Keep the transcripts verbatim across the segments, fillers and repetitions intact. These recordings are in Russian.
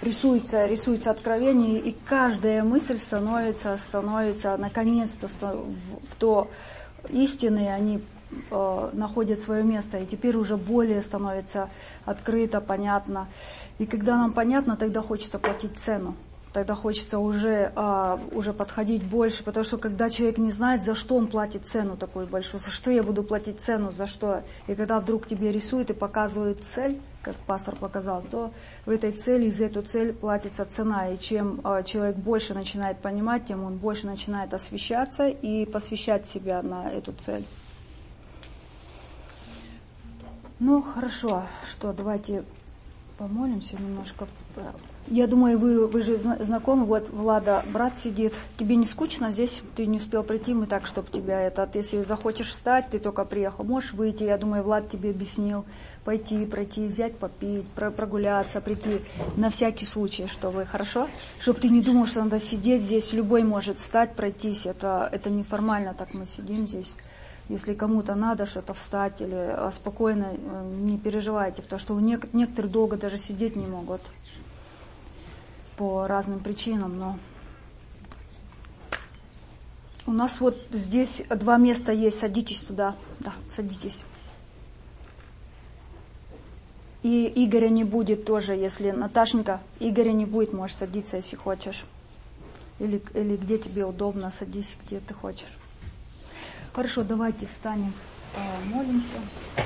рисуется, рисуется откровение, и каждая мысль становится, становится наконец-то в то истины, они э, находят свое место, и теперь уже более становится открыто, понятно. И когда нам понятно, тогда хочется платить цену. Тогда хочется уже, а, уже подходить больше, потому что когда человек не знает, за что он платит цену такую большую, за что я буду платить цену, за что, и когда вдруг тебе рисуют и показывают цель, как пастор показал, то в этой цели, за эту цель платится цена, и чем а, человек больше начинает понимать, тем он больше начинает освещаться и посвящать себя на эту цель. Ну, хорошо, что, давайте помолимся немножко. Я думаю, вы, вы же знакомы, вот Влада, брат сидит, тебе не скучно здесь, ты не успел прийти, мы так, чтобы тебя это, если захочешь встать, ты только приехал, можешь выйти, я думаю, Влад тебе объяснил, пойти, пройти, взять, попить, прогуляться, прийти, на всякий случай, чтобы, хорошо? Чтобы ты не думал, что надо сидеть здесь, любой может встать, пройтись, это, это неформально, так мы сидим здесь. Если кому-то надо что-то встать или спокойно, не переживайте, потому что у некоторых долго даже сидеть не могут по разным причинам, но у нас вот здесь два места есть, садитесь туда, да, садитесь. И Игоря не будет тоже, если, Наташенька, Игоря не будет, можешь садиться, если хочешь. Или, или где тебе удобно, садись, где ты хочешь. Хорошо, давайте встанем, молимся.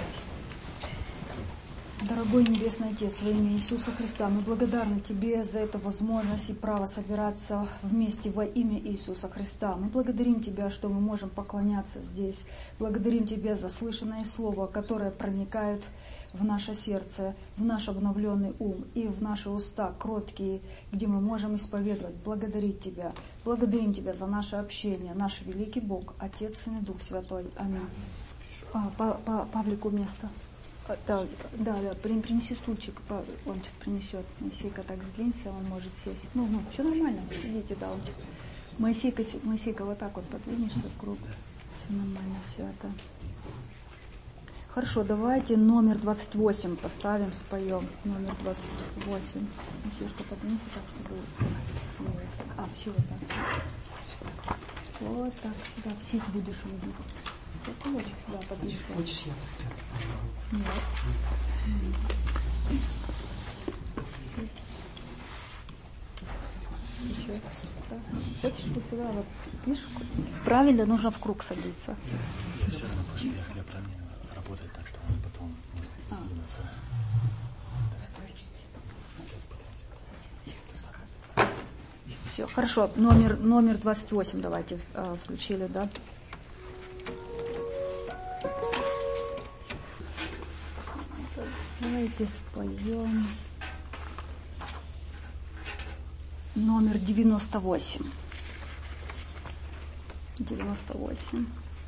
Дорогой Небесный Отец, во имя Иисуса Христа, мы благодарны Тебе за эту возможность и право собираться вместе во имя Иисуса Христа. Мы благодарим Тебя, что мы можем поклоняться здесь. Благодарим Тебя за слышанное Слово, которое проникает в наше сердце, в наш обновленный ум и в наши уста кроткие, где мы можем исповедовать, благодарить Тебя. Благодарим Тебя за наше общение, наш великий Бог, Отец, Сын и Дух Святой. Аминь. А, па, па, Павлику место. Да, да, да, принеси стульчик, он сейчас принесет. Моисейка так сдвинься, он может сесть. Ну, ну, все нормально, идите, да, он сейчас. Моисейка, Моисейка, вот так вот подвинешься в круг. Все нормально, все это. Хорошо, давайте номер двадцать восемь поставим, споем. Номер двадцать восемь. Моисейка, подвинься так, чтобы... А, все, вот так. Вот так, сюда, в сеть будешь видеть. Кулочек сюда подвинься. Хочешь, я так сяду? Нет. Хочешь, вот сюда вот, видишь, правильно, нужно в круг садиться. Я все равно просто диафрагма работает так, что он потом может сдвинуться. Все, хорошо, номер, номер двадцать восемь давайте э, включили, да? Давайте споем номер девяносто восемь. девяносто восемь.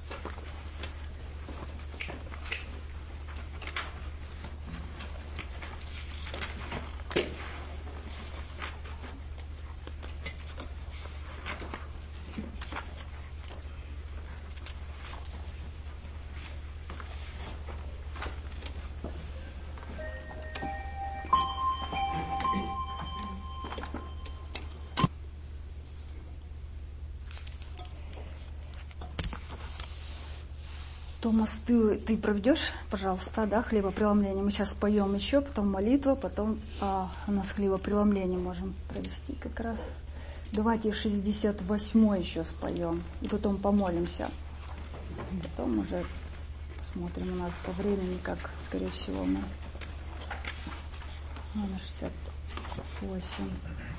Томас, ты, ты проведешь, пожалуйста, да, хлебопреломление. Мы сейчас споем еще, потом молитва, потом а, у нас хлебопреломление можем провести как раз. Давайте шестьдесят восьмой еще споем, и потом помолимся. Потом уже посмотрим у нас по времени, как, скорее всего, мы... Номер шестьдесят восемь.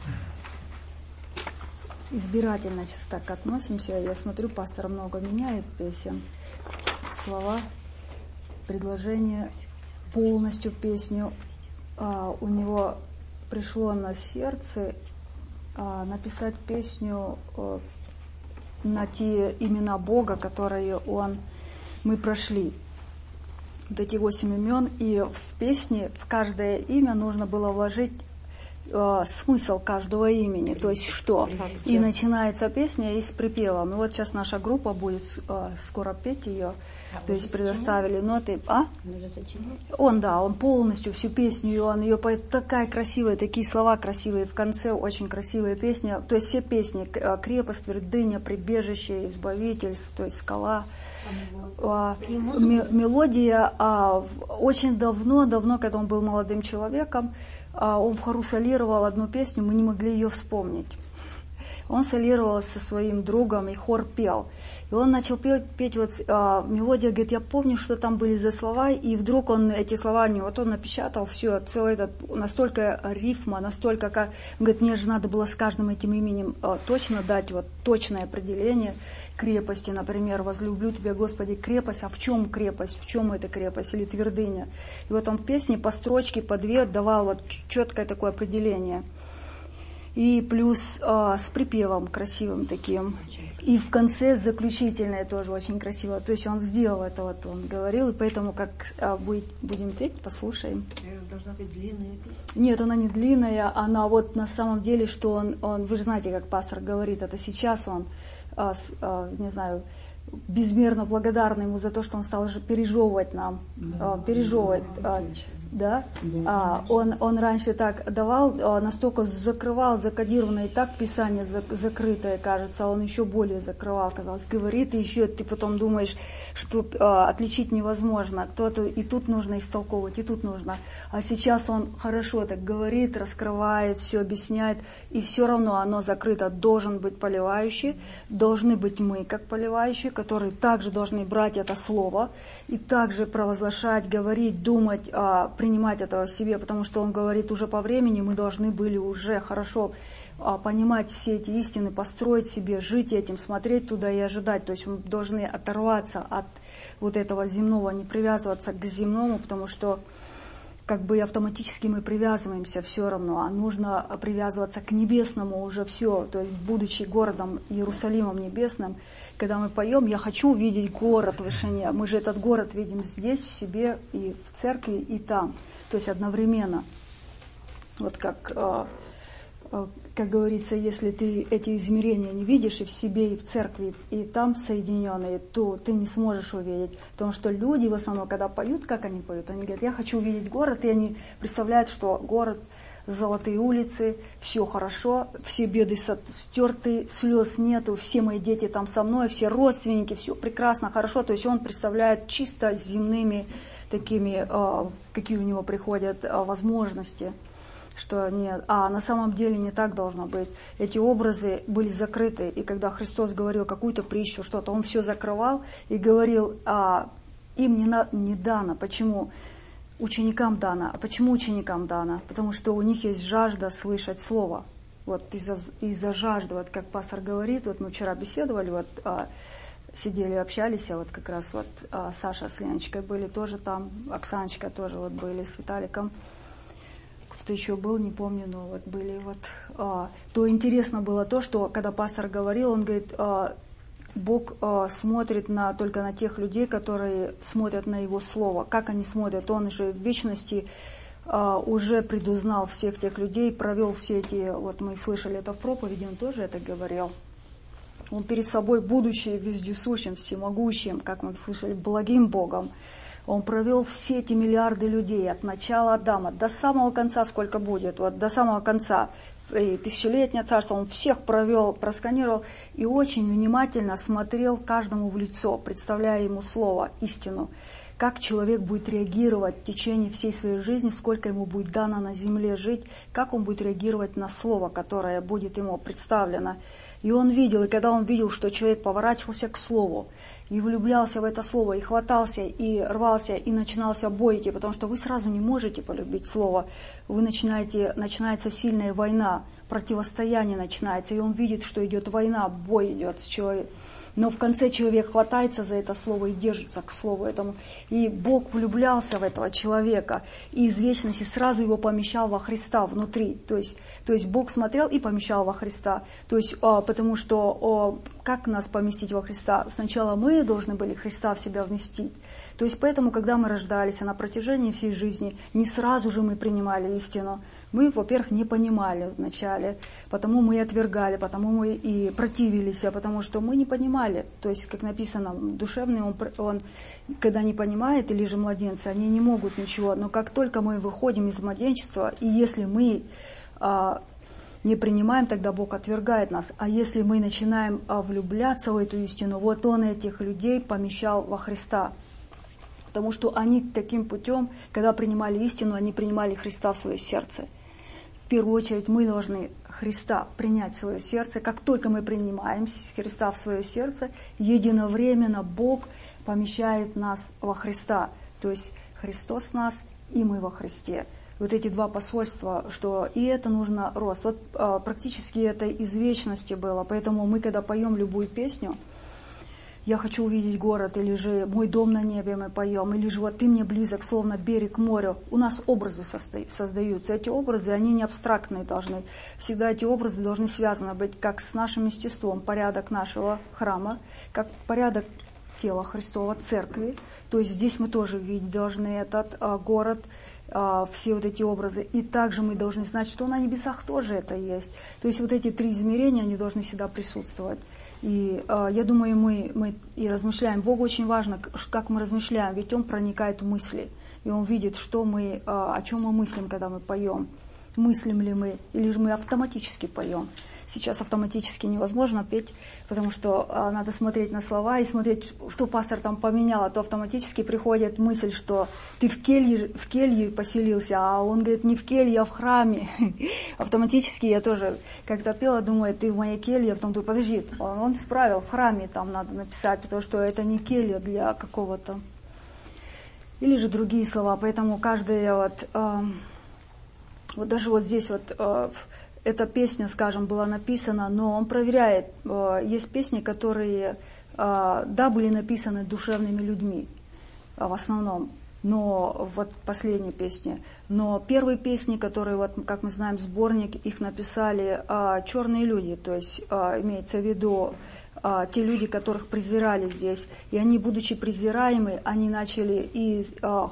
Избирательно сейчас так относимся. Я смотрю, пастор много меняет песен. Слова, предложение, полностью песню. А, у него пришло на сердце а, написать песню а, на те имена Бога, которые он, мы прошли. Вот эти восемь имен. И в песне в каждое имя нужно было вложить э, смысл каждого имени, то есть что. И начинается песня и с припевом. И вот сейчас наша группа будет э, скоро петь ее, а то есть предоставили ноты. А? Он, да, он полностью всю песню, и он ее поет такая красивая, такие слова красивые, в конце очень красивая песня. То есть все песни: крепость, твердыня, прибежище, избавитель, то есть скала. А, мелодия а, очень давно, давно, когда он был молодым человеком, а, он вхору солировал одну песню, мы не могли ее вспомнить. Он солировал со своим другом, и хор пел. И он начал петь, петь вот а, мелодия, говорит, я помню, что там были за слова, и вдруг он эти слова, не, вот он напечатал все, целый этот, настолько рифма, настолько, как, он говорит, мне же надо было с каждым этим именем а, точно дать вот точное определение крепости, например, возлюблю тебя, Господи, крепость, а в чем крепость, в чем эта крепость или твердыня? И вот он в песне по строчке, по две давал вот четкое такое определение. И плюс а, с припевом красивым таким. И в конце заключительное тоже очень красиво. То есть он сделал это, вот он говорил, и поэтому как а, будет, будем петь, послушаем. Должна быть длинная песня? Нет, она не длинная, она вот на самом деле, что он, он вы же знаете, как пастор говорит, это сейчас он, а, а, не знаю, безмерно благодарны ему за то, что он стал же пережевывать нам, а, пережевывать. А, да, а, он, он раньше так давал, а, настолько закрывал, закодированное, и так Писание зак, закрытое, кажется, он еще более закрывал, казалось, говорит, и еще ты потом думаешь, что а, отличить невозможно, кто-то и тут нужно истолковывать, и тут нужно, а сейчас он хорошо так говорит, раскрывает, все объясняет, и все равно оно закрыто, должен быть поливающий, должны быть мы, как поливающие, которые также должны брать это слово, и также провозглашать, говорить, думать, а, принимать это в себе, потому что он говорит, уже по времени мы должны были уже хорошо а, понимать все эти истины, построить себе, жить этим, смотреть туда и ожидать. То есть мы должны оторваться от вот этого земного, не привязываться к земному, потому что как бы автоматически мы привязываемся все равно, а нужно привязываться к небесному уже все, то есть будучи городом Иерусалимом небесным, когда мы поем, я хочу увидеть город в вышине, мы же этот город видим здесь, в себе, и в церкви, и там, то есть одновременно. Вот как, как говорится, если ты эти измерения не видишь и в себе, и в церкви, и там соединенные, то ты не сможешь увидеть. Потому что люди в основном, когда поют, как они поют, они говорят, я хочу увидеть город, и они представляют, что город, золотые улицы, все хорошо, все беды стерты, слез нету, все мои дети там со мной, все родственники, все прекрасно, хорошо. То есть он представляет чисто земными такими, какие у него приходят возможности. Что нет, а на самом деле не так должно быть. Эти образы были закрыты, и когда Христос говорил какую-то притчу, что-то, Он все закрывал и говорил, а, им не, на, не дано. Почему? Ученикам дано. А почему ученикам дано? Потому что у них есть жажда слышать Слово. Вот из-за, из-за жажды, вот как пастор говорит, вот мы вчера беседовали, вот а, сидели, общались, а вот как раз вот а, Саша с Леночкой были тоже там, Оксаночка тоже вот были с Виталиком. Кто еще был, не помню, но вот были вот. А, то интересно было то, что когда пастор говорил, он говорит, а, Бог а, смотрит на, только на тех людей, которые смотрят на Его Слово. Как они смотрят? Он же в вечности а, уже предузнал всех тех людей, провел все эти, вот мы слышали это в проповеди, он тоже это говорил. Он перед собой, будучи вездесущим, всемогущим, как мы слышали, благим Богом, Он провел все эти миллиарды людей от начала Адама до самого конца, сколько будет, вот до самого конца, и тысячелетнее царство, он всех провел, просканировал и очень внимательно смотрел каждому в лицо, представляя ему слово, истину, как человек будет реагировать в течение всей своей жизни, сколько ему будет дано на земле жить, как он будет реагировать на слово, которое будет ему представлено. И он видел, и когда он видел, что человек поворачивался к слову, и влюблялся в это слово, и хватался, и рвался, и начинался бой идти, потому что вы сразу не можете полюбить слово. Вы начинаете, начинается сильная война, противостояние начинается, и он видит, что идет война, бой идет с человеком. Но в конце человек хватается за это слово и держится к слову этому. И Бог влюблялся в этого человека, и из вечности сразу его помещал во Христа внутри. То есть, то есть Бог смотрел и помещал во Христа. То есть, потому что как нас поместить во Христа? Сначала мы должны были Христа в себя вместить. То есть поэтому, когда мы рождались, а на протяжении всей жизни, не сразу же мы принимали истину. Мы, во-первых, не понимали вначале, потому мы и отвергали, потому мы и противились, потому что мы не понимали. То есть, как написано, душевный, он, он когда не понимает, или же младенцы, они не могут ничего. Но как только мы выходим из младенчества, и если мы а, не принимаем, тогда Бог отвергает нас. А если мы начинаем а, влюбляться в эту истину, вот Он этих людей помещал во Христа. Потому что они таким путем, когда принимали истину, они принимали Христа в свое сердце. В первую очередь мы должны Христа принять в свое сердце. Как только мы принимаем Христа в свое сердце, единовременно Бог помещает нас во Христа. То есть Христос в нас, и мы во Христе. Вот эти два посольства, что и это нужно рост. Вот а, практически это из вечности было. Поэтому мы, когда поем любую песню, «Я хочу увидеть город», или же «Мой дом на небе» мы поем, или же «Вот ты мне близок, словно берег моря». У нас образы создаются. Эти образы, они не абстрактные должны. Всегда эти образы должны связаны быть как с нашим естеством, порядок нашего храма, как порядок тела Христова, церкви. То есть здесь мы тоже видеть должны этот а, город, а, все вот эти образы. И также мы должны знать, что на небесах тоже это есть. То есть вот эти три измерения, они должны всегда присутствовать. И э, я думаю, мы, мы и размышляем. Богу очень важно, как мы размышляем, ведь Он проникает в мысли. И Он видит, что мы, э, о чем мы мыслим, когда мы поем. Мыслим ли мы, или же мы автоматически поем. Сейчас автоматически невозможно петь, потому что э, надо смотреть на слова и смотреть, что пастор там поменял. А то автоматически приходит мысль, что ты в келье, в келье поселился, а он говорит, не в келье, а в храме. Автоматически я тоже как-то пела, думаю, ты в моей келье, а потом думаю, подожди, он, он исправил, в храме там надо написать, потому что это не келья для какого-то. Или же другие слова, поэтому каждая вот, э, вот даже вот здесь вот, э, эта песня, скажем, была написана, но он проверяет. Есть песни, которые, да, были написаны душевными людьми в основном, но вот последние песни. Но первые песни, которые, вот, как мы знаем, сборник, их написали черные люди, то есть имеется в виду те люди, которых презирали здесь. И они, будучи презираемы, они начали и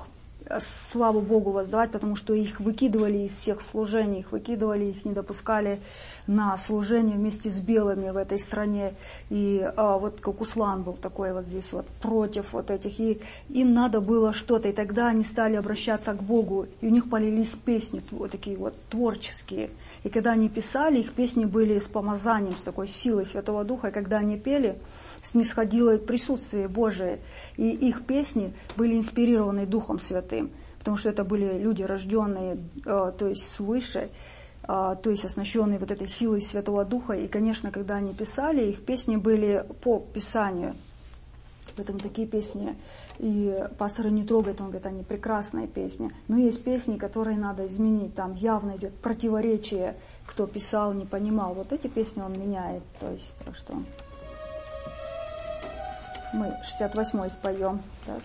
славу Богу воздавать, потому что их выкидывали из всех служений, их выкидывали, их не допускали на служение вместе с белыми в этой стране. И а, вот как Услан был такой вот здесь вот против вот этих. И им надо было что-то, и тогда они стали обращаться к Богу, и у них полились песни вот такие вот творческие. И когда они писали, их песни были с помазанием, с такой силой Святого Духа, и когда они пели, снисходило присутствие Божие, и их песни были инспирированы Духом Святым, потому что это были люди, рожденные, э, то есть свыше, э, то есть оснащенные вот этой силой Святого Духа, и, конечно, когда они писали, их песни были по Писанию, поэтому такие песни, и пастор не трогает, он говорит, они прекрасные песни, но есть песни, которые надо изменить, там явно идет противоречие, кто писал, не понимал, вот эти песни он меняет, то есть, так что... Мы шестьдесят восьмой споем. Так.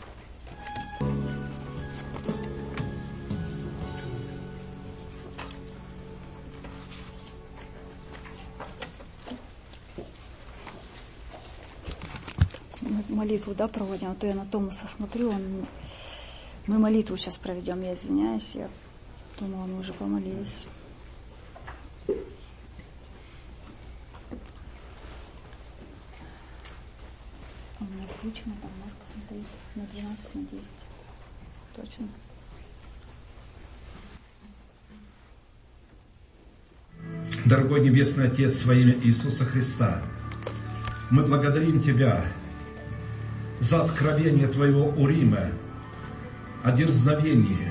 Мы молитву, да, проводим, а то я на Томаса смотрю, он... мы молитву сейчас проведем, я извиняюсь, я думала, мы уже помолились. У меня включено, там можешь посмотреть, на двенадцать, на десять. Точно. Дорогой Небесный Отец, во имя Иисуса Христа, мы благодарим Тебя за откровение Твоего Урима, о дерзновении,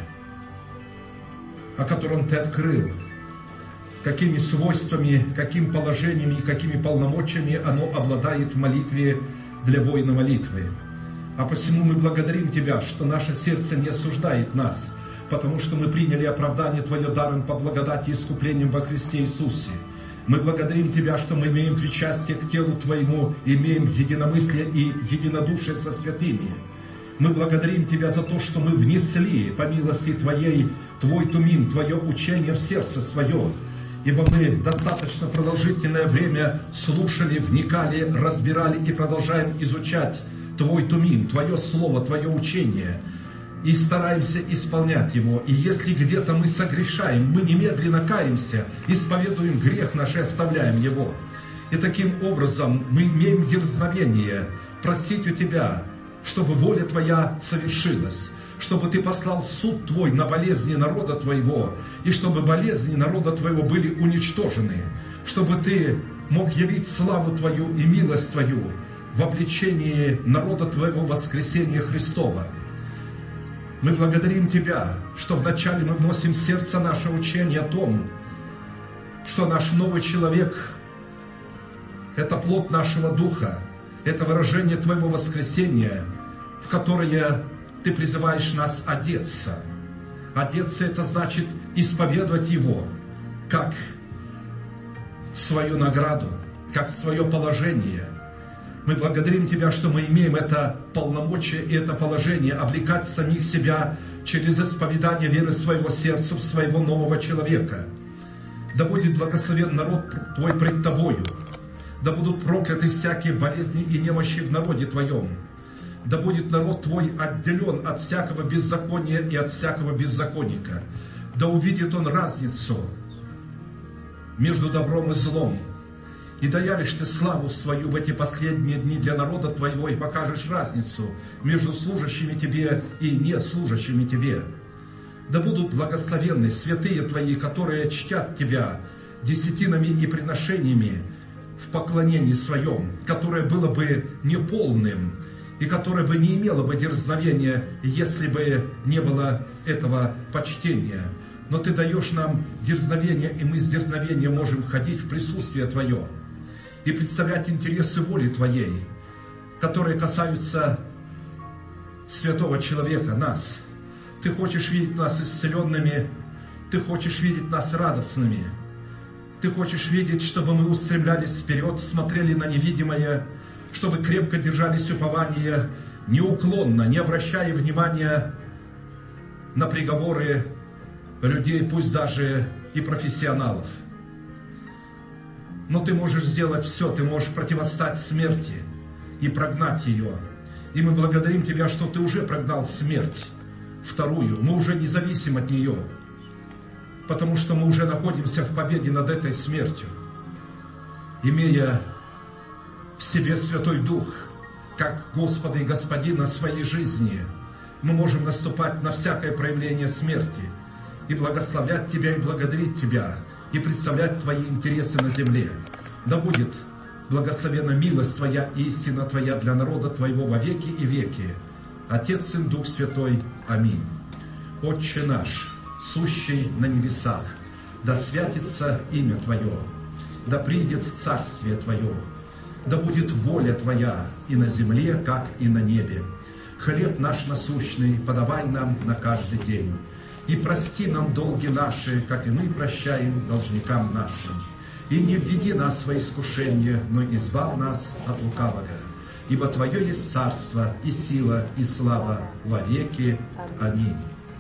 о котором Ты открыл, какими свойствами, каким положением и какими полномочиями оно обладает в молитве для воина молитвы. А посему мы благодарим Тебя, что наше сердце не осуждает нас, потому что мы приняли оправдание Твое даром по благодати и искуплением во Христе Иисусе. Мы благодарим Тебя, что мы имеем причастие к телу Твоему, имеем единомыслие и единодушие со святыми. Мы благодарим Тебя за то, что мы внесли по милости Твоей Твой тумим, Твое учение в сердце свое. Ибо мы достаточно продолжительное время слушали, вникали, разбирали и продолжаем изучать Твой тумим, Твое Слово, Твое учение. и стараемся исполнять его. И если где-то мы согрешаем, мы немедленно каемся, исповедуем грех наш и оставляем его. И таким образом мы имеем дерзновение просить у Тебя, чтобы воля Твоя совершилась, чтобы Ты послал суд Твой на болезни народа Твоего, и чтобы болезни народа Твоего были уничтожены, чтобы Ты мог явить славу Твою и милость Твою в обличении народа Твоего воскресения Христова. Мы благодарим Тебя, что вначале мы вносим в сердце наше учение о том, что наш новый человек – это плод нашего духа, это выражение Твоего воскресения, в которое Ты призываешь нас одеться. Одеться – это значит исповедовать Его как свою награду, как свое положение. Мы благодарим Тебя, что мы имеем это полномочие и это положение облекать самих себя через исповедание веры своего сердца в своего нового человека. Да будет благословен народ Твой пред Тобою, да будут прокляты всякие болезни и немощи в народе Твоем, да будет народ Твой отделен от всякого беззакония и от всякого беззаконника, да увидит он разницу между добром и злом, и да явишь Ты славу свою в эти последние дни для народа Твоего, и покажешь разницу между служащими Тебе и не служащими Тебе. Да будут благословенны святые Твои, которые чтят Тебя десятинами и приношениями в поклонении своем, которое было бы неполным, и которое бы не имело бы дерзновения, если бы не было этого почтения. Но Ты даешь нам дерзновение, и мы с дерзновением можем ходить в присутствие Твое и представлять интересы воли Твоей, которые касаются святого человека, нас. Ты хочешь видеть нас исцеленными, Ты хочешь видеть нас радостными, Ты хочешь видеть, чтобы мы устремлялись вперед, смотрели на невидимое, чтобы крепко держались упования, неуклонно, не обращая внимания на приговоры людей, пусть даже и профессионалов. Но Ты можешь сделать все, Ты можешь противостать смерти и прогнать ее. И мы благодарим Тебя, что Ты уже прогнал смерть вторую. Мы уже не зависим от нее, потому что мы уже находимся в победе над этой смертью, имея в себе Святой Дух, как Господа и Господина своей жизни. Мы можем наступать на всякое проявление смерти и благословлять Тебя, и благодарить Тебя, и представлять Твои интересы на земле. Да будет благословена милость Твоя и истина Твоя для народа Твоего во веки и веки. Отец, Сын, Дух Святой. Аминь. Отче наш, сущий на небесах, да святится имя Твое, да придет царствие Твое, да будет воля Твоя и на земле, как и на небе. Хлеб наш насущный подавай нам на каждый день, и прости нам долги наши, как и мы прощаем должникам нашим. И не введи нас во искушение, но избавь нас от лукавого. Ибо Твое есть царство, и сила, и слава во веки. Аминь.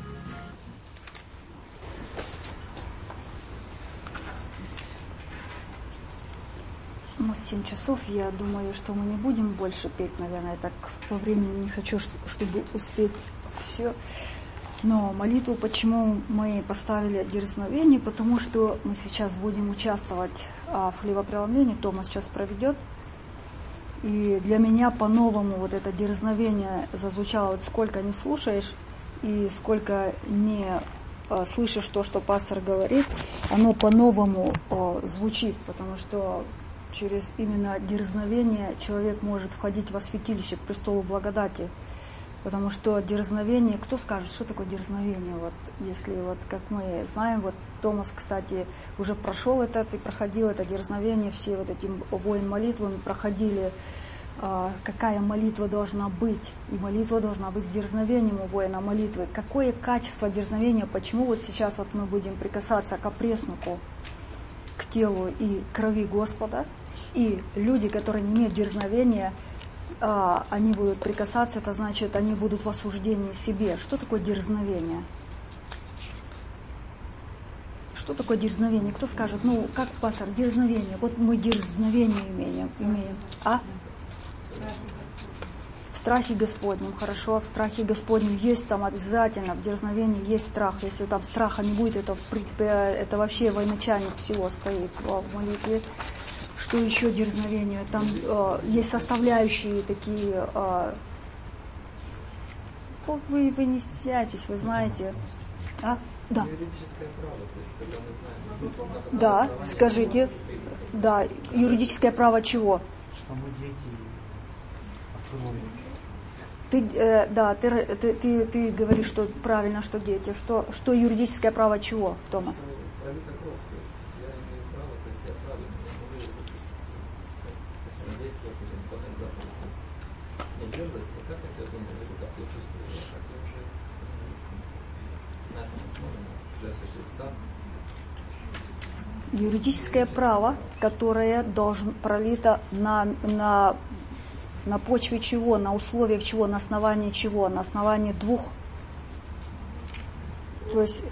У нас семь часов, я думаю, что мы не будем больше петь, наверное, так по времени не хочу, чтобы успеть все. Но молитву, почему мы поставили дерзновение, потому что мы сейчас будем участвовать а, в хлебопреломлении, Тома сейчас проведет. И для меня по-новому вот это дерзновение зазвучало, вот сколько не слушаешь и сколько не а, слышишь то, что пастор говорит, оно по-новому а, звучит, потому что через именно дерзновение человек может входить во святилище к престолу благодати. Потому что дерзновение, кто скажет, что такое дерзновение? Вот, если вот как мы знаем, вот Томас, кстати, уже прошел это и проходил это дерзновение, все вот эти воин молитвами проходили, а, какая молитва должна быть. И молитва должна быть с дерзновением у воина молитвы. Какое качество дерзновения, почему вот сейчас вот мы будем прикасаться к опресноку, к телу и крови Господа, и люди, которые не имеют дерзновения, они будут прикасаться, это значит, они будут в осуждении себе. Что такое дерзновение? Что такое дерзновение? Кто скажет, ну, как пастор, дерзновение? Вот мы дерзновение имеем. имеем. А? В страхе Господнем, хорошо, в страхе Господнем есть там обязательно, в дерзновении есть страх. Если там страха не будет, это, это вообще военачальник всего стоит в молитве. Что еще дерзновение? Там э, есть составляющие такие... Э, вы, вы не стесняйтесь, вы знаете. А? Да. Да, скажите. Да, юридическое право чего? Что мы дети. Ты, э, да, ты, ты, ты, ты говоришь, что правильно, что дети. Что, что юридическое право чего, Томас? Юридическое право, которое должно пролито на, на, на почве чего, на условиях чего, на основании чего, на основании двух. То есть,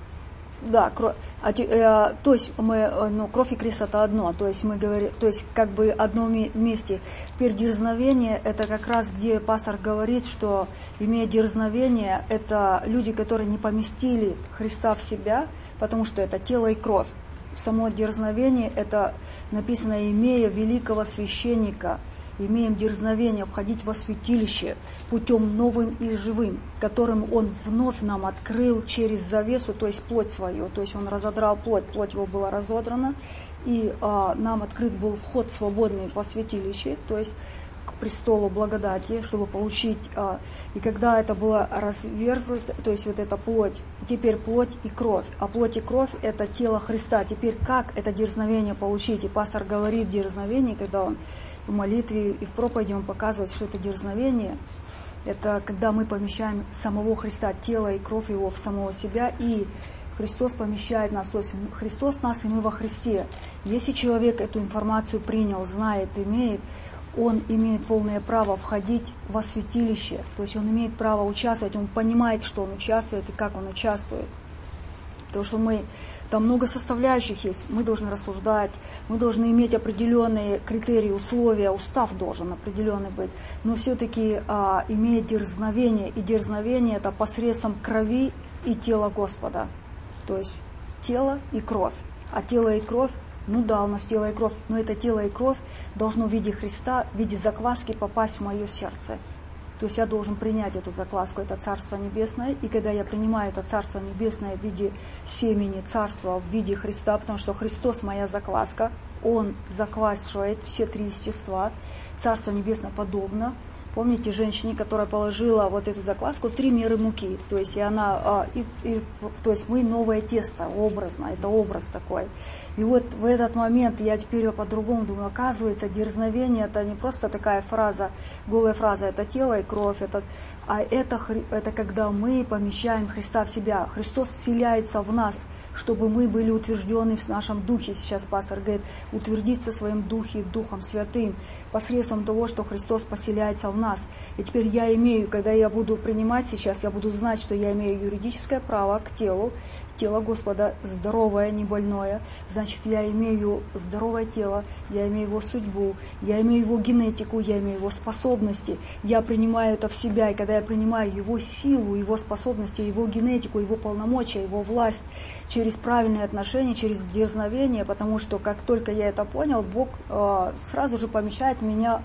да, кровь, а, э, то есть мы, ну, кровь и крест это одно, то есть мы говорим, то есть как бы одно месте. Теперь дерзновение, это как раз где пастор говорит, что имея дерзновение, это люди, которые не поместили Христа в себя, потому что это тело и кровь. Само дерзновение, это написано, имея великого священника, имеем дерзновение входить во святилище путем новым и живым, которым Он вновь нам открыл через завесу, то есть плоть свою, то есть Он разодрал плоть, плоть Его была разодрана, и а, нам открыт был вход свободный во святилище, то есть к престолу благодати, чтобы получить, а, и когда это было разверзло, то есть вот эта плоть, и теперь плоть и кровь, а плоть и кровь это тело Христа, теперь как это дерзновение получить, и пастор говорит дерзновение, когда он в молитве и в проповеди он показывает, что это дерзновение, это когда мы помещаем самого Христа, тело и кровь Его в самого себя, и Христос помещает нас, то есть Христос нас, и мы во Христе. Если человек эту информацию принял, знает, имеет, он имеет полное право входить во святилище, то есть он имеет право участвовать, он понимает, что он участвует и как он участвует. Потому что мы, там много составляющих есть, мы должны рассуждать, мы должны иметь определенные критерии, условия, устав должен определенный быть, но все-таки а, иметь дерзновение, и дерзновение это посредством крови и тела Господа, то есть тело и кровь, а тело и кровь, ну да, у нас тело и кровь, но это тело и кровь должно в виде Христа, в виде закваски попасть в мое сердце. То есть я должен принять эту закваску, это Царство Небесное, и когда я принимаю это Царство Небесное в виде семени Царства, в виде Христа, потому что Христос моя закваска, Он заквашивает все три естества, Царство Небесное подобно. Помните женщине, которая положила вот эту закваску в три меры муки, то есть и она, и, и, то есть мы новое тесто, образно, это образ такой. И вот в этот момент я теперь по-другому думаю, оказывается, дерзновение это не просто такая фраза, голая фраза, это тело и кровь, это, а это, это когда мы помещаем Христа в себя, Христос вселяется в нас, чтобы мы были утверждены в нашем духе, сейчас пастор говорит, утвердиться в своем духе, Духом Святым, посредством того, что Христос поселяется в нас. И теперь я имею, когда я буду принимать сейчас, я буду знать, что я имею юридическое право к телу, тело Господа здоровое, не больное, значит, я имею здоровое тело, я имею его судьбу, я имею его генетику, я имею его способности, я принимаю это в себя, и когда я принимаю его силу, его способности, его генетику, его полномочия, его власть, через правильные отношения, через дерзновение, потому что как только я это понял, Бог э, сразу же помещает меня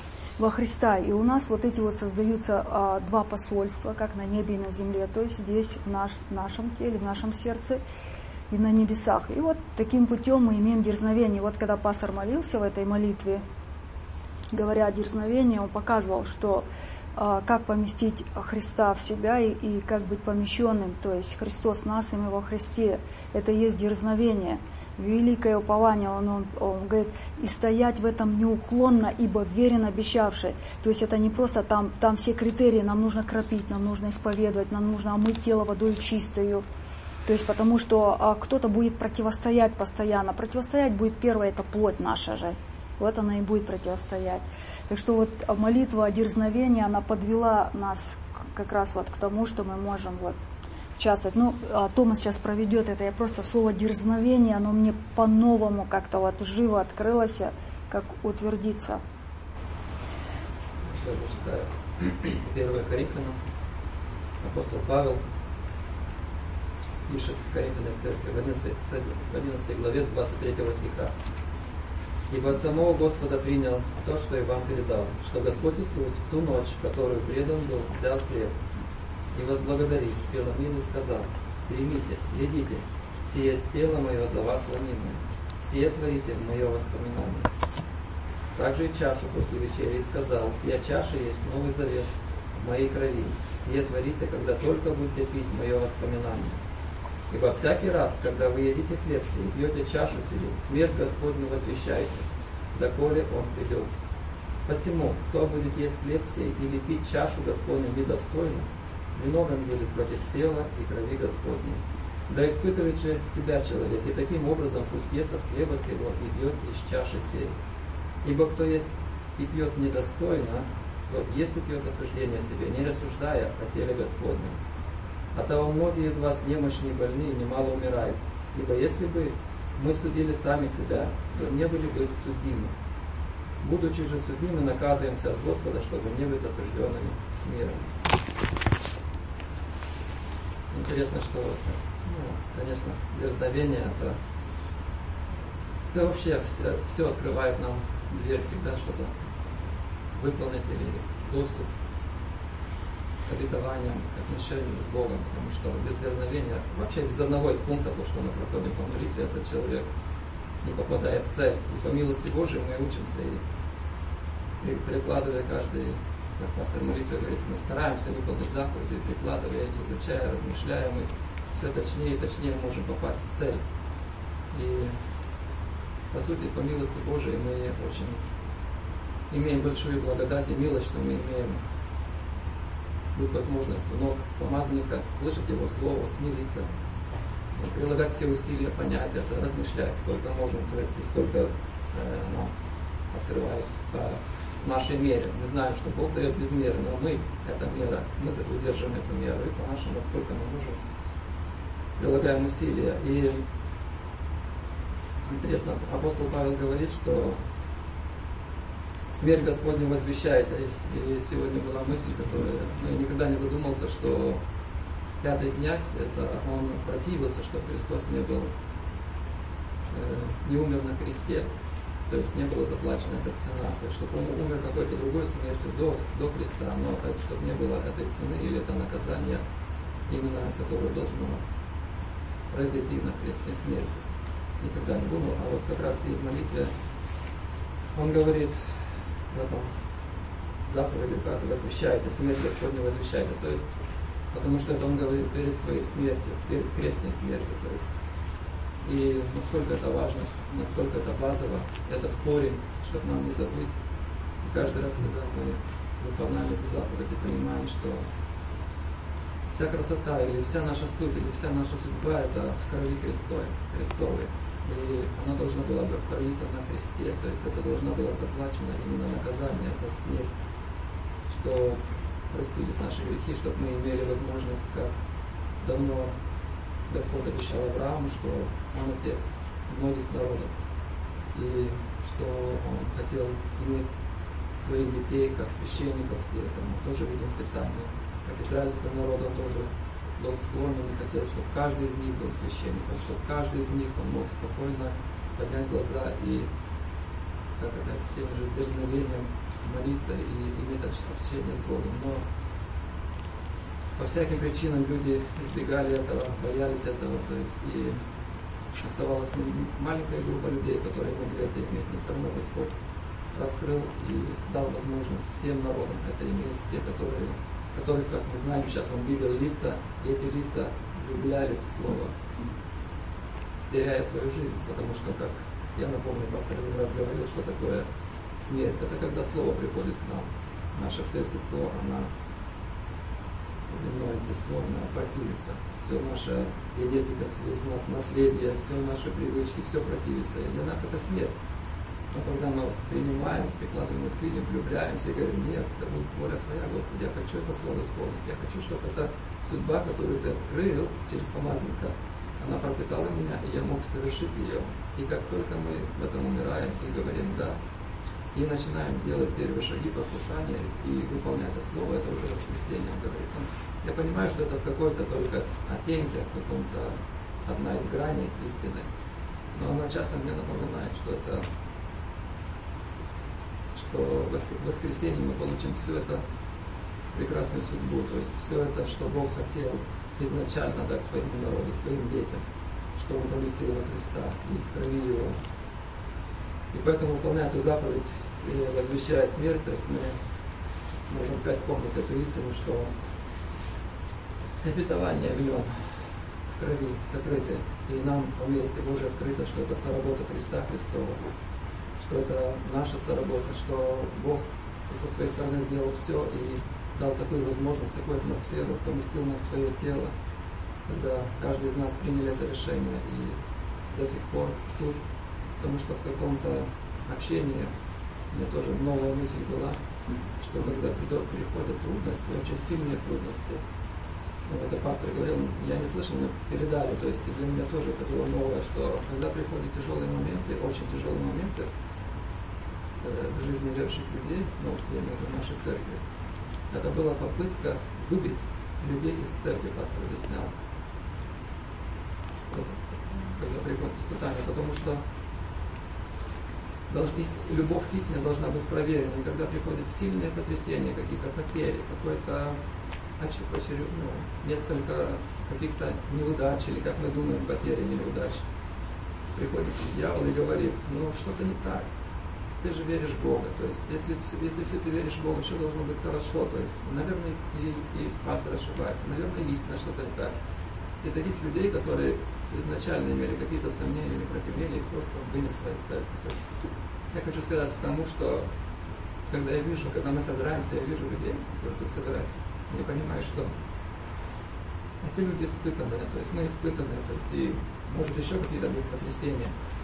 во Христа. И у нас вот эти вот создаются а, два посольства, как на небе и на земле, то есть здесь в, наш, в нашем теле, в нашем сердце и на небесах. И вот таким путем мы имеем дерзновение. Вот когда пастор молился в этой молитве, говоря о дерзновении, он показывал, что а, как поместить Христа в себя и, и как быть помещенным, то есть Христос нас, и мы во Христе. Это и есть дерзновение. Великое упование, он, он, он говорит, и стоять в этом неуклонно, ибо верен обещавший. То есть это не просто там, там все критерии, нам нужно кропить, нам нужно исповедовать, нам нужно омыть тело водой чистою. То есть потому что а, кто-то будет противостоять постоянно. Противостоять будет первое, это плоть наша же. Вот она и будет противостоять. Так что вот молитва о дерзновении, она подвела нас как раз вот к тому, что мы можем вот участвовать. Ну, Тома сейчас проведет это. Я просто слово дерзновение, оно мне по-новому как-то вот живо открылось, как утвердиться. Сейчас зачитаю. первое Коринфянам, апостол Павел пишет в Коринфянной церкви в одиннадцатой главе двадцать третьего стиха. «Ибо от самого Господа принял то, что и вам передал, что Господь Иисус в ту ночь, в которую предан был, взял хлеб и возблагодарив, преломил и сказал: примите, едите, сие есть тело мое за вас ломимое, сие творите в мое воспоминание. Также и чашу после вечери и сказал: сия чаша есть новый завет в моей крови, сие творите, когда только будете пить мое воспоминание. Ибо всякий раз, когда вы едите хлеб сей и пьете чашу сию, смерть Господню возвещаете, доколе Он придет. Посему, кто будет есть хлеб сей или пить чашу Господню недостойно, виновен будет против тела и крови Господней. Да испытывает же себя человек, и таким образом пусть ест от хлеба сего и пьет из чаши сей. Ибо кто ест и пьет недостойно, тот ест и пьет осуждение себе, не рассуждая о теле Господнем. Оттого многие из вас немощные и больные, немало умирают. Ибо если бы мы судили сами себя, то не были бы судимы. Будучи же судимы, наказываемся от Господа, чтобы не быть осужденными с миром». Интересно, что, ну, конечно, дерзновение это, это вообще все, все открывает нам дверь всегда что-то выполнить или доступ к обетованиям, к отношению с Богом, потому что без дерзновения, вообще без одного из пунктов, то, что мы проходим по молитве, этот человек не попадает в цель. И по милости Божией мы учимся, и прикладывая каждый, как пастор молитвы говорит, мы стараемся выполнить заповеди, прикладывая, изучая, размышляя, мы все точнее и точнее можем попасть в цель. И по сути, по милости Божией мы очень имеем большую благодать и милость, что мы имеем быть возможностью ног помазанника, слышать Его Слово, смириться, прилагать все усилия, понять это, размышлять, сколько можем, то есть и сколько э, нам открывает по нашей мере. Мы знаем, что Бог дает без меры, но мы, эта мера, мы удерживаем эту меру, и по-нашему, сколько мы можем, прилагаем усилия. И интересно, апостол Павел говорит, что смерть Господню возвещает. И сегодня была мысль, которая, ну, я никогда не задумался, что пятый князь, это он противился, чтобы Христос не был, э, не умер на кресте, то есть не была заплачена эта цена, то есть чтобы он умер какой-то другой смертью до, до креста, но это, чтобы не было этой цены или это наказание, именно которое должно произойти на крестной смерти. Никогда не думал, а вот как раз и в молитве он говорит в этом заповеди, возвещайте, смерть Господню возвещайте, то есть, потому что это он говорит перед своей смертью, перед крестной смертью, то есть, и насколько это важно, насколько это базово, этот корень, чтобы нам не забыть. И каждый раз, когда мы выполняем эту заповедь и понимаем, что вся красота или вся наша суть, или вся наша судьба это в крови Христовой, Христовой. И она должна была быть пролита на кресте, то есть это должна была заплачена именно наказание, это смерть, что простились наши грехи, чтобы мы имели возможность, как давно Господь обещал Аврааму, что он отец многих народов, и что он хотел иметь своих детей как священников, где это мы тоже видим в Писании, как израильского народа он тоже был склонен и хотел, чтобы каждый из них был священником, чтобы каждый из них он мог спокойно поднять глаза и, как опять с тем же дерзновением молиться и иметь общение с Богом. Но по всяким причинам люди избегали этого, боялись этого, то есть и оставалась маленькая группа людей, которые могли это иметь, но все равно Господь раскрыл и дал возможность всем народам это иметь, те, которые которых, как мы знаем, сейчас он видел лица, и эти лица влюблялись в Слово, теряя свою жизнь, потому что, как я напомню, пастор один раз говорил, что такое смерть. Это когда Слово приходит к нам. Наше все естество, она, земное естество, она противится. Все наше генетика, весь у нас наследие, все наши привычки, все противится. И для нас это смерть. Но когда мы принимаем, прикладываем усилия, влюбляемся и говорим: нет, это будет воля Твоя, Господи, я хочу это слово исполнить, я хочу, чтобы эта судьба, которую Ты открыл через помазанника, она пропитала меня, и я мог совершить ее. И как только мы в этом умираем и говорим: да, и начинаем делать первые шаги послушания и выполнять это слово, это уже воскресенье, он говорит. Я понимаю, что это в какой-то только оттенке, в каком-то одна из граней истины, но она часто мне напоминает, что это, что в воскресенье мы получим все это прекрасную судьбу, то есть все это, что Бог хотел изначально дать своему народу, своим детям, что Он поместил во Христа и в крови Его. И поэтому, выполняя эту заповедь, возвещая смерть, то есть мы можем опять вспомнить эту истину, что все обетования в Нем, в крови сокрыты, и нам по милости Божией открыто, что это соработа Христа Христова, что это наша соработа, что Бог со своей стороны сделал все и дал такую возможность, такую атмосферу, поместил нас в свое тело, когда каждый из нас приняли это решение и до сих пор тут, потому что в каком-то общении у меня тоже новая мысль была, что когда приходят трудности, очень сильные трудности, вот это пастор говорил, я не слышал, но передали, то есть для меня тоже это было новое, что когда приходят тяжелые моменты, очень тяжелые моменты в жизни верующих людей, ну, я имею в виду в нашей церкви, это была попытка выбить людей из церкви, пастор объяснял. Вот, когда приходит испытание, потому что долж, любовь к истине должна быть проверена. И когда приходят сильные потрясения, какие-то потери, какой-то ну, несколько каких-то неудач, или как мы думаем, потери, неудачи, приходит дьявол и говорит, ну что-то не так. Ты же веришь в Бога, то есть если, если ты веришь в Бога, все должно быть хорошо, то есть, наверное, и, и пастор ошибается, наверное, истина что-то не так. И таких людей, которые изначально имели какие-то сомнения или противления, их просто вынесло из церкви. То есть, я хочу сказать к тому, что когда я вижу, когда мы собираемся, я вижу людей, которые тут собираются, я понимаю, что это люди испытанные, то есть мы испытанные, то есть и может еще какие-то будут потрясения,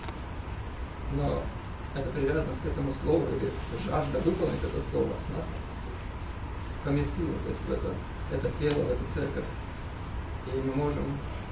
но эта привязанность к этому слову, или жажда выполнить это слово нас поместила, то есть в это, это тело, в эту церковь. И мы можем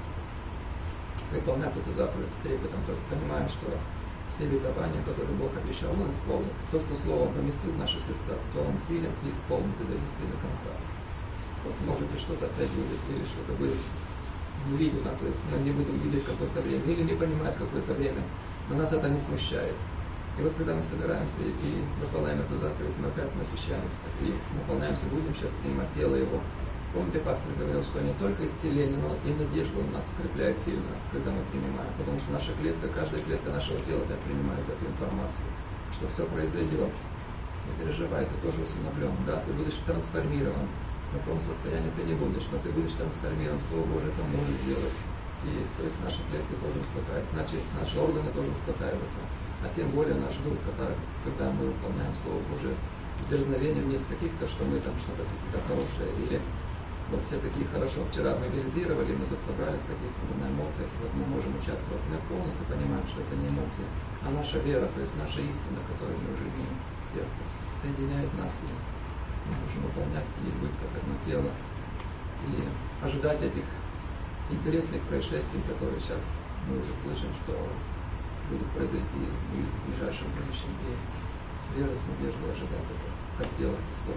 выполнять эту заповедь с трепетом, то есть понимая, что все обетования, которые Бог обещал, Он исполнит. То, что Слово Он поместил в наши сердца, то Он силен и исполнит и довести до конца. Вот можете что-то опять будет, или что-то будет невидимо, то есть мы не будем видеть какое-то время, или не понимать какое-то время, но нас это не смущает. И вот когда мы собираемся и выполняем эту заповедь, мы опять насыщаемся и наполняемся, будем сейчас принимать тело Его. Помните, пастор говорил, что не только исцеление, но и надежда у нас укрепляет сильно, когда мы принимаем. Потому что наша клетка, каждая клетка нашего тела опять принимает эту информацию, что все произойдет. Не переживай, ты тоже усыновлен, да, ты будешь трансформирован. В таком состоянии ты не будешь, но ты будешь трансформирован, Слово Божие это может сделать. И то есть наши клетки тоже успокаиваются, значит наши органы тоже успокаиваются. А тем более наш дух, когда, когда мы выполняем Слово Божие с дерзновением, не с каких-то, что мы там что-то какие-то хорошие, или вот все такие хорошо вчера мобилизировали, мы тут собрались в каких-то на эмоциях, и вот мы можем участвовать. Мы полностью понимаем, что это не эмоции, а наша вера, то есть наша истина, которую мы уже имеем в сердце, соединяет нас, и мы можем выполнять и быть как одно тело, и ожидать этих интересных происшествий, которые сейчас мы уже слышим, что будет произойти в ближайшем будущем, и с верой, с надеждой ожидать это, как дело Христово.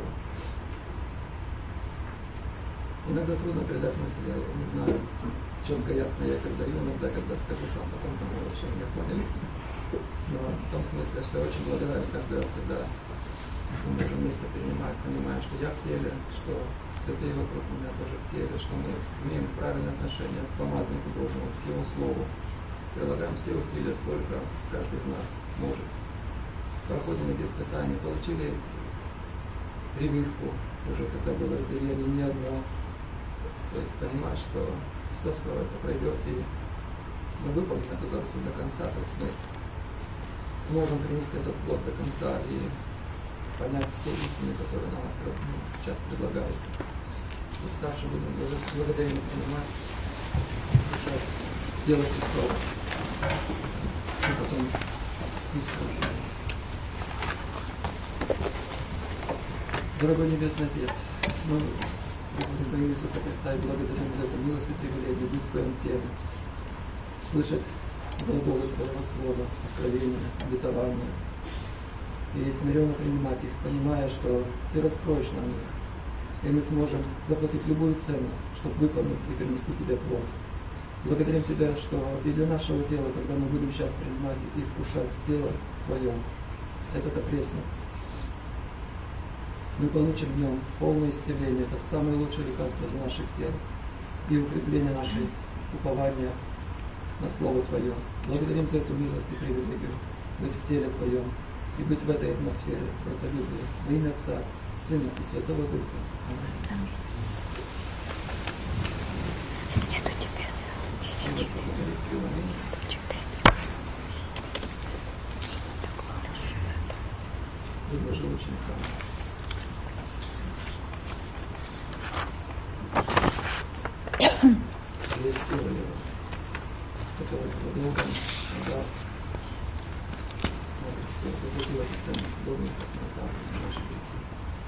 Иногда трудно передать мысли, я не знаю, четко, ясно я как даю, иногда, когда скажу сам, потом думаю, вообще меня поняли. Но в том смысле, что я очень благодарен каждый раз, когда мы можем вместе принимать, понимая, что я в теле, что святые вокруг меня тоже в теле, что мы имеем правильное отношение к помазаннику Божьему, к Его Слову, прилагаем все усилия, сколько каждый из нас может. Проходим эти испытания, получили прививку, уже когда было разделение не одно. То есть понимать, что все скоро это пройдет, и мы выполним эту заповедь до конца, то есть мы сможем принести этот плод до конца и понять все истины, которые нам сейчас предлагаются. Уставшие будем благодарить, принимать, решать, делать Христово. И потом Дорогой Небесный Отец, мы благодарим Иисуса Христа и благодарим за эту милость и привилегию быть в Твоем теле, слышать глаголы Твоего Слова, откровения, обетования. и смиренно принимать их, понимая, что Ты раскроешь нам их, и мы сможем заплатить любую цену, чтобы выполнить и принести Тебе плод. Благодарим Тебя, что и для нашего тела, когда мы будем сейчас принимать и вкушать тело Твое, этот опреснок, мы получим в нем полное исцеление. Это самое лучшее лекарство для наших тел и укрепление нашей упования на Слово Твое. Благодарим за эту милость и привилегию быть в теле Твоем и быть в этой атмосфере братолюбия. Во имя Отца, Сына и Святого Духа. Аминь. Нету тебе, десяти стучек, дай мне. Предложи ученикам. Есть сила Его, которая по долгом удар на Христе заплатила цену долгом, как на правду наши грехи.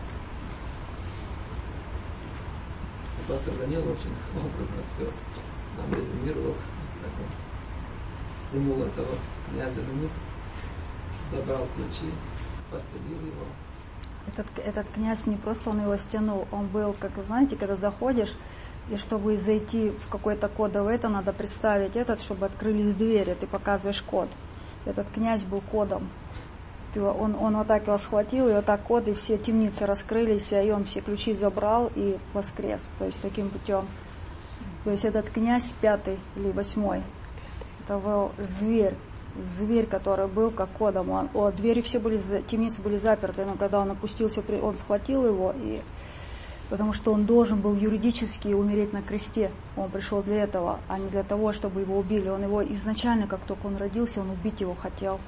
И пастор Данил очень образно все нам резюмировал, как он стянул этого князя вниз, забрал ключи, постелил его. Этот, этот князь не просто он его стянул, он был, как вы знаете, когда заходишь, и чтобы зайти в какой-то кодовый, это надо представить этот, чтобы открылись двери, ты показываешь код. Этот князь был кодом. Ты, он, он вот так его схватил, и вот так код, и все темницы раскрылись, и он все ключи забрал и воскрес. То есть таким путем. То есть этот князь пятый или восьмой, это был зверь. Зверь, который был как кодом. Он, о, двери все были, темницы были заперты, но когда он опустился, он схватил его, и потому что он должен был юридически умереть на кресте. Он пришел для этого, а не для того, чтобы его убили. Он его изначально, как только он родился, он убить его хотел.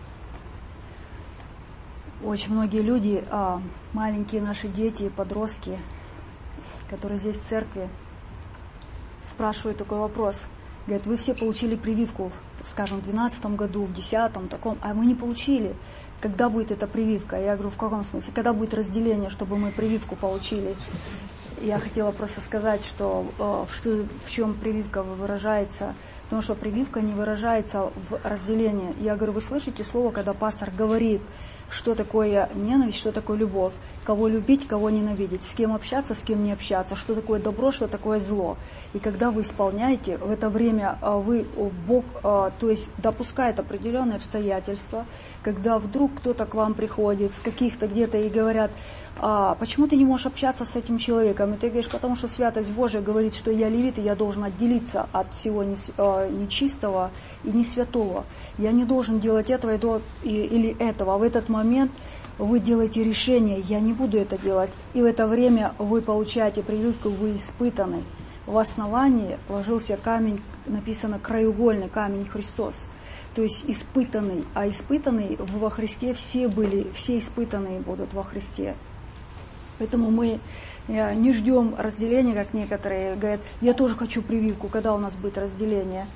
Очень многие люди, а, маленькие наши дети, подростки, которые здесь в церкви, спрашивают такой вопрос. Говорят, вы все получили прививку, скажем, в двенадцатом году, в десятом, таком, а мы не получили. Когда будет эта прививка? Я говорю, в каком смысле? Когда будет разделение, чтобы мы прививку получили? Я хотела просто сказать, что, что в чем прививка выражается. Потому что прививка не выражается в разделении. Я говорю, вы слышите слово, когда пастор говорит, что такое ненависть, что такое любовь, кого любить, кого ненавидеть, с кем общаться, с кем не общаться, что такое добро, что такое зло. И когда вы исполняете, в это время вы, Бог, то есть допускает определенные обстоятельства, когда вдруг кто-то к вам приходит с каких-то где-то и говорят, а почему ты не можешь общаться с этим человеком? И ты говоришь, потому что святость Божия говорит, что я левит, и я должен отделиться от всего нечистого и не святого. Я не должен делать этого или этого. А в этот момент вы делаете решение, я не буду это делать. И в это время вы получаете прививку, вы испытаны. В основании ложился камень, написано краеугольный камень Христос. То есть испытанный. А испытанный во Христе все были, все испытанные будут во Христе. Поэтому мы не ждем разделения, как некоторые говорят, я тоже хочу прививку, когда у нас будет разделение.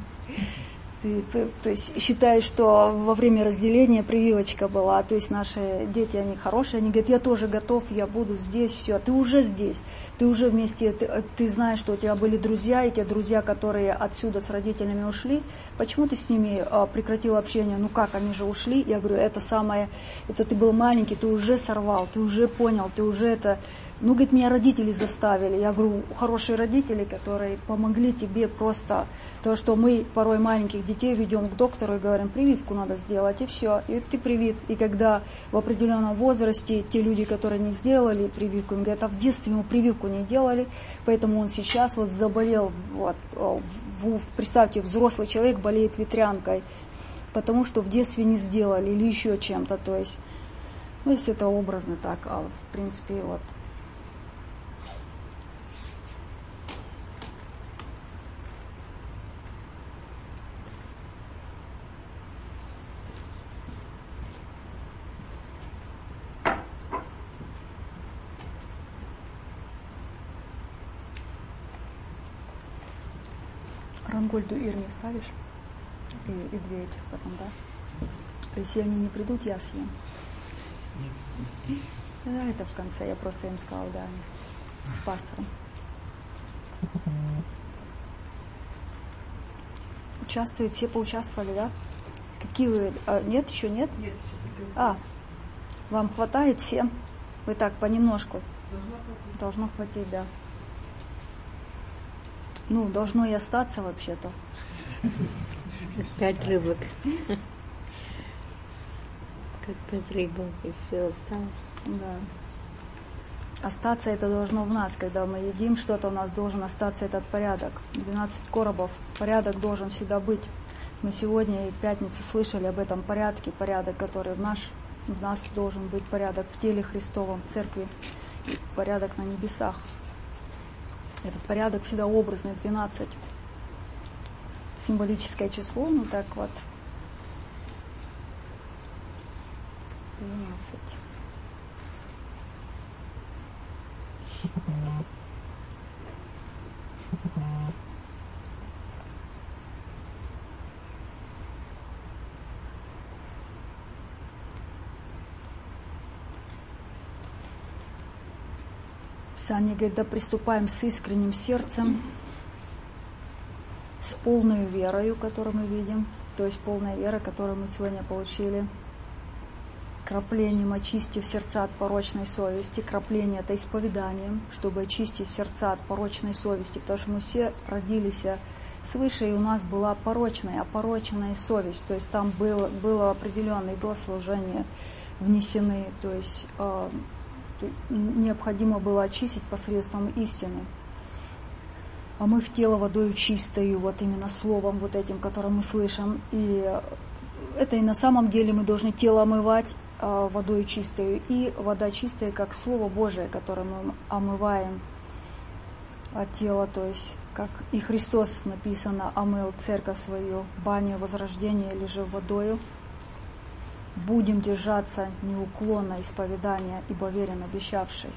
Ты, то есть считаешь, что во время разделения прививочка была, то есть наши дети, они хорошие, они говорят, я тоже готов, я буду здесь, все, ты уже здесь, ты уже вместе, ты, ты знаешь, что у тебя были друзья, и те друзья, которые отсюда с родителями ушли, почему ты с ними а, прекратил общение, ну как, они же ушли, я говорю, это самое, это ты был маленький, ты уже сорвал, ты уже понял, ты уже это... Ну, говорит, меня родители заставили. Я говорю, хорошие родители, которые помогли тебе просто... То, что мы порой маленьких детей ведем к доктору и говорим, прививку надо сделать, и все. И ты привит. И когда в определенном возрасте те люди, которые не сделали прививку, им говорят, а в детстве ему прививку не делали, поэтому он сейчас вот заболел. Вот, представьте, взрослый человек болеет ветрянкой, потому что в детстве не сделали или еще чем-то. То есть, ну, если это образно так, а в принципе, вот... Рангольду Ирме ставишь? И, и две этих потом, да? То есть, если они не придут, я съем. Да, это в конце. Я просто им сказала, да, с пастором. Участвуют, все поучаствовали, да? Какие вы? А, нет, еще нет? Нет, еще не А, Вам хватает всем? Вы так понемножку? Должно хватить, да. Ну, должно и остаться вообще-то. Пять рыбок. Как пять рыбок, и все осталось. Да. Остаться это должно в нас. Когда мы едим что-то, у нас должен остаться этот порядок. двенадцать коробов. Порядок должен всегда быть. Мы сегодня и в пятницу слышали об этом порядке. Порядок, который в, наш, в нас должен быть. Порядок в теле Христовом, в церкви. И порядок на небесах. Этот порядок всегда образный. двенадцать. Символическое число. Ну так вот. двенадцать. Писание говорит, да приступаем с искренним сердцем, с полной верою, которую мы видим, то есть полная вера, которую мы сегодня получили, краплением очистив сердца от порочной совести. Крапление — это исповеданием, чтобы очистить сердца от порочной совести, потому что мы все родились свыше, и у нас была порочная, опороченная совесть, то есть там было, было определенное идолослужение внесены, то есть э, необходимо было очистить посредством истины. А мы в тело водою чистою, вот именно словом вот этим, которое мы слышим, и это и на самом деле мы должны тело омывать водой чистою, и вода чистая, как Слово Божие, которое мы омываем от тела, то есть, как и Христос, написано, омыл церковь свою, баню возрождения, или же водою. Будем держаться неуклонно исповедания, ибо верен обещавший.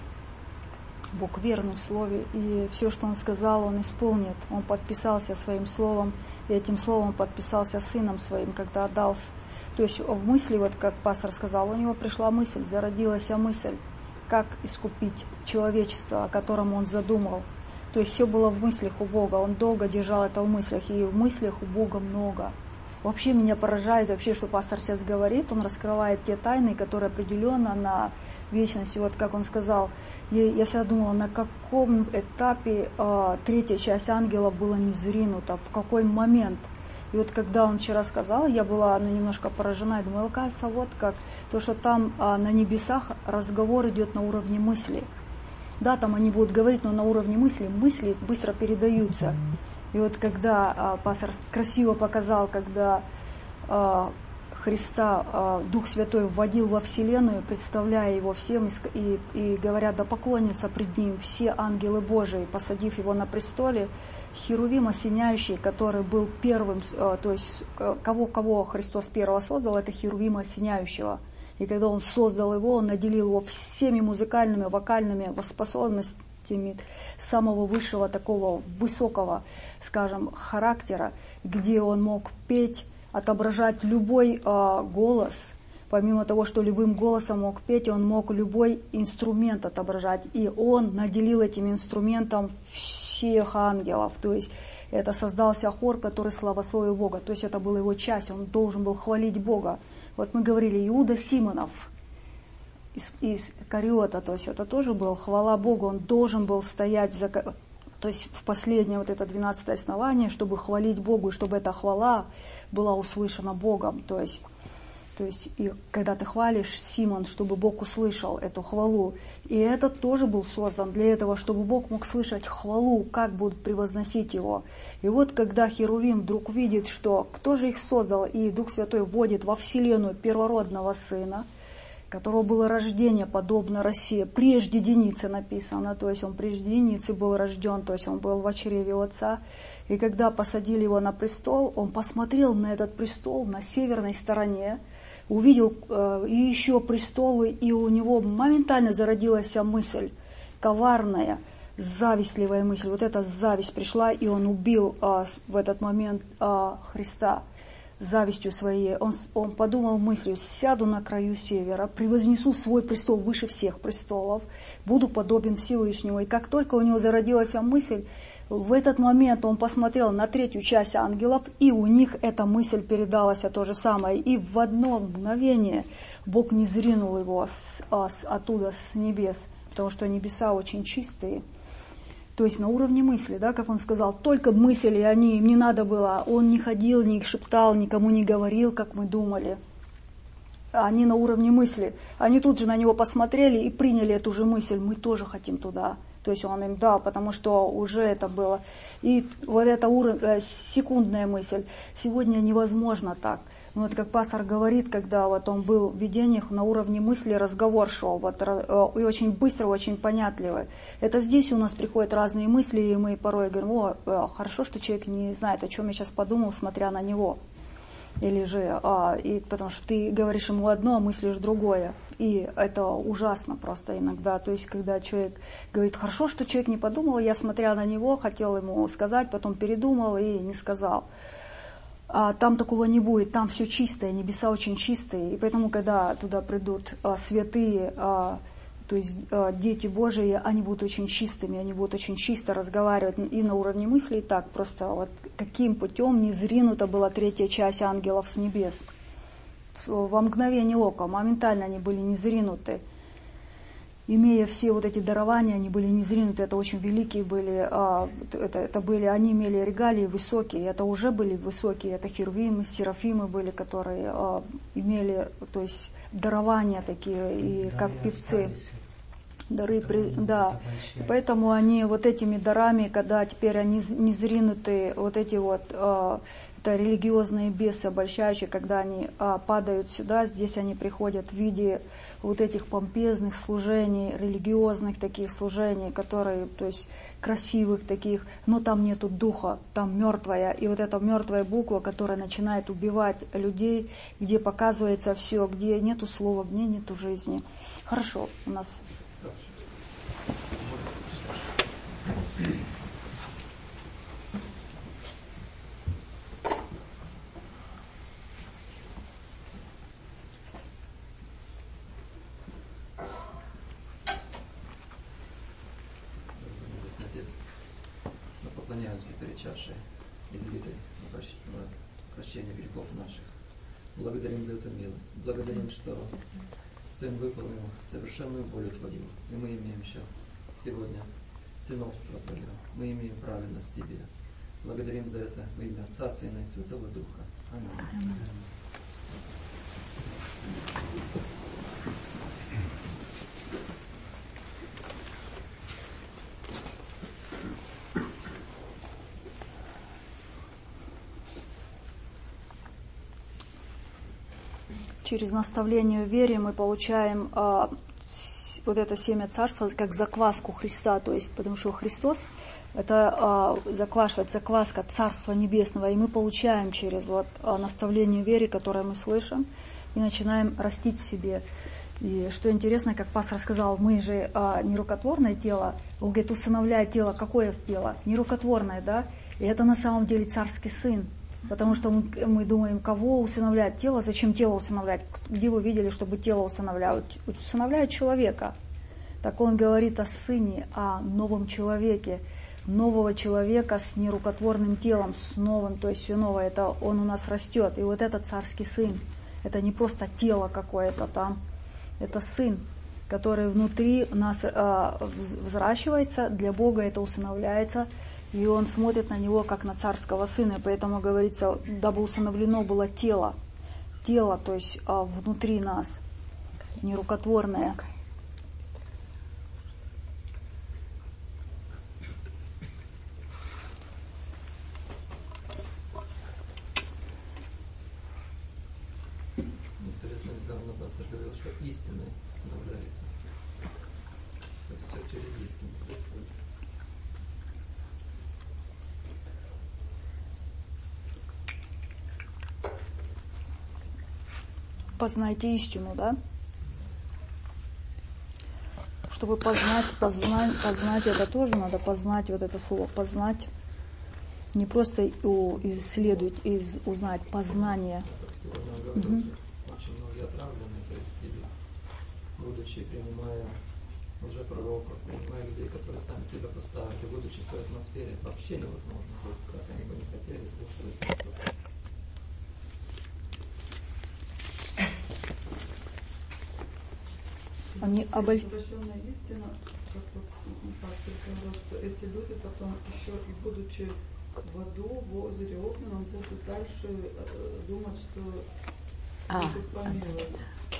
Бог верный в Слове, и все, что Он сказал, Он исполнит. Он подписался Своим Словом, и этим Словом подписался Сыном Своим, когда отдался. То есть в мысли, вот как пастор сказал, у него пришла мысль, зародилась мысль, как искупить человечество, о котором он задумал. То есть все было в мыслях у Бога, он долго держал это в мыслях, и в мыслях у Бога много. Вообще меня поражает, вообще, что пастор сейчас говорит, он раскрывает те тайны, которые определенно на вечности. Вот как он сказал, я, я всегда думала, на каком этапе э, третья часть ангелов была низвергнута, в какой момент. И вот когда он вчера сказал, я была ну, немножко поражена, я думаю, оказывается, вот как, то, что там а, на небесах разговор идет на уровне мысли. Да, там они будут говорить, но на уровне мысли, мысли быстро передаются. И вот когда а, пастор красиво показал, когда а, Христа а, Дух Святой вводил во Вселенную, представляя Его всем, и, и говоря, да поклонятся пред Ним все ангелы Божии, посадив Его на престоле, Херувим осеняющий, который был первым, то есть кого, кого Христос первого создал, это Херувима осеняющего. И когда Он создал его, Он наделил его всеми музыкальными, вокальными способностями самого высшего, такого высокого, скажем, характера, где он мог петь, отображать любой э, голос. Помимо того, что любым голосом мог петь, он мог любой инструмент отображать. И он наделил этим инструментом всех ангелов. То есть это создался хор, который славословил Бога. То есть это была его часть, он должен был хвалить Бога. Вот мы говорили, Иуда Симонов из, из Кариота, то есть это тоже был хвала Богу, он должен был стоять, за, то есть в последнее вот это двенадцатое основание, чтобы хвалить Богу, и чтобы эта хвала была услышана Богом. То есть То есть, и когда ты хвалишь Симон, чтобы Бог услышал эту хвалу, и этот тоже был создан для этого, чтобы Бог мог слышать хвалу, как будут превозносить его. И вот, когда Херувим вдруг видит, что кто же их создал, и Дух Святой вводит во вселенную первородного Сына, которого было рождение подобно России, прежде Деницы написано, то есть он прежде Деницы был рожден, то есть он был в чреве Отца. И когда посадили его на престол, он посмотрел на этот престол на северной стороне, увидел э, и еще престолы, и у него моментально зародилась мысль коварная, завистливая мысль. Вот эта зависть пришла, и он убил э, в этот момент э, Христа завистью своей. Он, он подумал мыслью: сяду на краю севера, превознесу свой престол выше всех престолов, буду подобен Всевышнему. И как только у него зародилась мысль, В этот момент он посмотрел на третью часть ангелов, и у них эта мысль передалась, то же самое. И в одно мгновение Бог не зринул его с, с, оттуда, с небес, потому что небеса очень чистые. То есть на уровне мысли, да, как он сказал, только мысли, они, им не надо было, он не ходил, не шептал, никому не говорил, как мы думали. Они на уровне мысли. Они тут же на него посмотрели и приняли эту же мысль, мы тоже хотим туда. То есть он им дал, потому что уже это было. И вот эта уровень, секундная мысль, сегодня невозможно так. Ну, вот как пастор говорит, когда вот он был в видениях, на уровне мысли разговор шел, вот, и очень быстро, очень понятливый. Это здесь у нас приходят разные мысли, и мы порой говорим, о, хорошо, что человек не знает, о чем я сейчас подумал, смотря на него. Или же, а, и потому что ты говоришь ему одно, а мыслишь другое. И это ужасно просто иногда. То есть, когда человек говорит, хорошо, что человек не подумал, я, смотря на него, хотел ему сказать, потом передумал и не сказал. А там такого не будет, там все чистое, небеса очень чистые. И поэтому, когда туда придут а, святые, а, то есть а, дети Божии, они будут очень чистыми, они будут очень чисто разговаривать и на уровне мысли, и так просто вот каким путем не зринута была третья часть ангелов с небес. Во мгновение ока, моментально они были не зринуты. Имея все вот эти дарования, они были не зринуты, это очень великие были, это, это были, они имели регалии высокие, это уже были высокие, это херувимы, серафимы были, которые имели, то есть дарования такие, и как певцы. Дары, при, да. И поэтому они вот этими дарами, когда теперь они не зринуты, вот эти вот, э, это религиозные бесы обольщающие, когда они э, падают сюда, здесь они приходят в виде вот этих помпезных служений, религиозных таких служений, которые, то есть красивых таких, но там нету духа, там мертвая. И вот эта мертвая буква, которая начинает убивать людей, где показывается все, где нету слова, где нету жизни. Хорошо, у нас... Мы поклоняемся перед чашей излитой на прощение грехов наших. Благодарим за эту милость. Благодарим, что Сын выполнил совершенную волю Твою. И мы имеем сейчас, сегодня, сыновство Твое. Мы имеем праведность в Тебе. Благодарим за это во имя Отца, Сына и Святого Духа. Аминь. Через наставление в вере мы получаем а, с, вот это семя царства как закваску Христа, то есть потому что Христос это а, заквашивает, закваска Царства Небесного, и мы получаем через вот а, наставление в вере, которое мы слышим, и начинаем растить в себе. И что интересно, как пастор сказал, мы же а, не рукотворное тело, он говорит, усыновляет тело, какое тело? Не рукотворное, да? И это на самом деле царский сын. Потому что мы, мы думаем, кого усыновляет тело, зачем тело усыновлять? Где вы видели, чтобы тело усыновляют? Усыновляют человека. Так он говорит о сыне, о новом человеке. Нового человека с нерукотворным телом, с новым, то есть все новое. Это он у нас растет. И вот этот царский сын, это не просто тело какое-то там, это сын, который внутри нас э, взращивается, для Бога это усыновляется. И он смотрит на него, как на царского сына. Поэтому говорится, дабы усыновлено было тело. Тело, то есть а, внутри нас, нерукотворное. Интересно, недавно пастор говорил, что истина усыновляется. Это все через истину происходит. Познайте истину, да? Чтобы познать, познать, познать это тоже надо познать, вот это слово познать. Не просто исследовать, из, узнать, познание. Угу. Очень многие отравлены, то есть, или, будучи принимая лжепророков, принимая людей, которые сами себя поставили, будучи в той атмосфере, это вообще невозможно. То есть, как они бы не хотели слушать. Они обольщ... Возвращенная истина, как вот пастор говорил, что эти люди потом еще и будучи в аду, в озере огненном, будут дальше э, думать, что А, будут помиловать.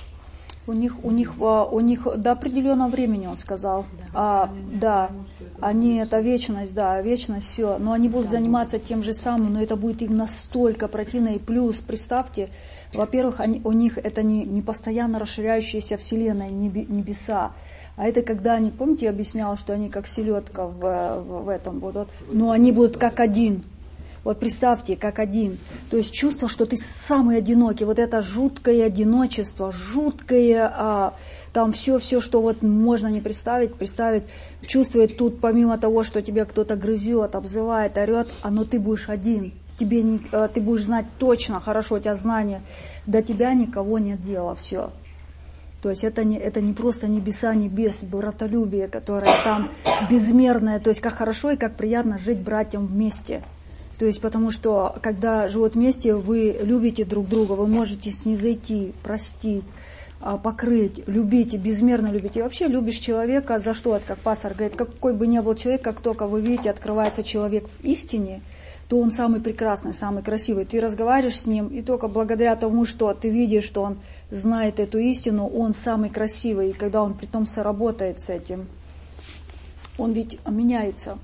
У них, у них, а, у них до определенного времени, он сказал. Да. А, Они да, поймут, что это они вечность. это вечность, да, вечность, все. Но они будут Да. заниматься тем же самым, но это будет им настолько противно. И плюс, представьте, во-первых, они, у них это не, не постоянно расширяющаяся вселенная, неби- небеса. А это когда они, помните, я объясняла, что они как селедка в, в, в этом будут, но они будут как один. Вот представьте, как один. То есть чувство, что ты самый одинокий. Вот это жуткое одиночество, жуткое, а, там все-все, что вот можно не представить, представить. Чувствует тут, помимо того, что тебя кто-то грызет, обзывает, орет, а но ты будешь один. Тебе не, а, ты будешь знать точно, хорошо, у тебя знания. До тебя никого нет дела, все. То есть это не, это не просто небеса небес, братолюбие, которое там безмерное. То есть как хорошо и как приятно жить братьям вместе. То есть потому что, когда живут вместе, вы любите друг друга, вы можете снизойти, простить, покрыть, любите, безмерно любите. И вообще любишь человека за что? Как пастор говорит, какой бы ни был человек, как только вы видите, открывается человек в истине, то он самый прекрасный, самый красивый. Ты разговариваешь с ним, и только благодаря тому, что ты видишь, что он знает эту истину, он самый красивый. И когда он притом соработает с этим, он ведь меняется.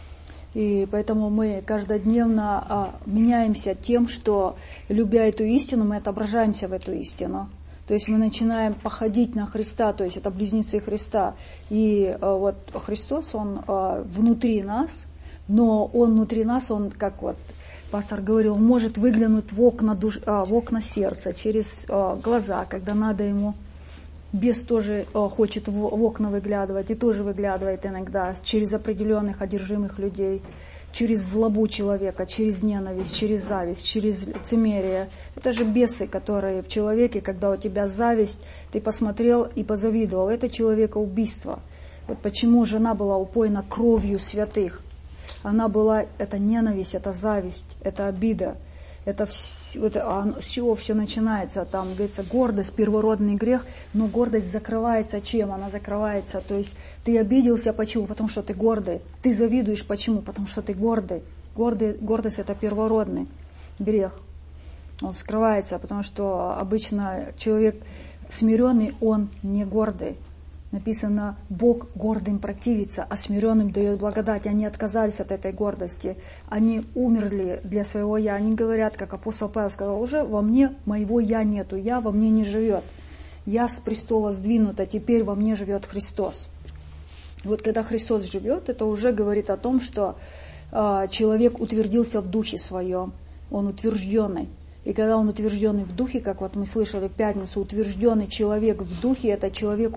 И поэтому мы каждодневно а, меняемся тем, что, любя эту истину, мы отображаемся в эту истину. То есть мы начинаем походить на Христа, то есть это близнецы Христа. И а, вот Христос, Он а, внутри нас, но Он внутри нас, Он, как вот пастор говорил, может выглянуть в окна, душ, а, в окна сердца, через а, глаза, когда надо Ему. Бес тоже а, хочет в, в окна выглядывать и тоже выглядывает иногда через определенных одержимых людей, через злобу человека, через ненависть, через зависть, через лицемерие. Это же бесы, которые в человеке, когда у тебя зависть, ты посмотрел и позавидовал. Это человекоубийство. Вот почему жена была упоена кровью святых. Она была, это ненависть, это зависть, это обида. Это, это с чего все начинается? Там, говорится, гордость, первородный грех, но гордость закрывается чем? Она закрывается, то есть ты обиделся, почему? Потому что ты гордый. Ты завидуешь, почему? Потому что ты гордый. Гордый гордость это первородный грех. Он скрывается, потому что обычно человек смиренный, он не гордый. Написано, Бог гордым противится, а смиренным дает благодать. Они отказались от этой гордости. Они умерли для своего «я». Они говорят, как апостол Павел сказал, уже во мне моего «я» нету, «я» во мне не живет. «Я» с престола сдвинута, теперь во мне живет Христос. Вот когда Христос живет, это уже говорит о том, что э, человек утвердился в духе своем. Он утвержденный. И когда он утвержденный в духе, как вот мы слышали в пятницу, утвержденный человек в духе, это человек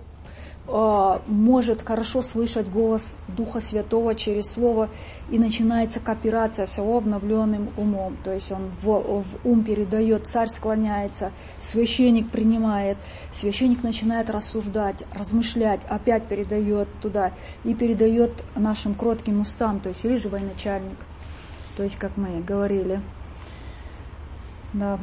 может хорошо слышать голос Духа Святого через Слово, и начинается кооперация с его обновленным умом. То есть он в, в ум передает, царь склоняется, священник принимает, священник начинает рассуждать, размышлять, опять передает туда и передает нашим кротким устам, то есть или же военачальник, то есть как мы говорили. Да.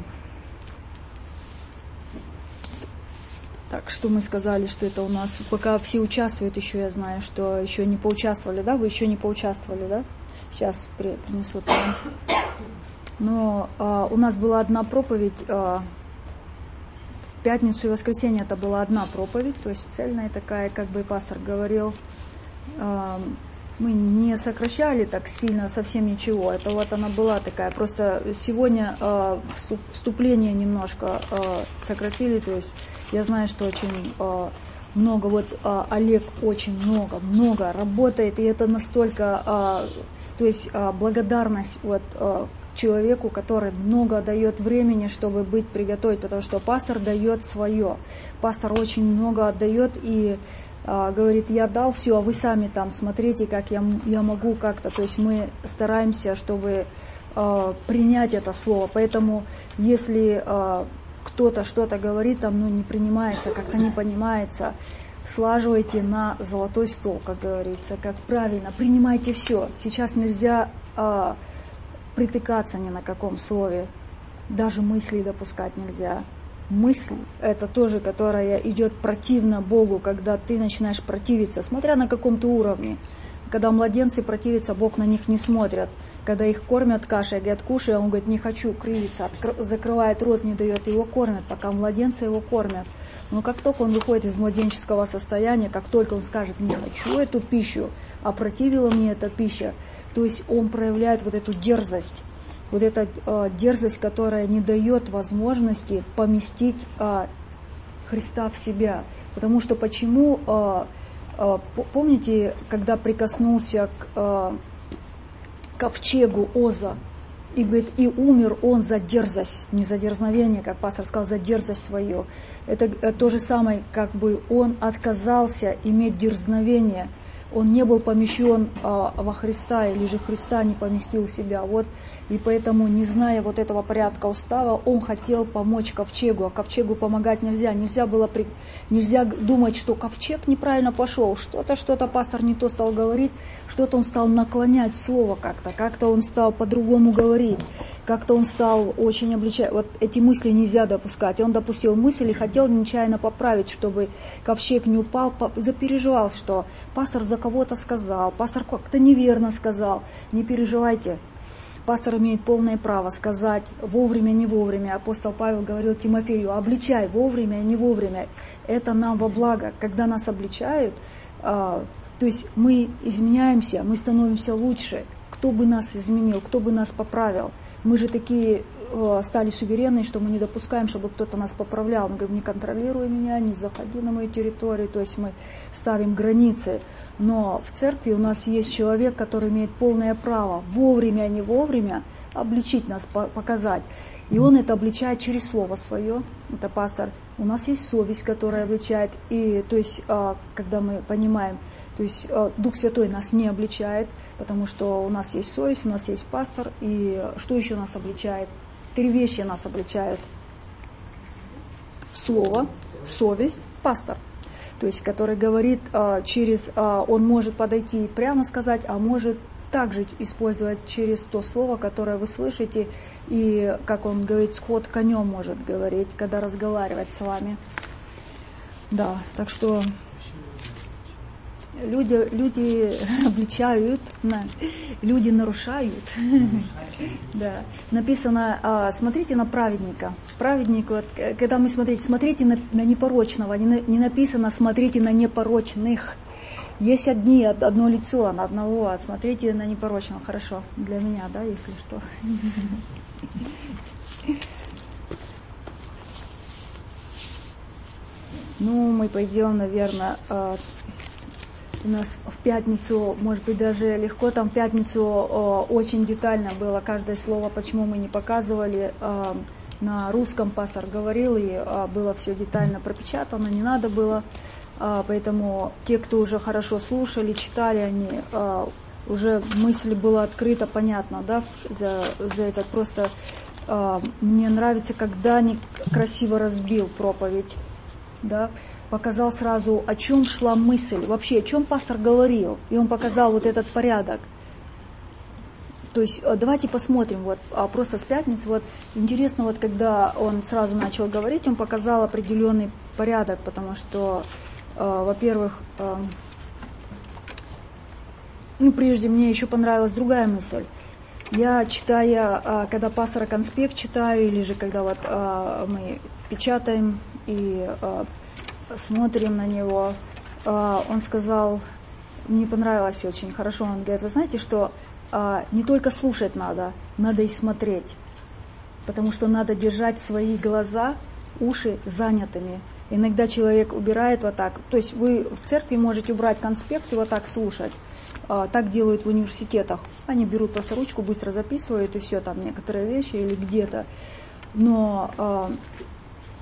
Так, что мы сказали, что это у нас, пока все участвуют, еще я знаю, что еще не поучаствовали, да? Вы еще не поучаствовали, да? Сейчас при, принесут вам. Но а, у нас была одна проповедь, а, в пятницу и воскресенье это была одна проповедь, то есть цельная такая, как бы пастор говорил, а, мы не сокращали так сильно совсем ничего, это вот она была такая, просто сегодня а, вступление немножко а, сократили, то есть я знаю, что очень а, много, вот а, Олег очень много, много работает, и это настолько, а, то есть а, благодарность вот, а, человеку, который много дает времени, чтобы быть приготовить, потому что пастор дает свое, пастор очень много отдает и а, говорит, я дал все, а вы сами там смотрите, как я, я могу как-то, то есть мы стараемся, чтобы а, принять это слово, поэтому если а, кто-то что-то говорит, там, ну, не принимается, как-то не понимается, слаживайте на золотой стол, как говорится, как правильно, принимайте все. Сейчас нельзя а, притыкаться ни на каком слове, даже мысли допускать нельзя. Мысль – это тоже, которая идет противно Богу, когда ты начинаешь противиться, смотря на каком-то уровне. Когда младенцы противятся, Бог на них не смотрит. Когда их кормят кашей, говорят, кушай, а он говорит, не хочу, кривится, откр- закрывает рот, не дает, его кормят, пока младенца его кормят. Но как только он выходит из младенческого состояния, как только он скажет, не хочу эту пищу, а противила мне эта пища, то есть он проявляет вот эту дерзость, вот эта э, дерзость, которая не дает возможности поместить э, Христа в себя. Потому что почему, э, э, помните, когда прикоснулся к э, ковчегу Оза, и говорит, и умер он за дерзость, не за дерзновение, как пастор сказал, за дерзость свою. Это, это то же самое, как бы он отказался иметь дерзновение. Он не был помещен а, во Христа, или же Христа не поместил в себя. Вот, и поэтому, не зная вот этого порядка устава, он хотел помочь ковчегу, а ковчегу помогать нельзя. Нельзя было при... нельзя думать, что ковчег неправильно пошел, что-то, что-то пастор не то стал говорить, что-то он стал наклонять слово как-то, как-то он стал по-другому говорить, как-то он стал очень обличать. Вот эти мысли нельзя допускать. Он допустил мысль и хотел нечаянно поправить, чтобы ковчег не упал, запереживал, что пастор за кого-то сказал, пастор как-то неверно сказал. Не переживайте. Пастор имеет полное право сказать вовремя, не вовремя. Апостол Павел говорил Тимофею, обличай вовремя, не вовремя. Это нам во благо. Когда нас обличают, а, то есть мы изменяемся, мы становимся лучше. Кто бы нас изменил, кто бы нас поправил? Мы же такие а, стали суверенны, что мы не допускаем, чтобы кто-то нас поправлял. Мы говорим, не контролируй меня, не заходи на мою территорию. То есть мы ставим границы. Но в церкви у нас есть человек, который имеет полное право вовремя, а не вовремя обличить нас, показать. И он это обличает через слово свое. Это пастор. У нас есть совесть, которая обличает. И то есть, когда мы понимаем, то есть Дух Святой нас не обличает, потому что у нас есть совесть, у нас есть пастор. И что еще нас обличает? Три вещи нас обличают. Слово, совесть, пастор. То есть, который говорит а, через, а, он может подойти и прямо сказать, а может также использовать через то слово, которое вы слышите, и, как он говорит, сход конем может говорить, когда разговаривать с вами. Да, так что люди, люди обличают, люди нарушают. Да. Написано, смотрите на праведника. Праведник, вот, когда мы смотрите, смотрите на, на непорочного, не, на, не написано смотрите на непорочных. Есть одни, одно лицо на одного, смотрите на непорочного. Хорошо, для меня, да, если что. Ну, мы пойдем, наверное, у нас в пятницу, может быть, даже легко, там в пятницу очень детально было каждое слово, почему мы не показывали. На русском пастор говорил, и было все детально пропечатано, не надо было. Поэтому те, кто уже хорошо слушали, читали, они уже мысль была открыта, понятно, да, за, за это просто мне нравится, когда Ник красиво разбил проповедь, да, показал сразу, о чем шла мысль, вообще, о чем пастор говорил, и он показал вот этот порядок. То есть давайте посмотрим, вот просто с пятницы, вот интересно, вот когда он сразу начал говорить, он показал определенный порядок, потому что, э, во-первых, э, ну прежде мне еще понравилась другая мысль. Я читая, э, когда пастора конспект читаю, или же когда вот э, мы печатаем и э, смотрим на него, э, он сказал, мне понравилось очень хорошо, он говорит, вы знаете, что не только слушать надо, надо и смотреть. Потому что надо держать свои глаза, уши занятыми. Иногда человек убирает вот так. То есть вы в церкви можете убрать конспект и вот так слушать. Так делают в университетах. Они берут просто ручку, быстро записывают и все, там некоторые вещи или где-то. Но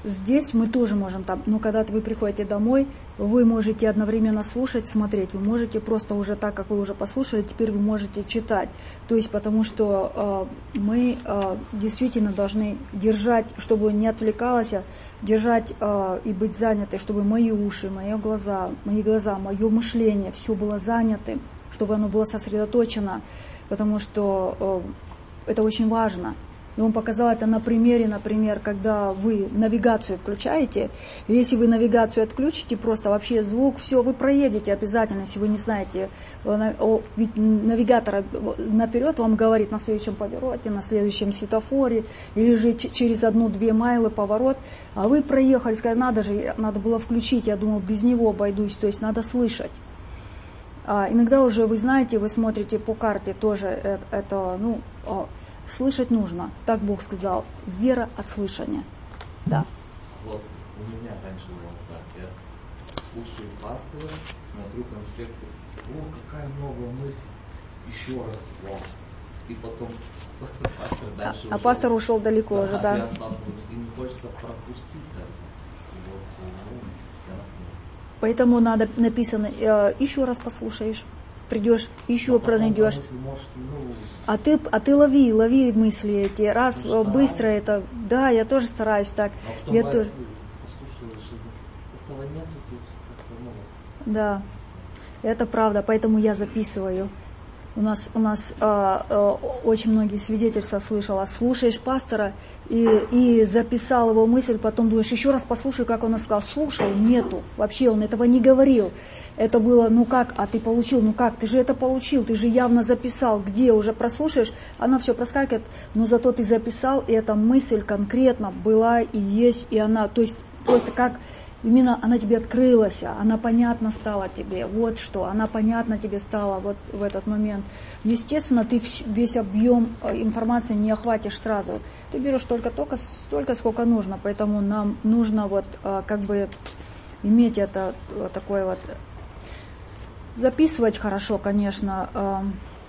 здесь мы тоже можем там, ну, когда вы приходите домой, вы можете одновременно слушать, смотреть, вы можете просто уже так, как вы уже послушали, теперь вы можете читать. То есть, потому что э, мы э, действительно должны держать, чтобы не отвлекалось, а держать э, и быть заняты, чтобы мои уши, мои глаза, мои глаза, мое мышление, все было занято, чтобы оно было сосредоточено, потому что э, это очень важно. И он показал это на примере, например, когда вы навигацию включаете, и если вы навигацию отключите, просто вообще звук, все, вы проедете обязательно, если вы не знаете, ведь навигатор наперед вам говорит на следующем повороте, на следующем светофоре, или же через одну-две майлы поворот, а вы проехали, сказали, надо же, надо было включить, я думал, без него обойдусь, то есть надо слышать. А иногда уже, вы знаете, вы смотрите по карте тоже, это, это ну... слышать нужно, так Бог сказал, вера от слышания. Да. Вот у меня раньше было так, я слушаю пастора, смотрю конспекты, о, какая новая мысль, еще раз, вау. И потом пастор дальше А, а пастор ушел далеко да, уже, да. И не хочется пропустить это. Вот, ну, да. Поэтому надо написано, э, еще раз послушаешь. Придешь, еще пройдешь. А ты, а ты лови, лови мысли эти. Раз быстро это. Да, я тоже стараюсь так. Я тоже. Да, это правда, поэтому я записываю. У нас, у нас э, э, очень многие свидетельства слышала. Слушаешь пастора и, и записал его мысль, потом думаешь, еще раз послушай, как он сказал. Слушал, нету. Вообще он этого не говорил. Это было, ну как, а ты получил, ну как, ты же это получил, ты же явно записал. Где уже прослушаешь, оно все проскакивает, но зато ты записал, и эта мысль конкретно была и есть, и она, то есть просто как... Именно она тебе открылась, она понятна стала тебе, вот что, она понятна тебе стала вот в этот момент. Естественно, ты весь объем информации не охватишь сразу. Ты берешь только, только столько, сколько нужно, поэтому нам нужно вот как бы иметь это вот такое вот, записывать хорошо, конечно.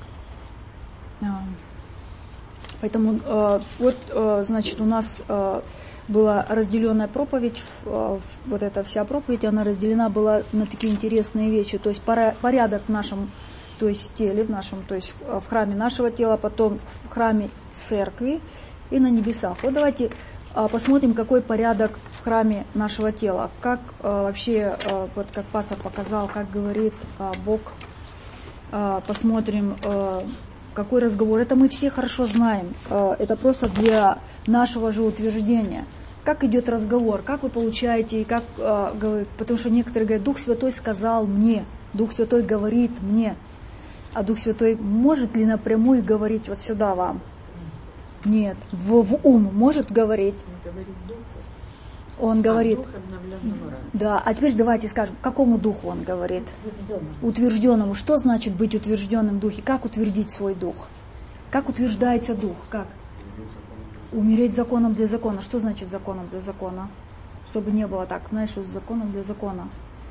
Поэтому вот, значит, у нас... была разделенная проповедь, вот эта вся проповедь, она разделена была на такие интересные вещи, то есть порядок в нашем, то есть теле, в нашем, то есть в храме нашего тела, потом в храме церкви и на небесах. Вот давайте посмотрим, какой порядок в храме нашего тела, как вообще, вот как пастор показал, как говорит Бог, посмотрим, какой разговор. Это мы все хорошо знаем. Это просто для нашего же утверждения. Как идет разговор, как вы получаете, и как, потому что некоторые говорят, Дух Святой сказал мне, Дух Святой говорит мне. А Дух Святой может ли напрямую говорить вот сюда вам? Нет. В, в ум может говорить? Он говорит. Да, а теперь давайте скажем, какому духу он говорит? Утвержденному. Утвержденному. Что значит быть утвержденным в духе? Как утвердить свой дух? Как утверждается дух? Как? Умереть законом для закона. Что значит законом для закона? Чтобы не было так, знаешь, что законом для закона.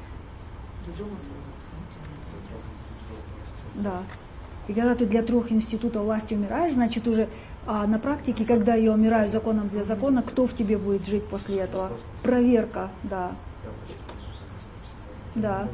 Да. И когда ты для трех институтов власти умираешь, значит уже а на практике, когда я умираю законом для закона, кто в тебе будет жить после этого? Проверка, да. Да.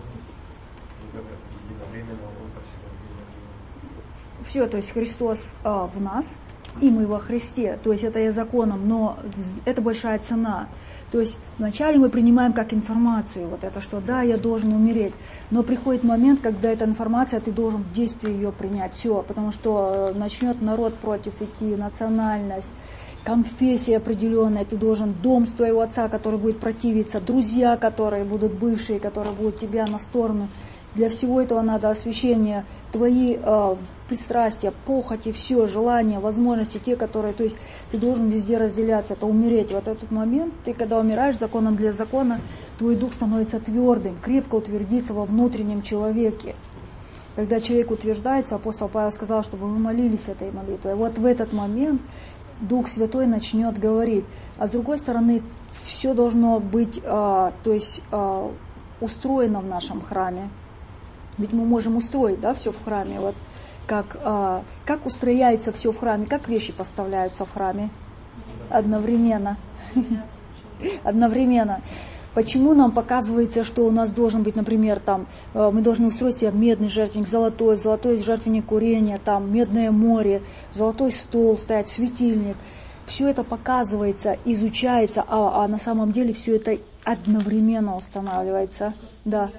Все, то есть Христос а, в нас, и мы во Христе. То есть это я законом, но это большая цена. То есть вначале мы принимаем как информацию, вот это, что да, я должен умереть. Но приходит момент, когда эта информация, ты должен в действии ее принять. Все, потому что начнет народ против идти, национальность, конфессия определенная, ты должен дом с твоего отца, который будет противиться, друзья, которые будут бывшие, которые будут тебя на сторону. Для всего этого надо освящение, твои э, пристрастия, похоти, все, желания, возможности, те, которые, то есть ты должен везде разделяться, это умереть. Вот этот момент, ты когда умираешь законом для закона, твой дух становится твердым, крепко утвердится во внутреннем человеке. Когда человек утверждается, апостол Павел сказал, чтобы вы молились этой молитвой. Вот в этот момент Дух Святой начнет говорить. А с другой стороны, все должно быть, э, то есть э, устроено в нашем храме. Ведь мы можем устроить, да, все в храме. Вот как, а, как устрояется все в храме, как вещи поставляются в храме одновременно. одновременно. Почему нам показывается, что у нас должен быть, например, там, мы должны устроить себе медный жертвенник, золотой, золотой жертвенник курения, там, медное море, золотой стол, стоять, светильник. Все это показывается, изучается, а, а на самом деле все это одновременно устанавливается. Да.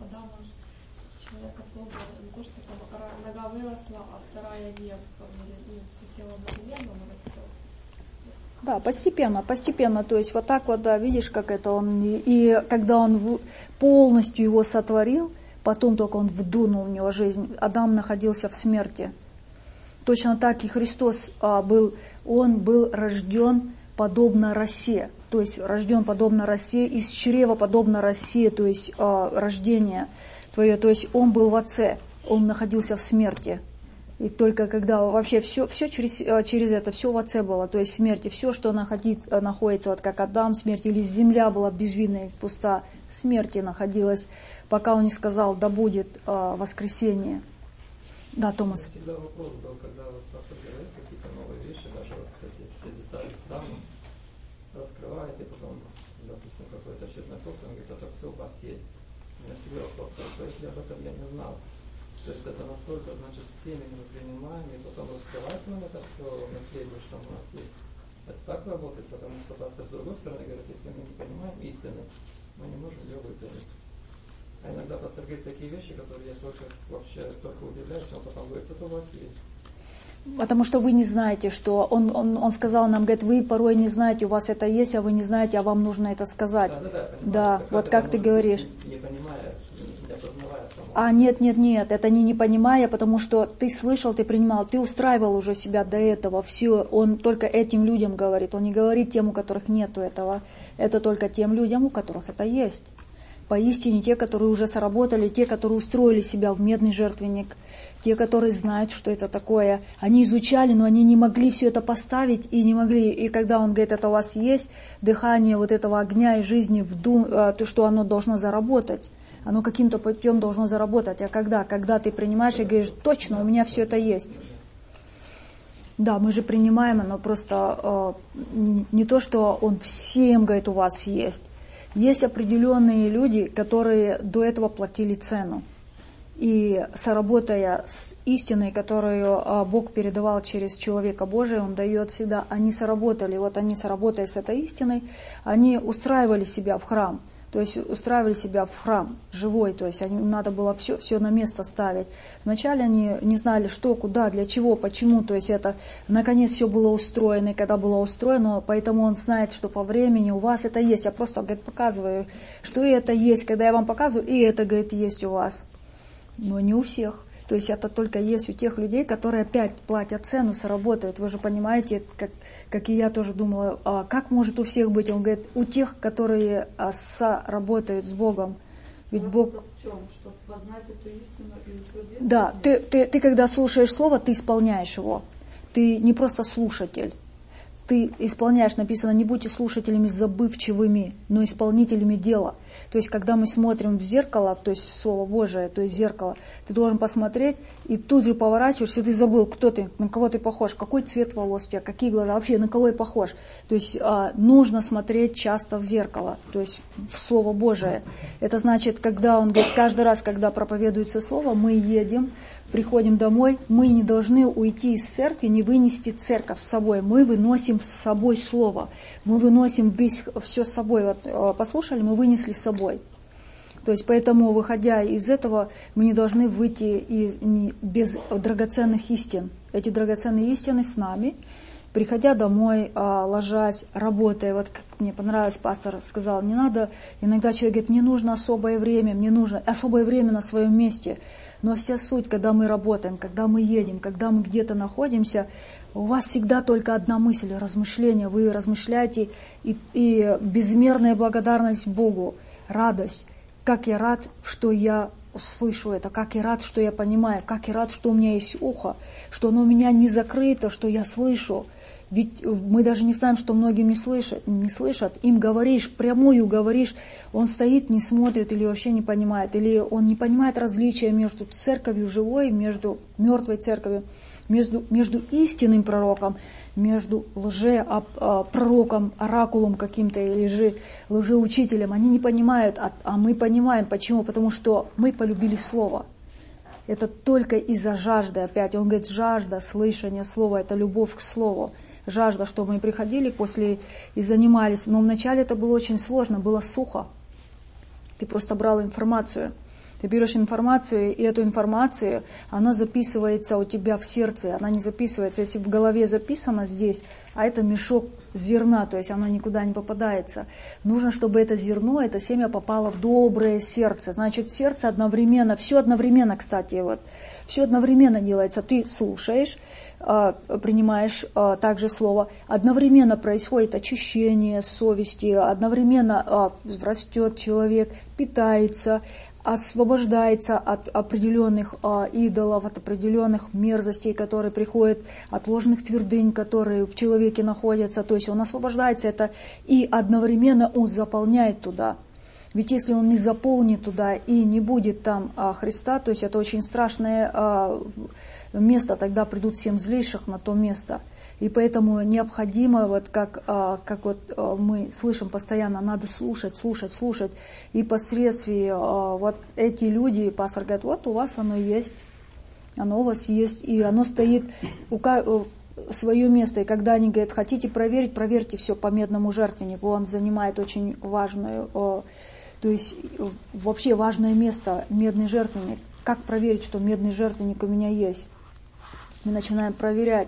Человека создал не то, что нога выросла, а вторая вверх, ну, все тело одновременно вырастет. Да, постепенно, постепенно, то есть вот так вот, да, видишь, как это он, и, и когда он в, полностью его сотворил, потом только он вдунул в него жизнь, Адам находился в смерти. Точно так и Христос а, был, он был рожден подобно росе, то есть рожден подобно росе, из чрева подобно росе, то есть а, рождение твое, то есть он был в Отце, он находился в смерти. И только когда вообще все, все через, через это, все в Отце было, то есть смерти, все, что находится, находится, вот как Адам, смерть, или земля была безвинна и пуста, смерти находилась, пока он не сказал, да будет а, воскресение. Да, Томас. Всегда вопрос был, когда вот пастор говорит какие-то новые вещи, даже вот эти все детали храма раскрывает, и потом, допустим, какой-то очередной пост, он говорит, это все у вас есть. У меня всегда вопрос, что если об этом я не знал, то есть это настолько, значит, всеми мы принимаем, и потом раскрывается нам это все наследие, что у нас есть. Это так работает, потому что пастор с другой стороны говорит, если мы не понимаем истины, мы не можем ее выполнить. А иногда пастор говорит такие вещи, которые я только вообще только удивляюсь, но потом говорит, это у вас есть. Потому что вы не знаете, что он, он, он сказал нам, говорит, вы порой не знаете, у вас это есть, а вы не знаете, а вам нужно это сказать. Да, да, да, понимаю, да как вот как ты говоришь. Не понимая, не осознавая самого. А нет, нет, нет, это не не понимая, потому что ты слышал, ты принимал, ты устраивал уже себя до этого, все, он только этим людям говорит, он не говорит тем, у которых нету этого, это только тем людям, у которых это есть. Поистине те, которые уже сработали, те, которые устроили себя в медный жертвенник, те, которые знают, что это такое. Они изучали, но они не могли все это поставить и не могли. И когда он говорит, это у вас есть, дыхание вот этого огня и жизни, вдум, то, что оно должно заработать. Оно каким-то путем должно заработать. А когда? Когда ты принимаешь и говоришь, точно, у меня все это есть. Да, мы же принимаем, но просто э, не то, что он всем говорит, у вас есть. Есть определенные люди, которые до этого платили цену. И соработая с истиной, которую Бог передавал через человека Божия, Он дает всегда, они соработали. Вот они, соработая с этой истиной, они устраивали себя в храм. То есть устраивали себя в храм живой, то есть им надо было все, все на место ставить. Вначале они не знали, что, куда, для чего, почему, то есть это, наконец, все было устроено, и когда было устроено, поэтому он знает, что по времени у вас это есть. Я просто, говорит, показываю, что и это есть, когда я вам показываю, и это, говорит, есть у вас. Но не у всех. То есть это только есть у тех людей, которые опять платят цену, сработают. Вы же понимаете, как, как и я тоже думала, а как может у всех быть? Он говорит, у тех, которые а, сработают с Богом. Ведь Бог... В чем? Чтобы познать эту истину и утвердить? Да, ты, ты, ты когда слушаешь слово, ты исполняешь его. Ты не просто слушатель. Ты исполняешь, написано, не будьте слушателями забывчивыми, но исполнителями дела. То есть, когда мы смотрим в зеркало, то есть в Слово Божие, то есть зеркало, ты должен посмотреть и тут же поворачиваешься, ты забыл, кто ты, на кого ты похож, какой цвет волос у тебя, какие глаза, вообще на кого я похож. То есть, а, нужно смотреть часто в зеркало, то есть в Слово Божие. Это значит, когда он говорит, каждый раз, когда проповедуется Слово, мы едем, приходим домой, мы не должны уйти из церкви, не вынести церковь с собой. Мы выносим с собой Слово. Мы выносим весь, все с собой. Вот, послушали, мы вынесли с собой. То есть, поэтому, выходя из этого, мы не должны выйти из, не, без драгоценных истин. Эти драгоценные истины с нами. Приходя домой, ложась, работая, вот как мне понравилось, пастор сказал, не надо, иногда человек говорит, мне нужно особое время, мне нужно особое время на своем месте. Но вся суть, когда мы работаем, когда мы едем, когда мы где-то находимся, у вас всегда только одна мысль, размышление. Вы размышляете, и, и безмерная благодарность Богу, радость. Как я рад, что я слышу это, как я рад, что я понимаю, как я рад, что у меня есть ухо, что оно у меня не закрыто, что я слышу. Ведь мы даже не знаем, что многим не слышат, не слышат. Им говоришь, прямую говоришь, он стоит, не смотрит или вообще не понимает. Или он не понимает различия между церковью живой, между мертвой церковью. между, между истинным пророком, между лже-пророком, оракулом каким-то или же лжеучителем. Они не понимают, а, а мы понимаем. Почему? Потому что мы полюбили Слово. Это только из-за жажды опять. Он говорит, жажда слышания Слова, это любовь к Слову. Жажда, что мы приходили после и занимались. Но вначале это было очень сложно, было сухо. Ты просто брал информацию. Ты берешь информацию, и эту информацию, она записывается у тебя в сердце. Она не записывается, если в голове записано здесь, а это мешок зерна, то есть оно никуда не попадается. Нужно, чтобы это зерно, это семя попало в доброе сердце. Значит, сердце одновременно, все одновременно, кстати, вот, все одновременно делается. Ты слушаешь, принимаешь также слово, одновременно происходит очищение совести, одновременно растет человек, питается, освобождается от определенных а, идолов, от определенных мерзостей, которые приходят, от ложных твердынь, которые в человеке находятся. То есть он освобождается это, и одновременно он заполняет туда. Ведь если он не заполнит туда и не будет там а, Христа, то есть это очень страшное а, место, тогда придут семь злейших на то место. И поэтому необходимо, вот как, как вот мы слышим постоянно, надо слушать, слушать, слушать. И посредством вот эти люди, пастор говорит, вот у вас оно есть, оно у вас есть, и оно стоит у свое место. И когда они говорят, хотите проверить, проверьте все по медному жертвеннику. Он занимает очень важную, то есть вообще важное место, медный жертвенник. Как проверить, что медный жертвенник у меня есть? Мы начинаем проверять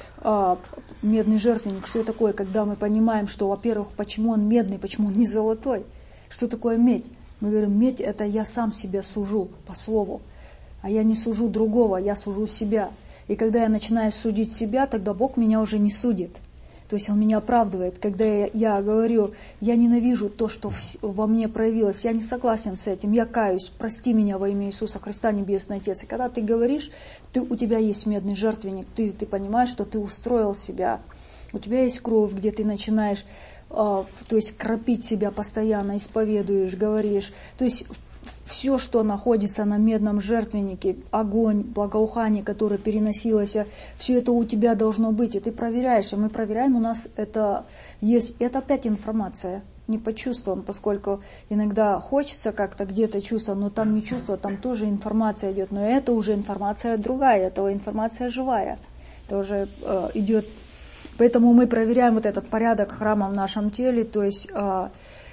а, медный жертвенник, что такое, когда мы понимаем, что, во-первых, почему он медный, почему он не золотой, что такое медь. Мы говорим, медь это я сам себя сужу по слову, а я не сужу другого, я сужу себя. И когда я начинаю судить себя, тогда Бог меня уже не судит. То есть Он меня оправдывает. Когда я, я говорю, я ненавижу то, что в, во мне проявилось, я не согласен с этим, я каюсь, прости меня во имя Иисуса Христа, Небесный Отец. И когда ты говоришь, ты, у тебя есть медный жертвенник, ты, ты понимаешь, что ты устроил себя. У тебя есть кровь, где ты начинаешь, э, то есть кропить себя постоянно, исповедуешь, говоришь. То есть все, что находится на медном жертвеннике, огонь, благоухание, которое переносилось, все это у тебя должно быть. И ты проверяешь, и мы проверяем, у нас это есть. Это опять информация, не по чувствам, поскольку иногда хочется как-то где-то чувство, но там не чувство, там тоже информация идет. Но это уже информация другая, это информация живая. Это уже э, идет. Поэтому мы проверяем вот этот порядок храма в нашем теле, то есть э,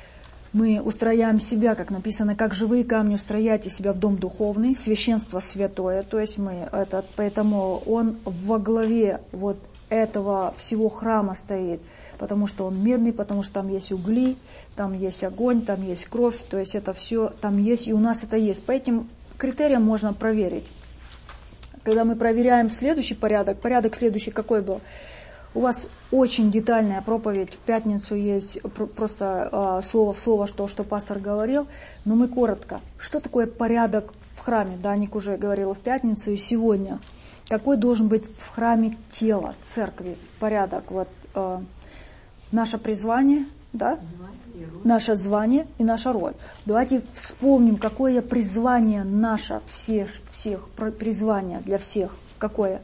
мы устрояем себя, как написано, как живые камни, устрояйте себя в дом духовный, священство святое, то есть мы этот, поэтому он во главе вот этого всего храма стоит, потому что он медный, потому что там есть угли, там есть огонь, там есть кровь, то есть это все там есть, и у нас это есть. По этим критериям можно проверить. Когда мы проверяем следующий порядок, порядок следующий какой был? У вас очень детальная проповедь, в пятницу есть просто э, слово в слово, что, что пастор говорил, но мы коротко. Что такое порядок в храме? Даник уже говорила в пятницу и сегодня. Какой должен быть в храме тело, церкви, порядок? Вот, э, наше призвание, да? Звание, наше звание и наша роль. Давайте вспомним, какое призвание наше, всех, всех призвание для всех. Какое?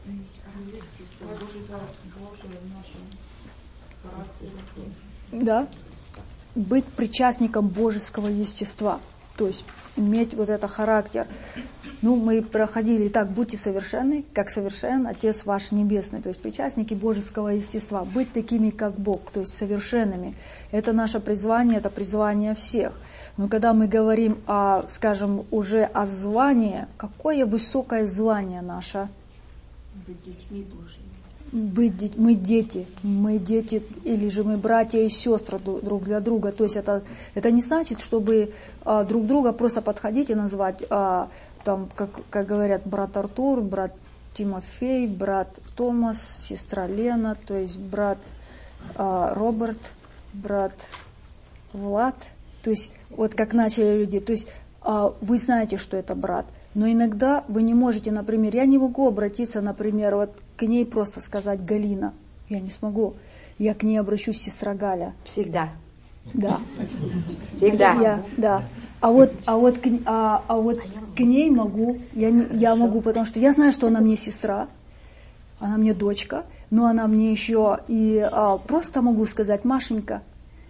Да, быть причастником божеского естества, то есть иметь вот этот характер. Ну, мы проходили так, будьте совершенны, как совершен Отец ваш Небесный, то есть причастники божеского естества, быть такими, как Бог, то есть совершенными. Это наше призвание, это призвание всех. Но когда мы говорим, о, скажем, уже о звании, какое высокое звание наше? Быть детьми Божьими. Быть, мы дети, мы дети, или же мы братья и сестры друг для друга. То есть это, это не значит, чтобы а, друг друга просто подходить и назвать, а, там, как, как говорят, брат Артур, брат Тимофей, брат Томас, сестра Лена, то есть брат а, Роберт, брат Влад. То есть вот как начали люди, то есть а, вы знаете, что это брат. Но иногда вы не можете, например, я не могу обратиться, например, вот к ней просто сказать Галина. Я не смогу. Я к ней обращусь, сестра Галя. Всегда. Да. Всегда. Я, да. А вот, а вот, к, а, а вот к ней могу, я, не, я могу, потому что я знаю, что она мне сестра. она мне дочка, но она мне еще и а, просто могу сказать Машенька.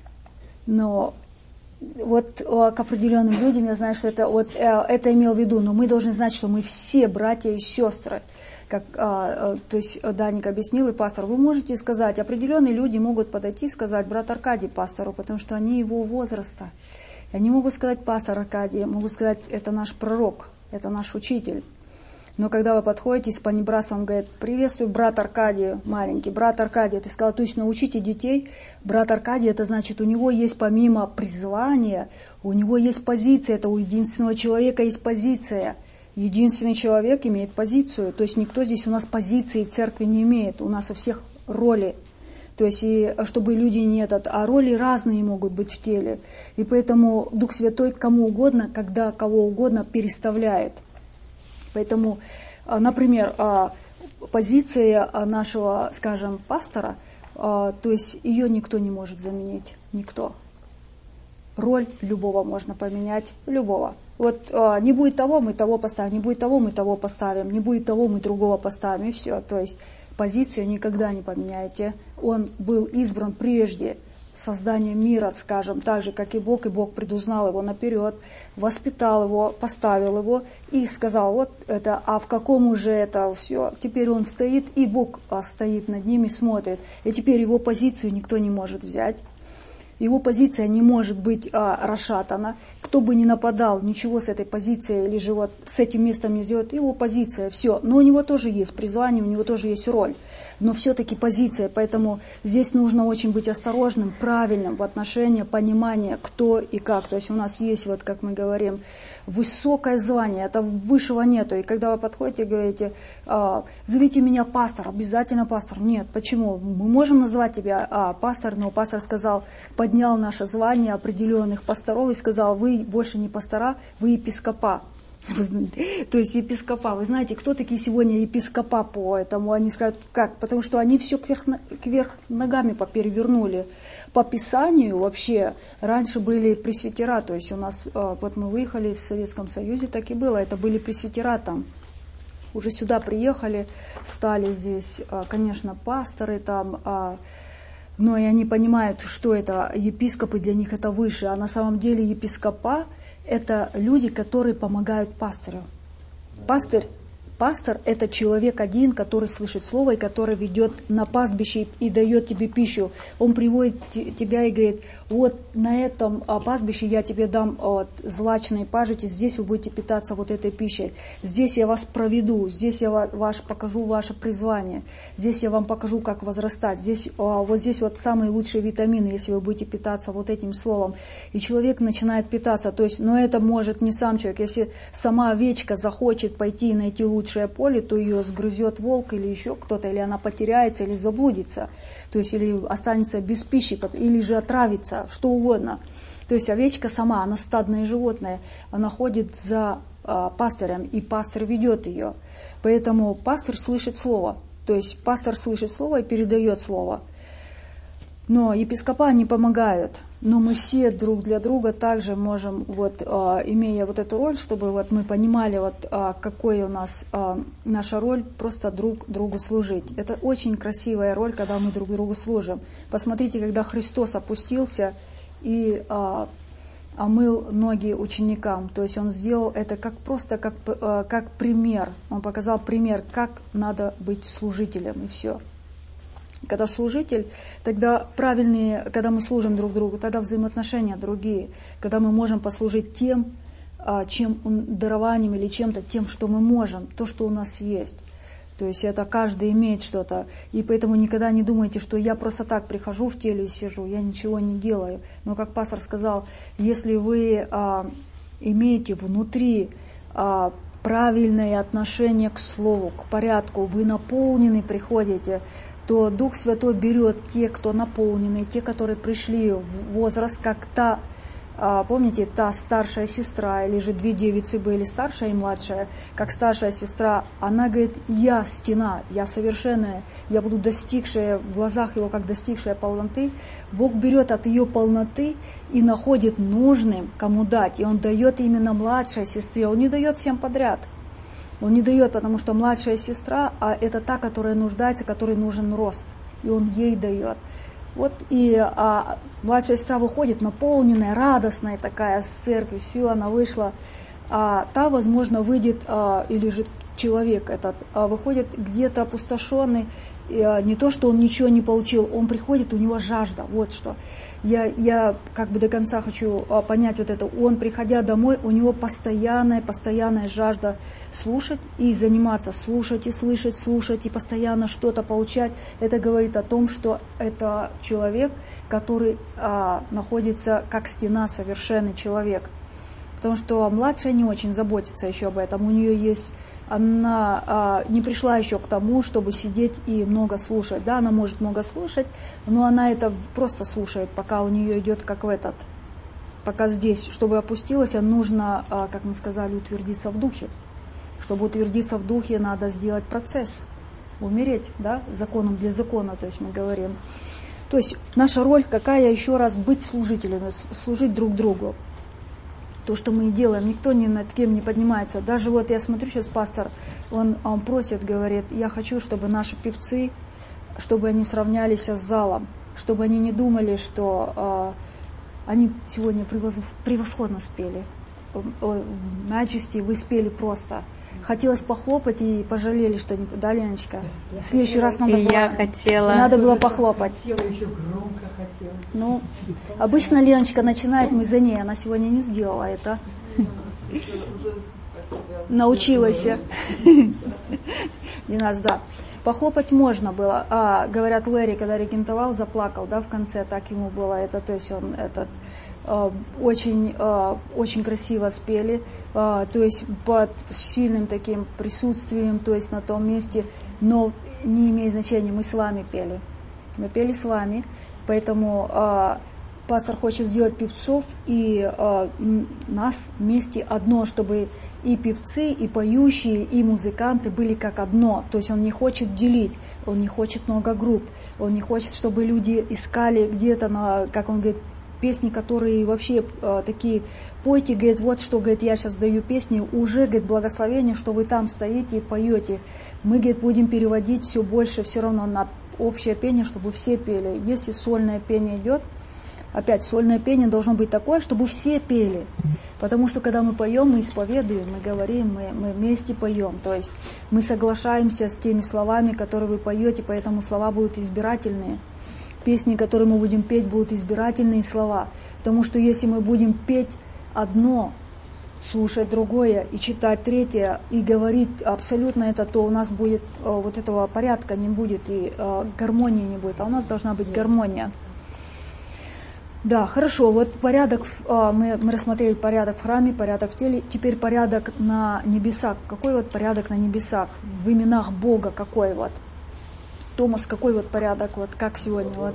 Но вот а, к определенным людям я знаю, что это, вот, а, это имел в виду, но мы должны знать, что мы все братья и сестры. Как, а, а, то есть Даник объяснил, и пастор, вы можете сказать, определенные люди могут подойти и сказать брат Аркадий пастору, потому что они его возраста. Они могут сказать пастор Аркадий, могут сказать, это наш пророк, это наш учитель. Но когда вы подходите с понебратством, говорит, приветствую, брат Аркадий, маленький, брат Аркадий, ты сказал, то есть научите детей, брат Аркадий, это значит, у него есть помимо призвания, у него есть позиция, это у единственного человека есть позиция. Единственный человек имеет позицию, то есть никто здесь у нас позиции в церкви не имеет, у нас у всех роли. То есть, и, чтобы люди не этот, а роли разные могут быть в теле. И поэтому Дух Святой кому угодно, когда кого угодно переставляет. Поэтому, например, позиция нашего, скажем, пастора, то есть ее никто не может заменить, никто. Роль любого можно поменять, любого. Вот не будет того, мы того поставим, не будет того, мы того поставим, не будет того, мы другого поставим, и все. То есть позицию никогда не поменяете. Он был избран прежде создания мира, скажем, так же, как и Бог, и Бог предузнал его наперед, воспитал его, поставил его и сказал, вот это, а в каком уже это все. Теперь он стоит, и Бог стоит над ним и смотрит. И теперь его позицию никто не может взять. Его позиция не может быть а, расшатана. Кто бы ни нападал, ничего с этой позицией или же вот с этим местом не сделает, его позиция, все. Но у него тоже есть призвание, у него тоже есть роль. Но все-таки позиция, поэтому здесь нужно очень быть осторожным, правильным в отношении понимания, кто и как. То есть у нас есть, вот как мы говорим, высокое звание, это высшего нету. И когда вы подходите и говорите, а, зовите меня пастор, обязательно пастор. Нет, почему? Мы можем назвать тебя а, пастор, но пастор сказал, поднял наше звание определенных пасторов и сказал, вы больше не пастора, вы епископа. То есть епископа. Вы знаете, кто такие сегодня епископа по этому? Они скажут, как? Потому что они все кверх, кверх ногами поперевернули. По Писанию вообще раньше были пресвитера, то есть у нас, вот мы выехали в Советском Союзе, так и было, это были пресвитера там. Уже сюда приехали, стали здесь, конечно, пасторы там, но и они понимают, что это епископы, для них это выше, а на самом деле епископа это люди, которые помогают пастырю. Пастырь, пастор – это человек один, который слышит слово и который ведет на пастбище и дает тебе пищу. Он приводит тебя и говорит, вот на этом пастбище я тебе дам вот, злачные пажити, здесь вы будете питаться вот этой пищей. Здесь я вас проведу, здесь я ваш, покажу ваше призвание, здесь я вам покажу, как возрастать. Здесь, вот здесь вот самые лучшие витамины, если вы будете питаться вот этим словом. И человек начинает питаться. То есть, но это может не сам человек. Если сама овечка захочет пойти и найти лучшее поле, то ее сгрызет волк или еще кто-то, или она потеряется, или заблудится. То есть, или останется без пищи, или же отравится, что угодно. То есть, овечка сама, она стадное животное, она ходит за а, пастырем, и пастырь ведет ее. Поэтому пастырь слышит слово. То есть, пастор слышит слово и передает слово. Но епископа они помогают. Но мы все друг для друга также можем, вот, а, имея вот эту роль, чтобы вот мы понимали, вот, а, какой у нас а, наша роль, просто друг другу служить. Это очень красивая роль, когда мы друг другу служим. Посмотрите, когда Христос опустился и а, омыл ноги ученикам. То есть Он сделал это как просто как, а, как пример. Он показал пример, как надо быть служителем, и все. Когда служитель, тогда правильные, когда мы служим друг другу, тогда взаимоотношения другие. Когда мы можем послужить тем, чем дарованием или чем-то, тем, что мы можем, то, что у нас есть. То есть это каждый имеет что-то. И поэтому никогда не думайте, что я просто так прихожу в теле и сижу, я ничего не делаю. Но как пастор сказал, если вы а, имеете внутри а, правильное отношение к слову, к порядку, вы наполнены приходите, то Дух Святой берет те, кто наполнены, те, которые пришли в возраст, как та, помните, та старшая сестра, или же две девицы были, старшая и младшая, как старшая сестра, она говорит, я стена, я совершенная, я буду достигшая в глазах его, как достигшая полноты. Бог берет от ее полноты и находит нужным, кому дать, и Он дает именно младшей сестре, Он не дает всем подряд. Он не дает, потому что младшая сестра, а это та, которая нуждается, которой нужен рост. И он ей дает. Вот и а, младшая сестра выходит наполненная, радостная такая с церкви, все, она вышла. А та, возможно, выйдет, а, или же человек этот, а, выходит где-то опустошенный, и, а, не то, что он ничего не получил, он приходит, у него жажда, вот что. Я, я как бы до конца хочу а, понять вот это. Он, приходя домой, у него постоянная, постоянная жажда слушать и заниматься, слушать и слышать, слушать и постоянно что-то получать. Это говорит о том, что это человек, который а, находится как стена, совершенный человек. Потому что младшая не очень заботится еще об этом. У нее есть, она а, не пришла еще к тому, чтобы сидеть и много слушать. Да, она может много слушать, но она это просто слушает, пока у нее идет как в этот, пока здесь, чтобы опустилась, нужно, а, как мы сказали, утвердиться в духе. Чтобы утвердиться в духе, надо сделать процесс, умереть, да, законом для закона, то есть мы говорим. То есть наша роль какая, еще раз, быть служителями, служить друг другу. То, что мы делаем, никто ни над кем не поднимается. Даже вот я смотрю сейчас, пастор, он, он просит, говорит, я хочу, чтобы наши певцы, чтобы они сравнялись с залом, чтобы они не думали, что э, они сегодня превосходно спели. Majesty, вы спели просто. Хотелось похлопать и пожалели, что не... Да, Леночка? В следующий раз надо и было... я хотела... Надо было похлопать. Хотела, еще громко хотела. Ну, обычно Леночка начинает, мы за ней. Она сегодня не сделала это. Научилась. Не нас, да. Похлопать можно было. А, говорят, Лэри, когда регентовал, заплакал, да, в конце, так ему было это, то есть он этот... Очень, очень красиво спели, то есть под сильным таким присутствием, то есть на том месте, но не имеет значения, мы с вами пели. Мы пели с вами, поэтому пастор хочет сделать певцов и нас вместе одно, чтобы и певцы, и поющие, и музыканты были как одно. То есть он не хочет делить, он не хочет много групп, он не хочет, чтобы люди искали где-то, на, как он говорит, песни, которые вообще э, такие, пойте, говорит, вот что, говорит, я сейчас даю песни, уже, говорит, благословение, что вы там стоите и поете. Мы, говорит, будем переводить все больше все равно на общее пение, чтобы все пели. Если сольное пение идет, опять, сольное пение должно быть такое, чтобы все пели. Потому что, когда мы поем, мы исповедуем, мы говорим, мы, мы вместе поем. То есть мы соглашаемся с теми словами, которые вы поете, поэтому слова будут избирательные. Песни, которые мы будем петь, будут избирательные слова. Потому что если мы будем петь одно, слушать другое и читать третье, и говорить абсолютно это, то у нас будет вот этого порядка не будет, и гармонии не будет. А у нас должна быть гармония. Да, хорошо. Вот порядок, мы, мы рассмотрели порядок в храме, порядок в теле. Теперь порядок на небесах. Какой вот порядок на небесах? В именах Бога какой вот? Томас, какой вот порядок, вот как сегодня, вот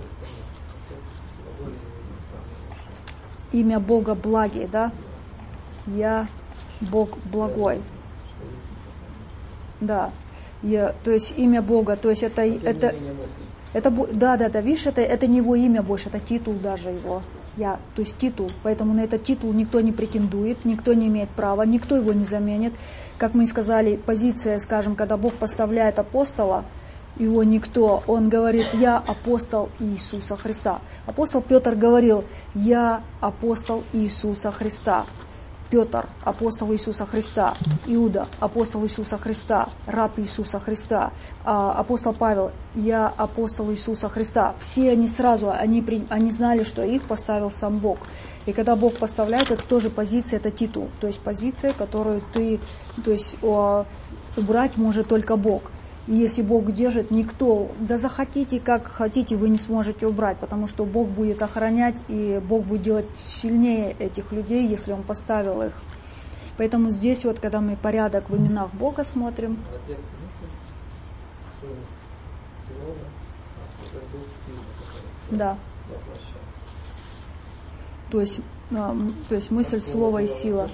имя Бога благий, да? Я Бог благой. Да. Я, то есть имя Бога, то есть это, это, это, да, да, да, видишь, это, это не его имя больше, это титул даже его. Я, то есть титул, поэтому на этот титул никто не претендует, никто не имеет права, никто его не заменит. Как мы и сказали, позиция, скажем, когда Бог поставляет апостола, его никто, он говорит, я апостол Иисуса Христа. Апостол Петр говорил, я апостол Иисуса Христа. Петр, апостол Иисуса Христа. Иуда, апостол Иисуса Христа. Раб Иисуса Христа. Апостол Павел, я апостол Иисуса Христа. Все они сразу, они, они знали, что их поставил сам Бог. И когда Бог поставляет, это тоже позиция, это титул. То есть позиция, которую ты, то есть убрать может только Бог. И если Бог держит, никто, да захотите, как хотите, вы не сможете убрать, потому что Бог будет охранять, и Бог будет делать сильнее этих людей, если Он поставил их. Поэтому здесь вот, когда мы порядок в именах Бога смотрим, да, то есть, то есть мысль, слово и сила.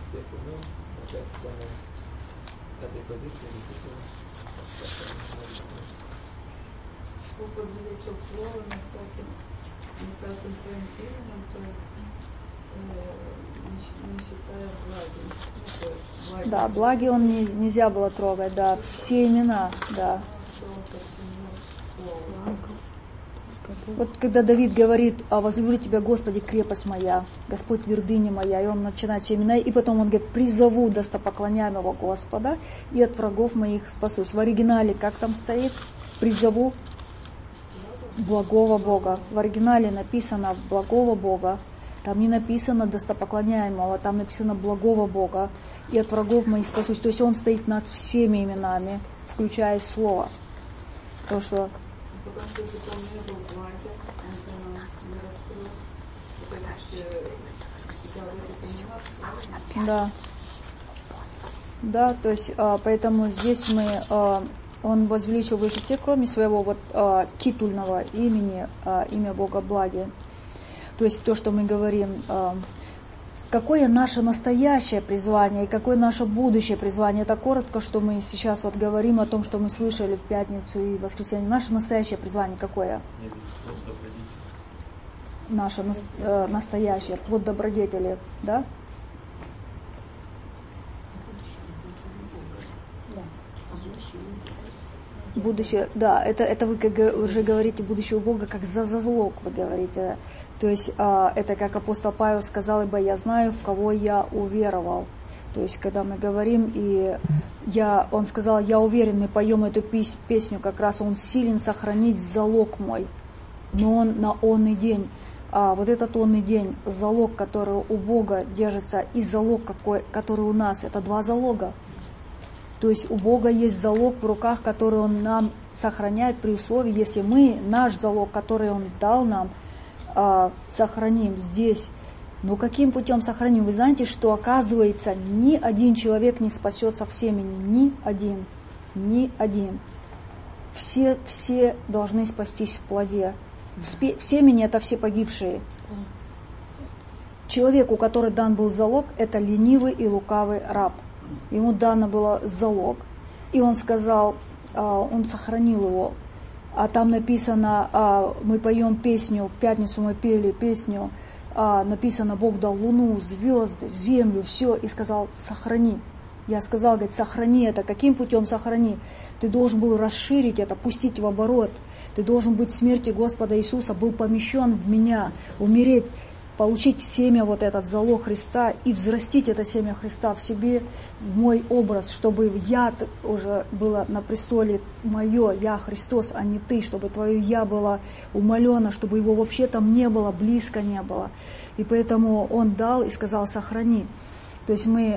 Бог возвеличил слово над всяким, над каждым своим именем, то есть э, не считая благи. Ну, благи. Да, благи он не, нельзя было трогать, да, все имена, да. Что он подчинил слову. Вот когда Давид говорит: «А возлюблю тебя, Господи, крепость моя, Господь твердыня моя», и он начинает все имена, и потом он говорит: «Призову достопоклоняемого Господа, и от врагов моих спасусь». В оригинале как там стоит? «Призову благого Бога». В оригинале написано «благого Бога». Там не написано «достопоклоняемого», там написано «благого Бога», и от врагов моих спасусь. То есть он стоит над всеми именами, включая слово. То, что... Потому что если бы он не был благи, он бы нам не раскрыл вот эти все себя в этих именах. Да. Да, то есть а, поэтому здесь мы, а, он возвеличил выше всех, кроме своего вот а, титульного имени, а, имя Бога Благи. То есть то, что мы говорим, а, какое наше настоящее призвание и какое наше будущее призвание. Это коротко, что мы сейчас вот говорим о том, что мы слышали в пятницу и в воскресенье. Наше настоящее призвание какое? Наше э, настоящее, плод добродетели, да? Будущее, да, это, это вы как уже говорите будущего Бога, как за залог вы говорите. То есть а, это как апостол Павел сказал: «Ибо я знаю, в кого я уверовал». То есть когда мы говорим, и я, он сказал: «Я уверен, мы поем эту песню, как раз он силен сохранить залог мой, но он на онный день». А вот этот онный день, залог, который у Бога держится, и залог, какой, который у нас, это два залога. То есть у Бога есть залог в руках, который Он нам сохраняет при условии, если мы наш залог, который Он дал нам, сохраним здесь. Но каким путем сохраним? Вы знаете, что оказывается, ни один человек не спасется в семени. Ни один. Ни один. Все, все должны спастись в плоде. В, спе- в семени это все погибшие. Человеку, который дан был залог, это ленивый и лукавый раб. Ему дано было залог, и он сказал, он сохранил его. А там написано, мы поем песню, в пятницу мы пели песню, написано: Бог дал луну, звезды, землю, все, и сказал: сохрани. Я сказал, говорит, сохрани это. Каким путем сохрани? Ты должен был расширить это, пустить в оборот. Ты должен быть в смерти Господа Иисуса, был помещен в меня, умереть, получить семя, вот этот залог Христа, и взрастить это семя Христа в себе, в мой образ, чтобы я уже было на престоле мое, я Христос, а не ты, чтобы твое я было умалено, чтобы его вообще там не было, близко не было. И поэтому он дал и сказал: сохрани. То есть мы,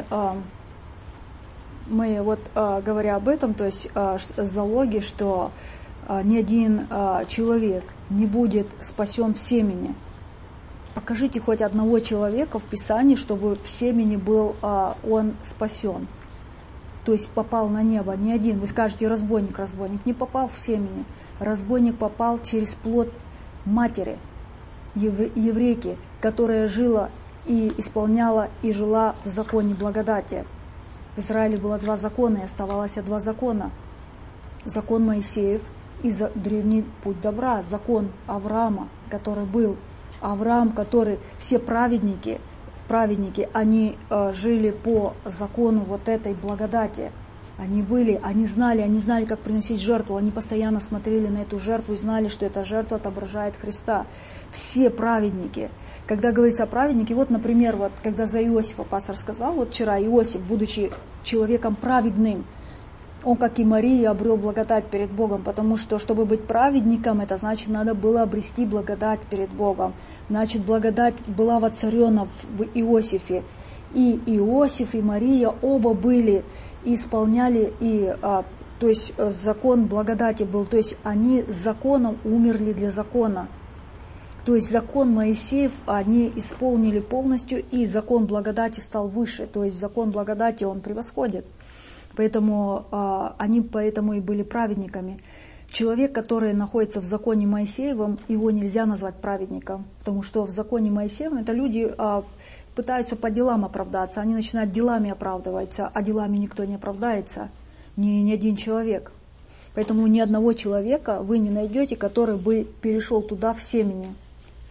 мы вот говоря об этом, то есть залоги, что ни один человек не будет спасен в семени. Покажите хоть одного человека в Писании, чтобы в семени был а, он спасен. То есть попал на небо. Ни один. Вы скажете: разбойник, разбойник. Не попал в семени. Разбойник попал через плод матери, еврейки, которая жила и исполняла и жила в законе благодати. В Израиле было два закона, и оставалось два закона. Закон Моисеев и за древний путь добра. Закон Авраама, который был. Авраам, который, все праведники, праведники, они э, жили по закону вот этой благодати. Они были, они знали, они знали, как приносить жертву. Они постоянно смотрели на эту жертву и знали, что эта жертва отображает Христа. Все праведники. Когда говорится о праведнике, вот, например, вот, когда за Иосифа пастор сказал, вот вчера Иосиф, будучи человеком праведным, он, как и Мария, обрел благодать перед Богом, потому что, чтобы быть праведником, это значит, надо было обрести благодать перед Богом. Значит, благодать была воцарена в Иосифе. И Иосиф, и Мария оба были, и исполняли, и, а, то есть закон благодати был, то есть они законом умерли для закона. То есть закон Моисеев они исполнили полностью, и закон благодати стал выше, то есть закон благодати он превосходит. Поэтому а, они поэтому и были праведниками. Человек, который находится в законе Моисеевом, его нельзя назвать праведником, потому что в законе Моисеевом это люди а, пытаются по делам оправдаться, они начинают делами оправдываться, а делами никто не оправдается, ни, ни один человек. Поэтому ни одного человека вы не найдете, который бы перешел туда в семени.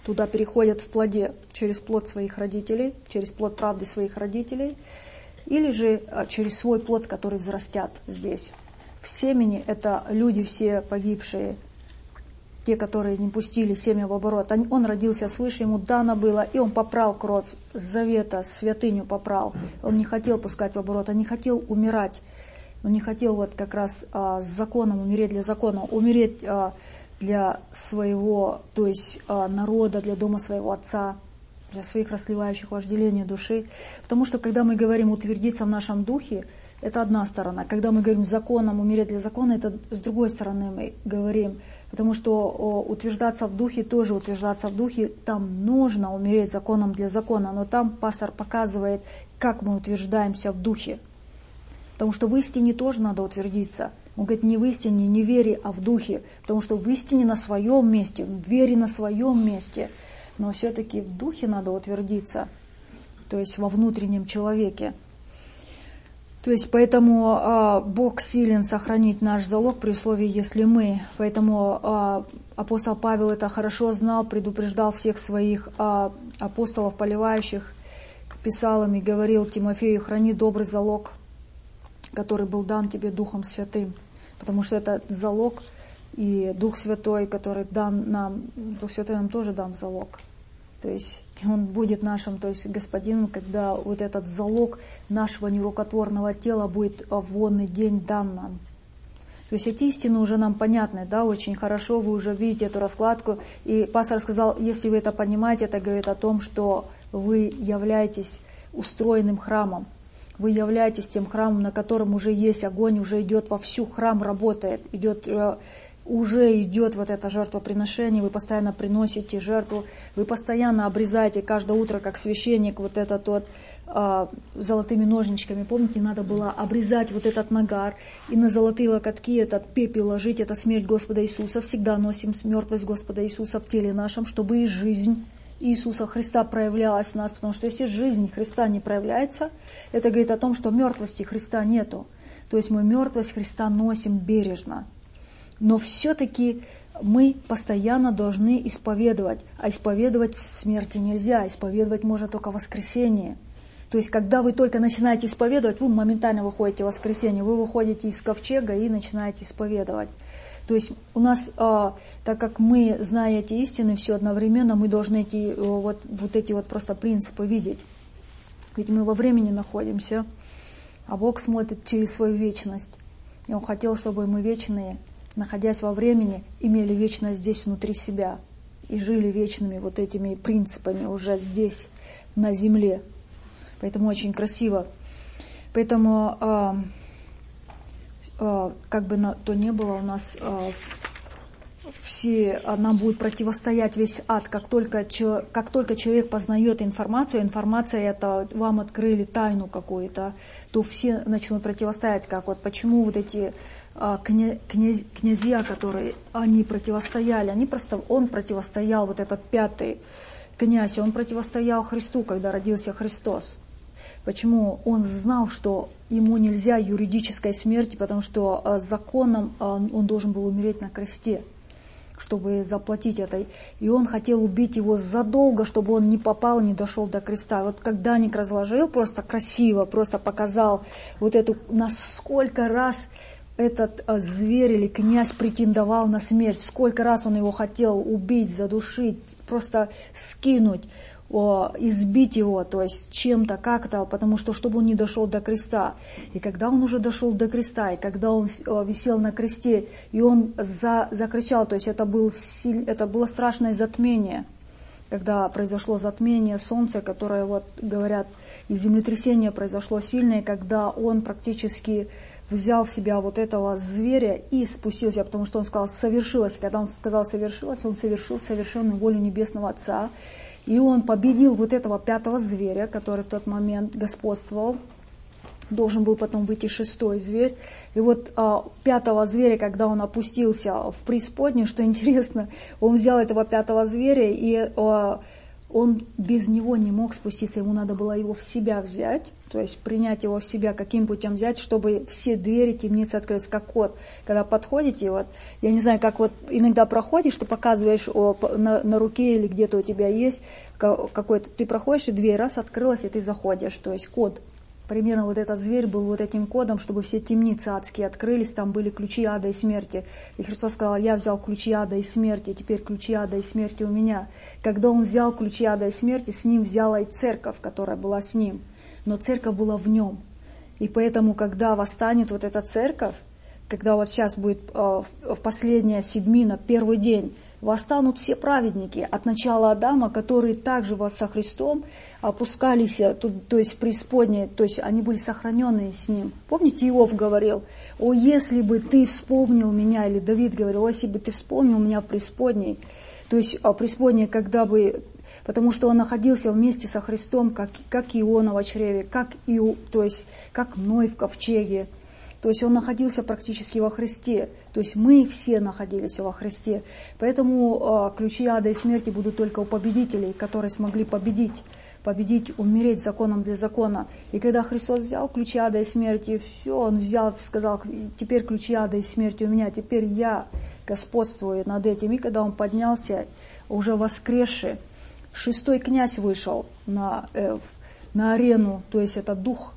туда переходят в плоде через плод своих родителей, через плод правды своих родителей, или же через свой плод, который взрастят здесь. В семени это люди все погибшие, те, которые не пустили семя в оборот. Он родился свыше, ему дано было, и он попрал кровь с завета, святыню попрал. Он не хотел пускать в оборот, он не хотел умирать. Он не хотел вот как раз а, с законом умереть для закона, умереть а, для своего, то есть а, народа, для дома своего отца, для своих расливающих вожделений души. Потому что когда мы говорим утвердиться в нашем духе, это одна сторона. Когда мы говорим законом, умереть для закона, это с другой стороны мы говорим. Потому что о, утверждаться в духе, тоже утверждаться в духе, там нужно умереть законом для закона. Но там пастор показывает, как мы утверждаемся в духе. Потому что в истине тоже надо утвердиться. Он говорит, не в истине, не в вере, а в духе. Потому что в истине на своем месте, в вере на своем месте. Но все-таки в духе надо утвердиться. То есть во внутреннем человеке. То есть поэтому а, Бог силен сохранить наш залог при условии, если мы. Поэтому а, апостол Павел это хорошо знал, предупреждал всех своих а, апостолов, поливающих, писал им и говорил Тимофею, храни добрый залог, который был дан тебе Духом Святым. Потому что это залог, и Дух Святой, который дан нам, Дух Святой нам тоже дан залог. То есть Он будет нашим, то есть Господином, когда вот этот залог нашего нерукотворного тела будет в вонный день дан нам. То есть эти истины уже нам понятны, да, очень хорошо, вы уже видите эту раскладку. И пастор сказал, если вы это понимаете, это говорит о том, что вы являетесь устроенным храмом. Вы являетесь тем храмом, на котором уже есть огонь, уже идет вовсю, храм работает, идет... уже идет вот это жертвоприношение, вы постоянно приносите жертву, вы постоянно обрезаете каждое утро, как священник, вот этот вот а, золотыми ножничками, помните, надо было обрезать вот этот нагар, и на золотые локотки этот пепел ложить, это смерть Господа Иисуса, всегда носим мертвость Господа Иисуса в теле нашем, чтобы и жизнь Иисуса Христа проявлялась в нас, потому что если жизнь Христа не проявляется, это говорит о том, что мертвости Христа нету, то есть мы мертвость Христа носим бережно. Но все-таки мы постоянно должны исповедовать. А исповедовать в смерти нельзя. Исповедовать можно только в воскресенье. То есть, когда вы только начинаете исповедовать, вы моментально выходите в воскресенье. Вы выходите из ковчега и начинаете исповедовать. То есть, у нас, а, так как мы, зная эти истины, все одновременно, мы должны эти, вот, вот эти вот просто принципы видеть. Ведь мы во времени находимся, а Бог смотрит через свою вечность. И Он хотел, чтобы мы вечные, находясь во времени, имели вечность здесь внутри себя и жили вечными вот этими принципами уже здесь, на земле. Поэтому очень красиво. Поэтому, э, э, как бы на, то ни было, у нас э, все, нам будет противостоять весь ад. Как только, как только человек познает информацию, информация это вам открыли тайну какую-то, то все начнут противостоять. Как вот почему вот эти Кня, князь, князья, которые они противостояли, они просто, он противостоял, вот этот пятый князь, он противостоял Христу, когда родился Христос. Почему? Он знал, что ему нельзя юридической смерти, потому что законом он должен был умереть на кресте, чтобы заплатить это. И он хотел убить его задолго, чтобы он не попал, не дошел до креста. Вот как Даник разложил, просто красиво, просто показал вот эту, насколько раз этот а, зверь или князь претендовал на смерть, сколько раз он его хотел убить, задушить, просто скинуть, о, избить его, то есть чем-то, как-то, потому что, чтобы он не дошел до креста. И когда он уже дошел до креста, и когда он о, висел на кресте, и он за, закричал, то есть это, был, это было страшное затмение, когда произошло затмение солнца, которое, вот говорят, и землетрясение произошло сильное, когда он практически взял в себя вот этого зверя и спустился, потому что он сказал «совершилось». Когда он сказал «совершилось», он совершил совершенную волю Небесного Отца. И он победил вот этого пятого зверя, который в тот момент господствовал. Должен был потом выйти шестой зверь. И вот а, пятого зверя, когда он опустился в преисподнюю, что интересно, он взял этого пятого зверя и а, он без него не мог спуститься, ему надо было его в себя взять, то есть принять его в себя, каким путем взять, чтобы все двери темницы открылись, как кот. Когда подходите, вот, я не знаю, как вот иногда проходишь, ты показываешь о, на, на руке или где-то у тебя есть какой-то, ты проходишь, и дверь раз открылась, и ты заходишь, то есть код. Примерно вот этот зверь был вот этим кодом, чтобы все темницы адские открылись, там были ключи ада и смерти. И Христос сказал: я взял ключи ада и смерти, теперь ключи ада и смерти у меня. Когда он взял ключи ада и смерти, с ним взяла и церковь, которая была с ним. Но церковь была в нем. И поэтому, когда восстанет вот эта церковь, когда вот сейчас будет э, в последняя седьмина, первый день, восстанут все праведники от начала Адама, которые также со Христом опускались, то, то есть преисподние, то есть они были сохраненные с Ним. Помните, Иов говорил: «О, если бы ты вспомнил меня», или Давид говорил: «О, если бы ты вспомнил меня в преисподней», то есть преисподней, когда бы, потому что он находился вместе со Христом, как, как Иона в чреве, как Иу, то есть как Ной в ковчеге. То есть он находился практически во Христе. То есть мы все находились во Христе. Поэтому э, ключи ада и смерти будут только у победителей, которые смогли победить. Победить, умереть законом для закона. И когда Христос взял ключи ада и смерти, все, он взял, сказал: теперь ключи ада и смерти у меня, теперь я господствую над этим. И когда он поднялся, уже воскресший, шестой князь вышел на, э, на арену, то есть это дух.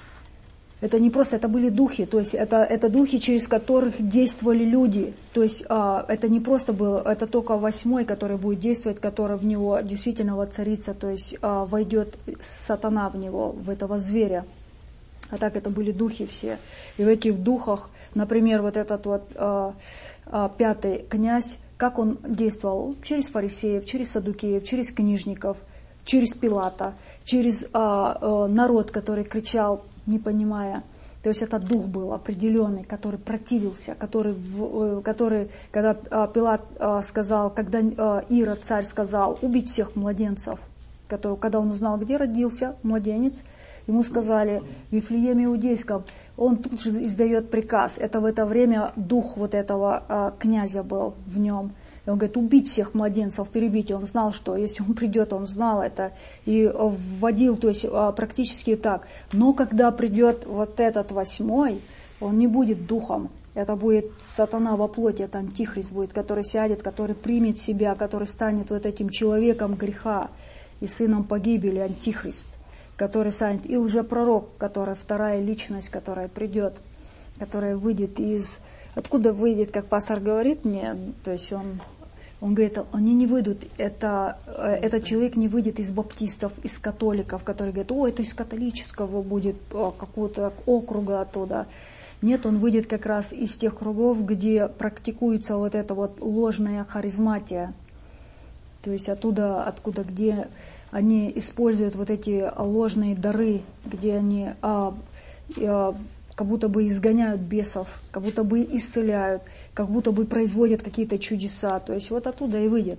Это не просто, это были духи, то есть это, это духи, через которых действовали люди. То есть а, это не просто было, это только восьмой, который будет действовать, который в него действительно воцарится, то есть а, войдет сатана в него, в этого зверя. А так это были духи все. И в этих духах, например, вот этот вот а, а, пятый князь, как он действовал? Через фарисеев, через саддукеев, через книжников, через Пилата, через а, а, народ, который кричал, не понимая. То есть это дух был определенный, который противился, который, который когда Пилат сказал, когда Ирод, царь, сказал убить всех младенцев, который, когда он узнал, где родился младенец, ему сказали в Вифлееме Иудейском, он тут же издает приказ. Это в это время дух вот этого князя был в нем. И он говорит: убить всех младенцев, перебить. И он знал, что если он придет, он знал это. И вводил, то есть практически так. Но когда придет вот этот восьмой, он не будет духом. Это будет сатана во плоти, это антихрист будет, который сядет, который примет себя, который станет вот этим человеком греха и сыном погибели, антихрист, который станет и лжепророк, который вторая личность, которая придет, которая выйдет из... Откуда выйдет, как пастор говорит мне, то есть он, он говорит, они не выйдут, это, этот человек не выйдет из баптистов, из католиков, которые говорят: о, это из католического будет, какого-то округа оттуда. Нет, он выйдет как раз из тех кругов, где практикуется вот эта вот ложная харизматия, то есть оттуда, откуда, где они используют вот эти ложные дары, где они... А, а, как будто бы изгоняют бесов, как будто бы исцеляют, как будто бы производят какие-то чудеса. То есть вот оттуда и выйдет.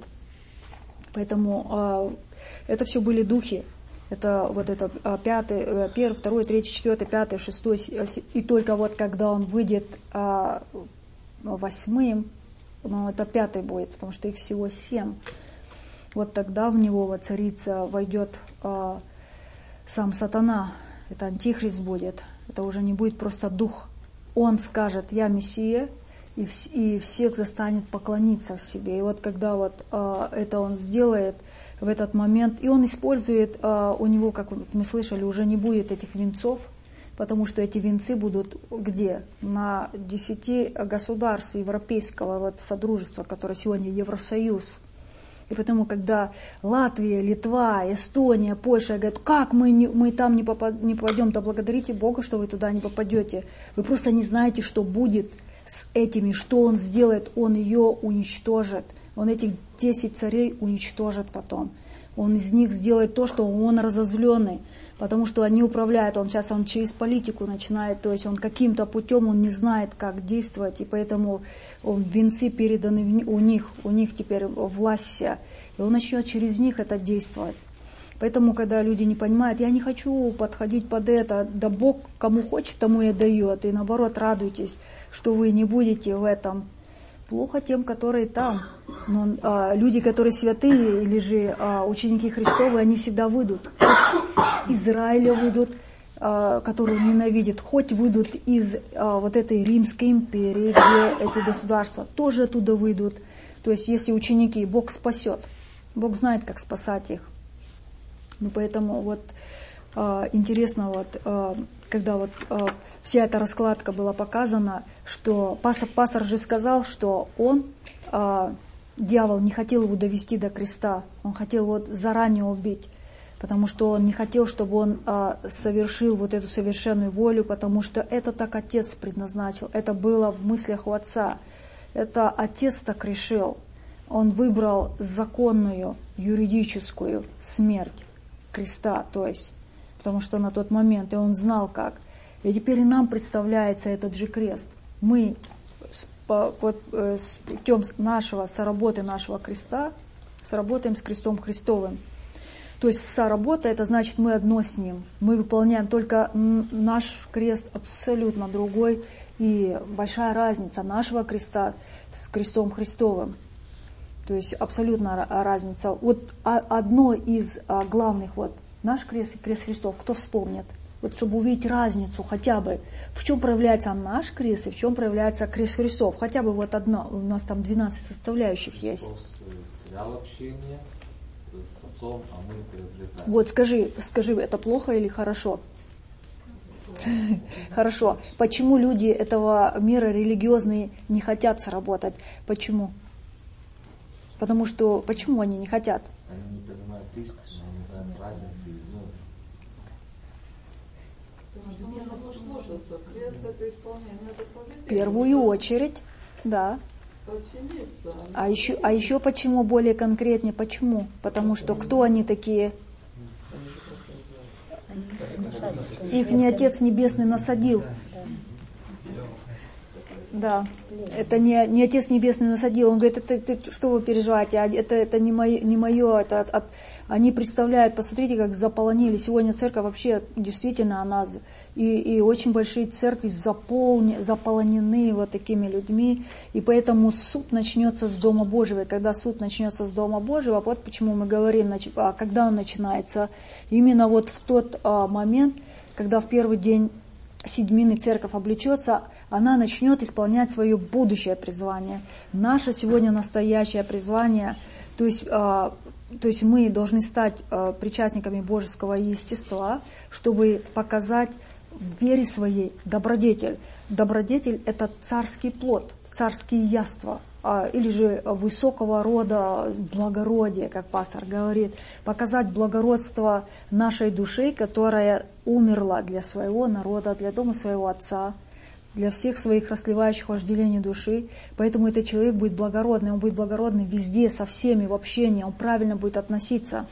Поэтому э, это все были духи. Это вот это э, пятый, э, первый, второй, третий, четвертый, пятый, шестой. И только вот когда он выйдет э, восьмым, ну это пятый будет, потому что их всего семь. Вот тогда в него воцарится, войдет э, сам сатана. Это антихрист будет. Это уже не будет просто дух. Он скажет: я Мессия, и, вс- и всех застанет поклониться в себе. И вот когда вот э, это он сделает в этот момент, и он использует, э, у него, как мы слышали, уже не будет этих венцов, потому что эти венцы будут где? На десяти государств европейского вот содружества, которое сегодня Евросоюз. И потому, когда Латвия, Литва, Эстония, Польша говорят: как мы, не, мы там не, попад, не попадем, то благодарите Бога, что вы туда не попадете. Вы просто не знаете, что будет с этими, что Он сделает. Он ее уничтожит. Он этих десять царей уничтожит потом. Он из них сделает то, что он разозленный, потому что они управляют. Он сейчас он через политику начинает, то есть он каким-то путем, он не знает, как действовать, и поэтому он, венцы переданы у них, у них теперь власть вся, и он начнет через них это действовать. Поэтому, когда люди не понимают: я не хочу подходить под это, да Бог кому хочет, тому и дает, и наоборот радуйтесь, что вы не будете в этом, Плохо тем, которые там. Но а, люди, которые святые, или же а, ученики Христовы, они всегда выйдут. Хоть из Израиля выйдут, а, которую ненавидят, хоть выйдут из а, вот этой Римской империи, где эти государства тоже оттуда выйдут. То есть, если ученики, Бог спасет. Бог знает, как спасать их. Ну, поэтому вот а, интересно, вот, а, когда вот а, вся эта раскладка была показана, что пастор, пастор же сказал, что он, а, дьявол, не хотел его довести до креста, он хотел его заранее убить, потому что он не хотел, чтобы он а, совершил вот эту совершенную волю, потому что это так Отец предназначил, это было в мыслях у Отца, это Отец так решил, он выбрал законную юридическую смерть креста, то есть, потому что на тот момент, и он знал как. И теперь и нам представляется этот же крест. Мы по, вот, с путем нашего соработы нашего креста соработаем с крестом Христовым. То есть соработа, это значит мы одно с Ним. Мы выполняем, только наш крест абсолютно другой. И большая разница нашего креста с крестом Христовым. То есть абсолютно разница. Вот одно из главных, вот наш крест и крест Христов, кто вспомнит? Вот чтобы увидеть разницу хотя бы, в чем проявляется наш крест и в чем проявляется крест Христов. Хотя бы вот одно, у нас там двенадцать составляющих есть. Терял общение с отцом, а мы приобретаем. Вот скажи, скажи, это плохо или хорошо? Хорошо. Почему люди этого мира религиозные не хотят сработать? Почему? Потому что, почему они не хотят? Они не понимают истину, они не понимают разницы. Потому что нужно слушаться. Крест — это исполнение заповедей. В первую очередь, да. Ученица. А еще, а еще почему более конкретнее? Почему? Потому что кто они такие? Их не Отец Небесный насадил. Да, это не, не Отец Небесный насадил. Он говорит, это, это что вы переживаете? Это, это не мое, не мое это от, от... Они представляют, посмотрите, как заполонили. Сегодня церковь вообще действительно, она и, и очень большие церкви заполни, заполонены вот такими людьми. И поэтому суд начнется с Дома Божьего. И когда суд начнется с Дома Божьего, вот почему мы говорим, когда он начинается. Именно вот в тот а, момент, когда в первый день седьмины церковь облечется, она начнет исполнять свое будущее призвание. Наше сегодня настоящее призвание, то есть, э, то есть мы должны стать э, причастниками божеского естества, чтобы показать в вере своей добродетель. Добродетель – это царский плод, царские яства, э, или же высокого рода благородие, как пастор говорит. Показать благородство нашей души, которая умерла для своего народа, для дома своего Отца, для всех своих расливающих вожделений души. Поэтому этот человек будет благородный, он будет благородный везде, со всеми, в общении, он правильно будет относиться.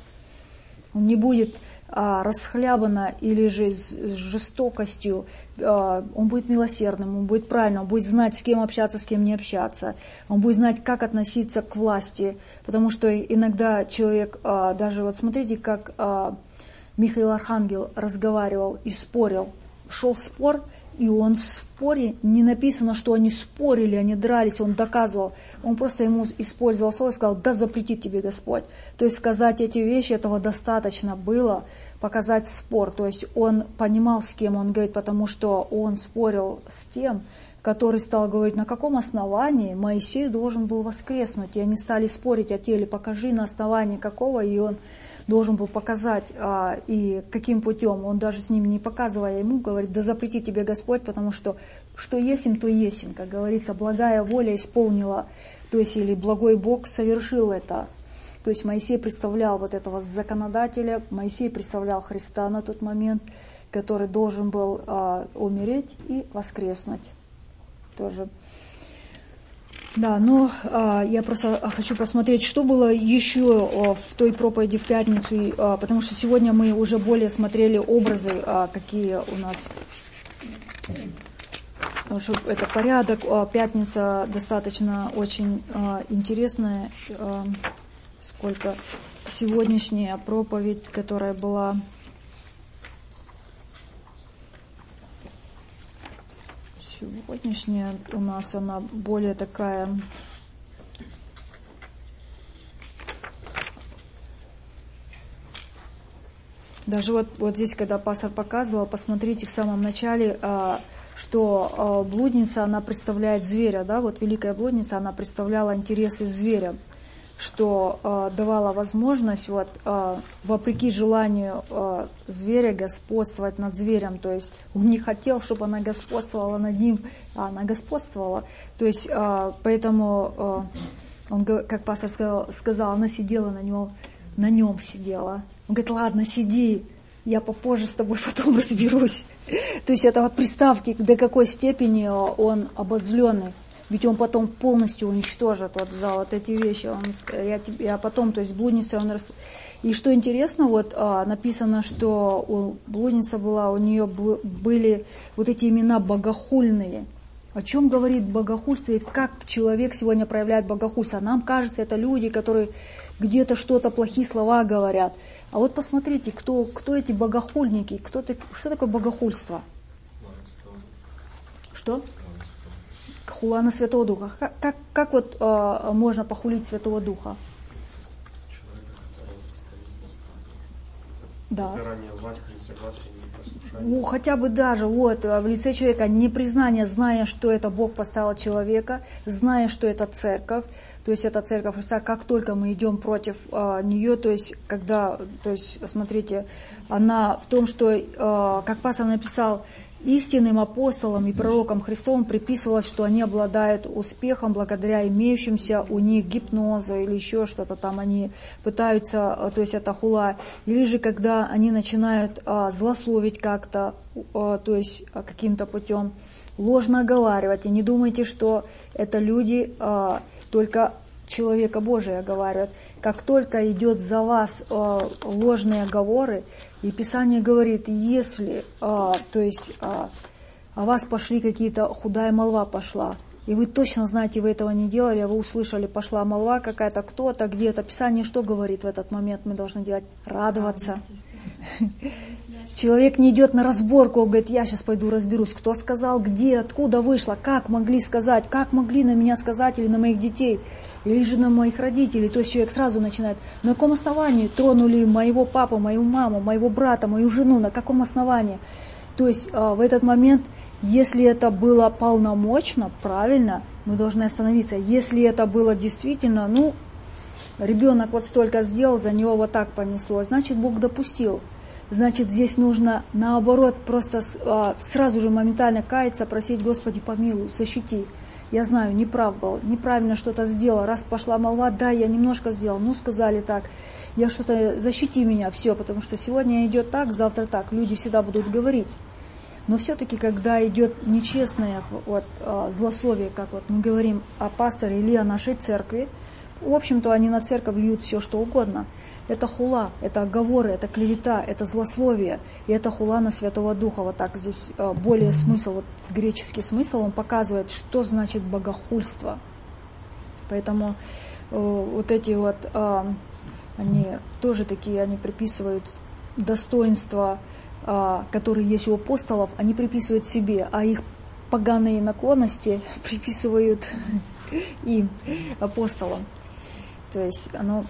Он не будет а, расхлябанно или же с, с жестокостью, а, он будет милосердным, он будет правильным, он будет знать, с кем общаться, с кем не общаться, он будет знать, как относиться к власти, потому что иногда человек, а, даже вот смотрите, как а, Михаил Архангел разговаривал и спорил, шел спор, и он в споре, не написано, что они спорили, они дрались, он доказывал. Он просто ему использовал слово и сказал, да запретит тебе Господь. То есть сказать эти вещи, этого достаточно было, показать спор. То есть он понимал, с кем он говорит, потому что он спорил с тем, который стал говорить, на каком основании Моисей должен был воскреснуть. И они стали спорить о теле, покажи на основании какого, и он должен был показать, а, и каким путем. Он даже с ним не показывая ему, говорит, да запрети тебе Господь, потому что что есмь, то есмь, как говорится, благая воля исполнила, то есть или благой Бог совершил это. То есть Моисей представлял вот этого законодателя, Моисей представлял Христа на тот момент, который должен был а, умереть и воскреснуть. Тоже. Да, но а, я просто хочу посмотреть, что было еще а, в той проповеди в пятницу, а, потому что сегодня мы уже более смотрели образы, а, какие у нас, потому что это порядок, а, пятница достаточно очень а, интересная, а, сколько сегодняшняя проповедь, которая была Сегодняшняя у нас она более такая даже вот, вот здесь, когда пастор показывал, посмотрите в самом начале, что блудница, она представляет зверя, да, вот великая блудница, она представляла интересы зверя, что э, давала возможность вот, э, вопреки желанию э, зверя господствовать над зверем, то есть он не хотел, чтобы она господствовала над ним, а она господствовала, то есть э, поэтому э, он, как пастор сказал, сказал, она сидела на нем, на нем сидела, он говорит, ладно, сиди, я попозже с тобой потом разберусь, то есть это вот представьте, до какой степени он обозленный. Ведь он потом полностью уничтожит вот, за вот эти вещи. Он, я, я потом, то есть блудница, он рас... И что интересно, вот а, написано, что у блудница была, у нее были вот эти имена богохульные. О чем говорит богохульство и как человек сегодня проявляет богохульство? Нам кажется, это люди, которые где-то что-то, плохие слова говорят. А вот посмотрите, кто, кто эти богохульники, кто, что такое богохульство? Что? Хула на Святого Духа. Как, как, как вот э, можно похулить Святого Духа? Да. Ну, хотя бы даже вот в лице человека непризнание, зная, что это Бог поставил человека, зная, что это церковь, то есть это церковь Христа, как только мы идем против э, нее, то есть когда, то есть смотрите, она в том, что, э, как пастор написал, истинным апостолам и пророкам Христовым приписывалось, что они обладают успехом благодаря имеющимся у них гипнозу или еще что-то там, они пытаются, то есть это хула, или же когда они начинают а, злословить как-то, а, то есть а, каким-то путем, ложно оговаривать, и не думайте, что это люди а, только человека Божия оговаривают. Как только идет за вас э, ложные оговоры, и Писание говорит, если, э, то есть, э, о вас пошли какие-то, худая молва пошла, и вы точно знаете, вы этого не делали, а вы услышали, пошла молва какая-то, кто-то, где-то. Писание что говорит в этот момент мы должны делать? Радоваться. Человек не идет на разборку, он говорит, я сейчас пойду разберусь, кто сказал, где, откуда вышло, как могли сказать, как могли на меня сказать или на моих детей, или же на моих родителей. То есть человек сразу начинает, на каком основании тронули моего папу, мою маму, моего брата, мою жену, на каком основании. То есть в этот момент, если это было полномочно, правильно, мы должны остановиться. Если это было действительно, ну, ребенок вот столько сделал, за него вот так понесло, значит, Бог допустил. Значит, здесь нужно, наоборот, просто а, сразу же моментально каяться, просить, Господи, помилуй, защити. Я знаю, неправ был, неправильно что-то сделал. Раз пошла молва, да, я немножко сделал, ну, сказали так. Я что-то, защити меня, все, потому что сегодня идет так, завтра так. Люди всегда будут говорить. Но все-таки, когда идет нечестное вот, злословие, как вот мы говорим о пасторе или о нашей церкви, в общем-то, они на церковь льют все, что угодно. Это хула, это оговоры, это клевета, это злословие, и это хула на Святого Духа. Вот так здесь более смысл, вот греческий смысл, он показывает, что значит богохульство. Поэтому вот эти вот, они тоже такие, они приписывают достоинства, которые есть у апостолов, они приписывают себе, а их поганые наклонности приписывают им, апостолам. То есть оно...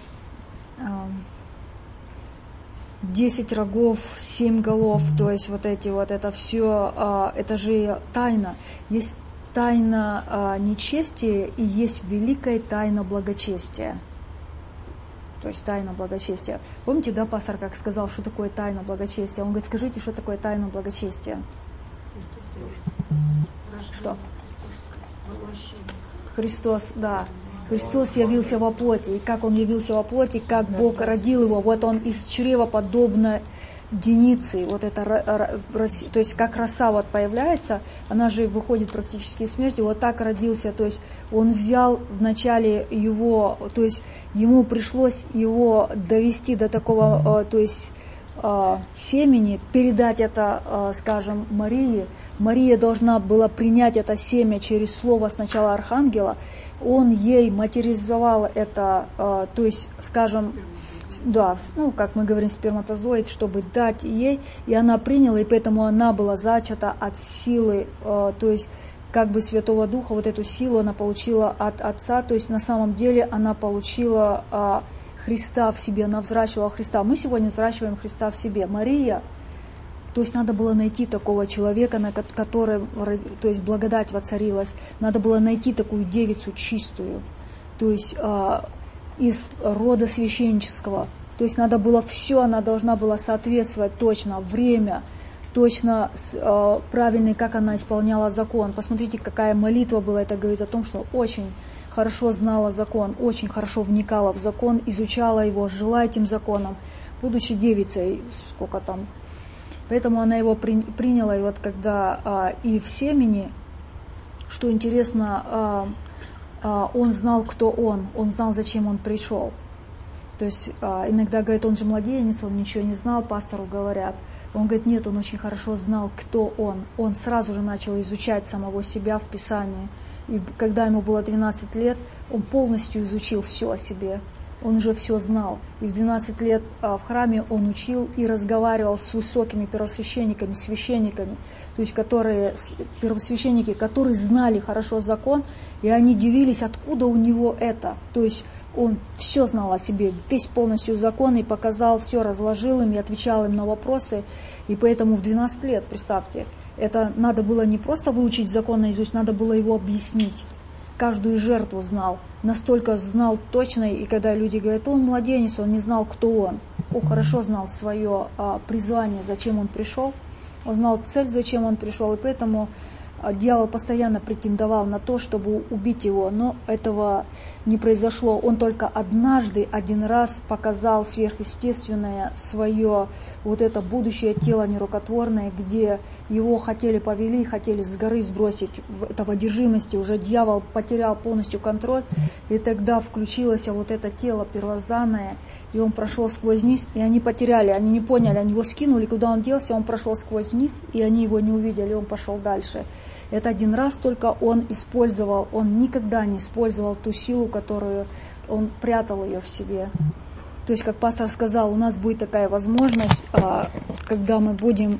Десять рогов, семь голов, то есть вот эти вот, это все, это же тайна. Есть тайна нечестия и есть великая тайна благочестия. То есть тайна благочестия. Помните, да, пастор, как сказал, что такое тайна благочестия? Он говорит, скажите, что такое тайна благочестия? Что? Христос, да. Христос явился во плоти, и как Он явился во плоти, как Бог родил Его, вот Он из чрева подобно деницы, вот это, то есть как роса вот появляется, она же выходит практически из смерти, вот так родился, то есть Он взял вначале Его, то есть Ему пришлось Его довести до такого, то есть семени, передать это, скажем, Марии. Мария должна была принять это семя через слово сначала архангела. Он ей материализовал это, то есть, скажем, да, ну, как мы говорим, сперматозоид, чтобы дать ей, и она приняла, и поэтому она была зачата от силы, то есть как бы Святого Духа, вот эту силу она получила от Отца, то есть на самом деле она получила а, Христа в себе, она взращивала Христа. Мы сегодня взращиваем Христа в себе. Мария, то есть надо было найти такого человека, на котором, то есть благодать воцарилась, надо было найти такую девицу чистую, то есть а, из рода священнического, то есть надо было все, она должна была соответствовать точно, время, точно э, правильный, как она исполняла закон. Посмотрите, какая молитва была. Это говорит о том, что очень хорошо знала закон, очень хорошо вникала в закон, изучала его, жила этим законом, будучи девицей, сколько там. Поэтому она его при, приняла. И вот когда э, и в семени, что интересно, э, э, он знал, кто он, он знал, зачем он пришел. То есть э, иногда говорит, он же младенец, он ничего не знал, пастору говорят. Он говорит, нет, он очень хорошо знал, кто он. Он сразу же начал изучать самого себя в Писании. И когда ему было двенадцать лет, он полностью изучил все о себе. Он уже все знал. И в двенадцать лет а, в храме он учил и разговаривал с высокими первосвященниками, священниками, то есть которые, первосвященники, которые знали хорошо закон, и они дивились, откуда у него это. То есть он все знал о себе, весь полностью закон, и показал все, разложил им и отвечал им на вопросы. И поэтому в двенадцать лет, представьте, это надо было не просто выучить закон наизусть, надо было его объяснить. Каждую жертву знал, настолько знал точно, и когда люди говорят, он младенец, он не знал, кто он. Он хорошо знал свое а, призвание, зачем он пришел, он знал цель, зачем он пришел, и поэтому дьявол постоянно претендовал на то, чтобы убить его, но этого не произошло. Он только однажды, один раз показал сверхъестественное свое вот это будущее тело нерукотворное, где его хотели повели, хотели с горы сбросить, это в одержимости, уже дьявол потерял полностью контроль, и тогда включилось вот это тело первозданное, и он прошел сквозь них, и они потеряли, они не поняли, они его скинули, куда он делся, он прошел сквозь них, и они его не увидели, он пошел дальше. Это один раз только он использовал, он никогда не использовал ту силу, которую он прятал ее в себе. То есть, как пастор сказал, у нас будет такая возможность, когда мы будем,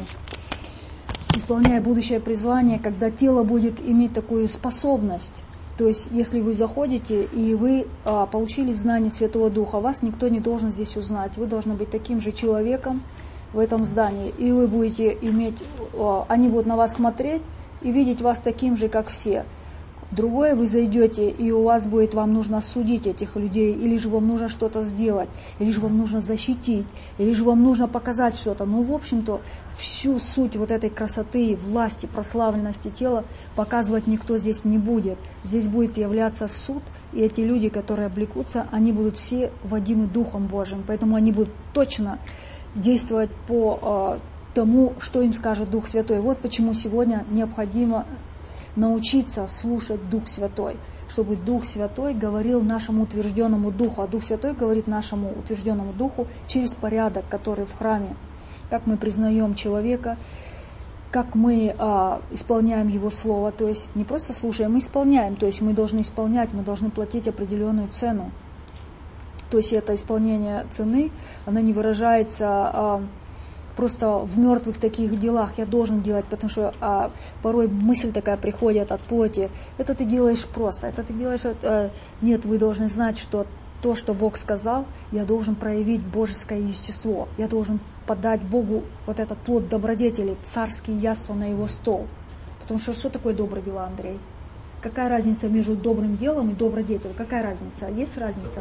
исполняя будущее призвание, когда тело будет иметь такую способность. То есть, если вы заходите и вы получили знание Святого Духа, вас никто не должен здесь узнать. Вы должны быть таким же человеком в этом здании. И вы будете иметь, они будут на вас смотреть, и видеть вас таким же, как все. Другое, вы зайдете, и у вас будет, вам нужно судить этих людей, или же вам нужно что-то сделать, или же вам нужно защитить, или же вам нужно показать что-то. Ну, в общем-то, всю суть вот этой красоты, власти, прославленности тела показывать никто здесь не будет. Здесь будет являться суд, и эти люди, которые облекутся, они будут все водимы Духом Божьим, поэтому они будут точно действовать по тому, что им скажет Дух Святой. Вот почему сегодня необходимо научиться слушать Дух Святой, чтобы Дух Святой говорил нашему утвержденному Духу, а Дух Святой говорит нашему утвержденному Духу через порядок, который в храме, как мы признаем человека, как мы а, исполняем Его Слово, то есть не просто слушаем, мы исполняем, то есть мы должны исполнять, мы должны платить определенную цену. То есть это исполнение цены, оно не выражается а, просто в мертвых таких делах. Я должен делать, потому что а, порой мысль такая приходит от плоти. Это ты делаешь просто, это ты делаешь... А, нет, вы должны знать, что то, что Бог сказал, я должен проявить божеское естество. Я должен подать Богу вот этот плод добродетели, царские яства на Его стол. Потому что что такое добрые дела, Андрей? Какая разница между добрым делом и добродетелью? Какая разница? Есть разница?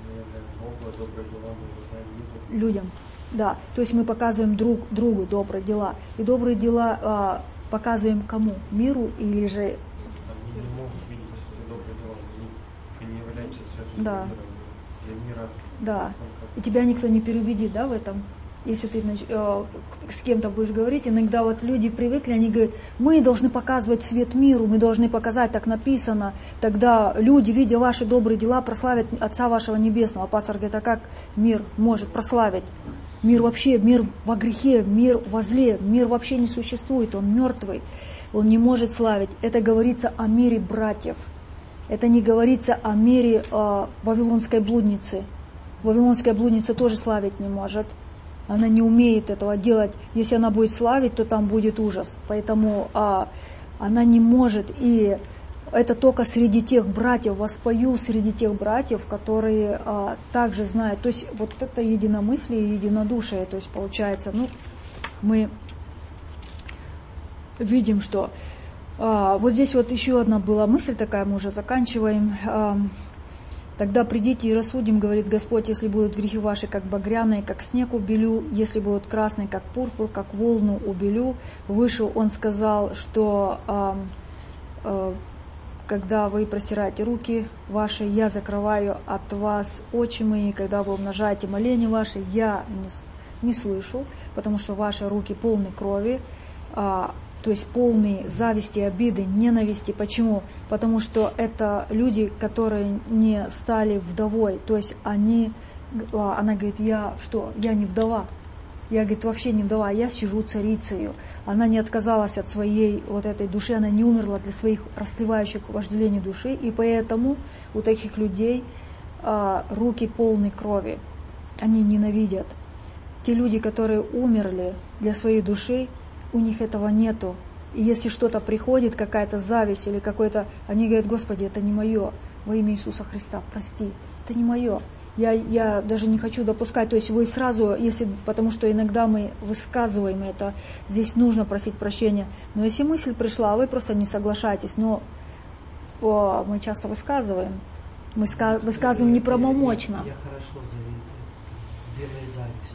Людям. Да, то есть мы показываем друг другу добрые дела. И добрые дела а, показываем кому? Миру или же... Они не могут видеть добрые дела, мы не являемся святыми да. для мира. Да, и тебя никто не переубедит, да, в этом? Если ты э, с кем-то будешь говорить, иногда вот люди привыкли, они говорят, мы должны показывать свет миру, мы должны показать, так написано, тогда люди, видя ваши добрые дела, прославят Отца вашего Небесного. А пастор говорит, а как мир может прославить? Мир вообще, мир во грехе, мир во зле, мир вообще не существует, он мертвый, он не может славить. Это говорится о мире братьев, это не говорится о мире э, вавилонской блудницы. Вавилонская блудница тоже славить не может, она не умеет этого делать. Если она будет славить, то там будет ужас. Поэтому э, она не может, и это только среди тех братьев, воспою среди тех братьев, которые а, также знают. То есть вот это единомыслие и единодушие, то есть получается, ну, мы видим, что а, вот здесь вот еще одна была мысль такая, мы уже заканчиваем. А, Тогда придите и рассудим, говорит Господь, если будут грехи ваши, как багряные, как снег убелю, если будут красные, как пурпур, как волну убелю. Выше он сказал, что а, а, когда вы простираете руки ваши, я закрываю от вас очи мои, когда вы умножаете моления ваши, я не, не слышу, потому что ваши руки полны крови, а, то есть полные зависти, обиды, ненависти. Почему? Потому что это люди, которые не стали вдовой, то есть они, она говорит, я что, я не вдова. Я, говорит, вообще не вдова, я сижу царицею. Она не отказалась от своей вот этой души, она не умерла для своих расслевающих вожделений души, и поэтому у таких людей а, руки полны крови. Они ненавидят. Те люди, которые умерли для своей души, у них этого нету. И если что-то приходит, какая-то зависть или какой-то, они говорят, Господи, это не мое, во имя Иисуса Христа, прости, это не мое. Я, я даже не хочу допускать, то есть вы сразу, если, потому что иногда мы высказываем это, здесь нужно просить прощения. Но если мысль пришла, а вы просто не соглашаетесь, но о, мы часто высказываем, мы ска, высказываем неправомочно. Я, я хорошо завидую белой завистью.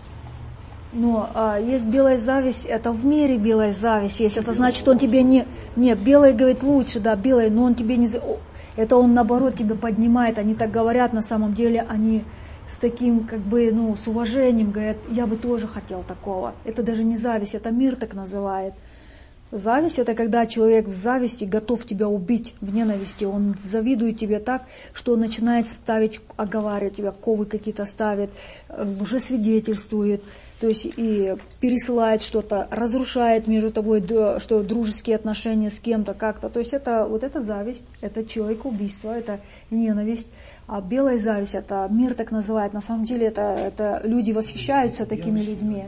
Но а, есть белая зависть, это в мире белая зависть есть, это значит, что он тебе не... Нет, белый говорит лучше, да, белый, но он тебе не... Это он, наоборот, тебя поднимает, они так говорят, на самом деле они с таким, как бы, ну, с уважением говорят, я бы тоже хотел такого. Это даже не зависть, это мир так называет. Зависть — это когда человек в зависти готов тебя убить, в ненависти, он завидует тебе так, что он начинает ставить, оговаривать тебя, ковы какие-то ставит, уже свидетельствует, то есть и пересылает что-то, разрушает между тобой, что дружеские отношения с кем-то как-то. То есть это вот это зависть, это человекоубийство, это ненависть. А белая зависть — это мир так называет. На самом деле это, это люди восхищаются такими людьми.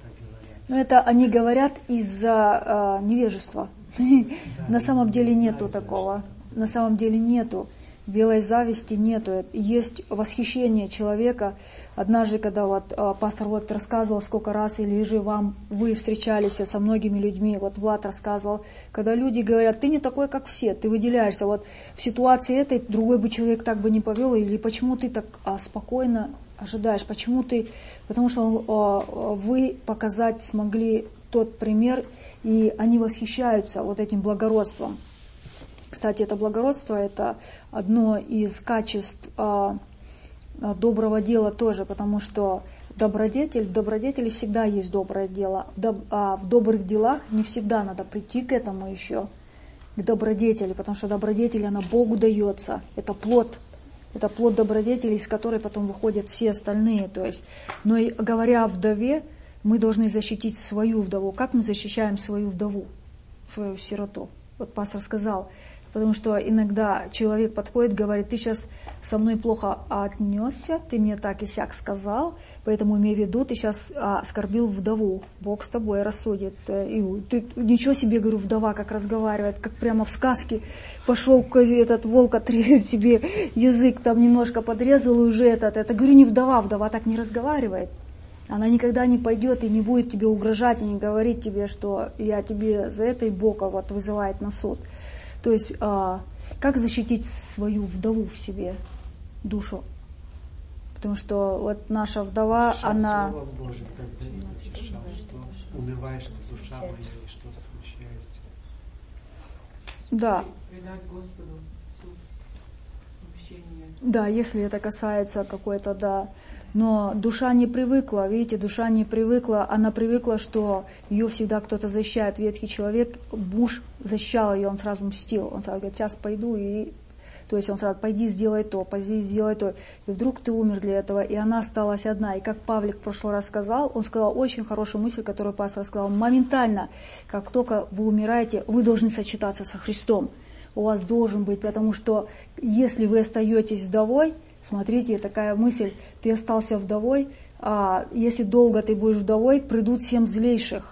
Но это они говорят из-за э, невежества. На самом деле нету такого. На самом деле нету. Белой зависти нету. Есть восхищение человека. Однажды, когда вот э, пастор вот рассказывал, сколько раз или же вам, вы встречались со многими людьми, вот Влад рассказывал, когда люди говорят, ты не такой, как все, ты выделяешься. Вот в ситуации этой другой бы человек так бы не повел, или почему ты так а, спокойно ожидаешь, почему ты, потому что а, вы показать смогли тот пример, и они восхищаются вот этим благородством. Кстати, это благородство, это одно из качеств а, доброго дела тоже, потому что добродетель, в добродетели всегда есть доброе дело, в доб, а в добрых делах не всегда надо прийти к этому еще, к добродетели, потому что добродетель, она Богу дается, это плод, это плод добродетели, из которой потом выходят все остальные, то есть, но и говоря о вдове, мы должны защитить свою вдову. Как мы защищаем свою вдову, свою сироту? Вот пастор сказал, потому что иногда человек подходит, говорит, ты сейчас со мной плохо отнесся, ты мне так и сяк сказал, поэтому имей в виду, ты сейчас а, оскорбил вдову, Бог с тобой рассудит. И ты, ничего себе, говорю, вдова как разговаривает, как прямо в сказке, пошел этот волк, отрезал себе язык, там немножко подрезал и уже этот, это, говорю, не вдова, вдова так не разговаривает. Она никогда не пойдет и не будет тебе угрожать, и не говорить тебе, что я тебе за это и Бога вот вызывает на суд. То есть, а, как защитить свою вдову в себе, душу? Потому что вот наша вдова, Душа, она... Слово Божие, как Давид утешал, что унываешь, что душа моя, и что случается. Да. Предать Господу суд, общение. Да, если это касается какой-то, да. Но душа не привыкла, видите, душа не привыкла, она привыкла, что ее всегда кто-то защищает. Ветхий человек, муж защищал ее, он сразу мстил. Он сразу говорит, сейчас пойду, и... То есть он сразу, пойди сделай то, пойди сделай то. И вдруг ты умер для этого, и она осталась одна. И как Павлик в прошлый раз сказал, он сказал очень хорошую мысль, которую пастор сказал, моментально, как только вы умираете, вы должны сочетаться со Христом. У вас должен быть, потому что если вы остаетесь вдовой, смотрите, такая мысль, ты остался вдовой, а если долго ты будешь вдовой, придут семь злейших.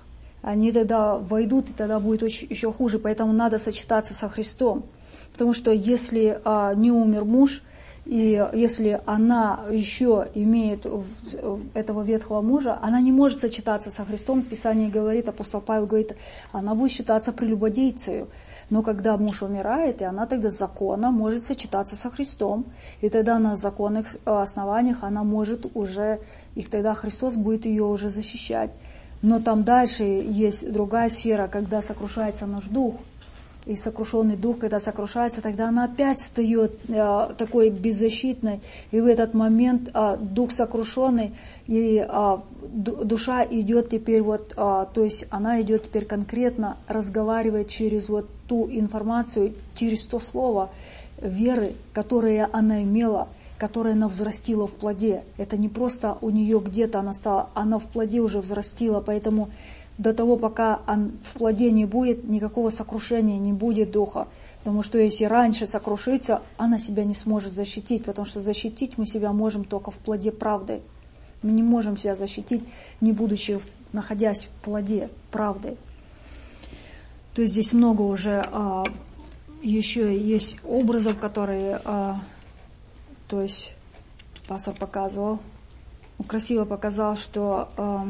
они тогда войдут, и тогда будет очень, еще хуже. Поэтому надо сочетаться со Христом. Потому что если а, не умер муж, и если она еще имеет этого ветхого мужа, она не может сочетаться со Христом. Писание говорит, апостол Павел говорит, она будет считаться прелюбодейцею. Но когда муж умирает, и она тогда законно может сочетаться со Христом, и тогда на законных основаниях она может уже, их тогда Христос будет ее уже защищать. Но там дальше есть другая сфера, когда сокрушается наш дух. И сокрушенный дух, когда сокрушается, тогда она опять встает э, такой беззащитной. И в этот момент э, дух сокрушенный, и э, душа идет теперь вот, э, то есть она идет теперь конкретно, разговаривает через вот ту информацию, через то слово веры, которое она имела, которое она взрастила в плоде. Это не просто у нее где-то она стала, она в плоде уже взрастила, поэтому до того, пока он в плоде не будет, никакого сокрушения не будет духа. Потому что если раньше сокрушится, она себя не сможет защитить, потому что защитить мы себя можем только в плоде правды. Мы не можем себя защитить, не будучи, находясь в плоде правды. То есть здесь много уже а, еще есть образов, которые, а, то есть пастор показывал, он красиво показал, что а,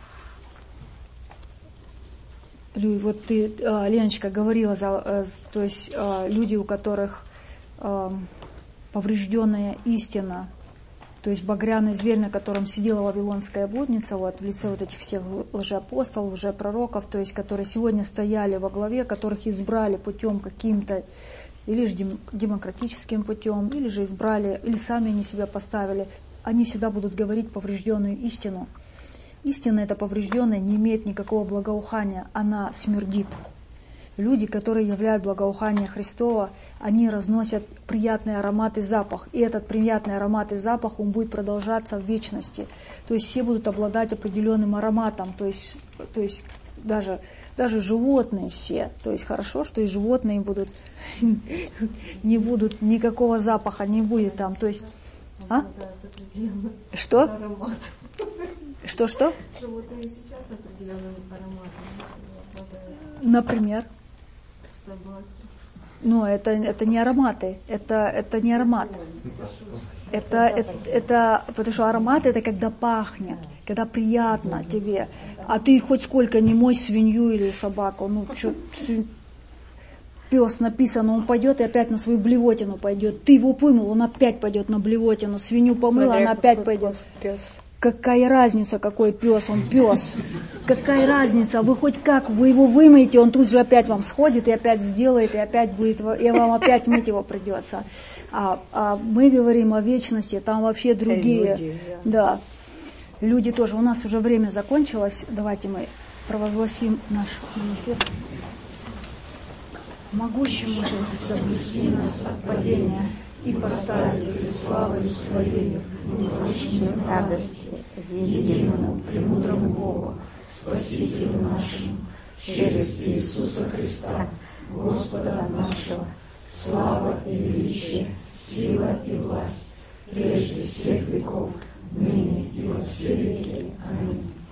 вот ты, Леночка, говорила, то есть люди, у которых поврежденная истина, то есть багряный зверь, на котором сидела вавилонская блудница, вот, в лице вот этих всех лжеапостолов, лжепророков, то есть которые сегодня стояли во главе, которых избрали путем каким-то, или же демократическим путем, или же избрали, или сами они себя поставили, они всегда будут говорить поврежденную истину. Истина эта поврежденная не имеет никакого благоухания, она смердит. Люди, которые являют благоухание Христова, они разносят приятный аромат и запах. И этот приятный аромат и запах, он будет продолжаться в вечности. То есть все будут обладать определенным ароматом. То есть, то есть даже, даже животные все. То есть хорошо, что и животные будут, не будут, никакого запаха не будет там. То есть, а? Что? Что-что? Животные сейчас определенным ароматом. Например? Собаки. Ну, это, это не ароматы. Это, это не аромат. Это, это, это, потому что аромат это когда пахнет, когда приятно тебе. А ты хоть сколько не мой свинью или собаку. Ну, что, пес написано, он пойдет и опять на свою блевотину пойдет. Ты его вымыл, он опять пойдет на блевотину. Свинью помыла, она опять пойдет. Пес. Какая разница, какой пес, он пес. Какая разница, вы хоть как, вы его вымоете, он тут же опять вам сходит и опять сделает, и опять будет, и вам опять мыть его придется. А, а мы говорим о вечности, там вообще другие. Люди, да. да. Люди тоже. У нас уже время закончилось. Давайте мы провозгласим наш манифест. Могущему же соблюсти нас от падения и поставить перед славой Своей непорочную радость, единому премудрому Богу, Спасителю нашему, через Иисуса Христа, Господа нашего, слава и величие, сила и власть, прежде всех веков, ныне и во все веки. Аминь.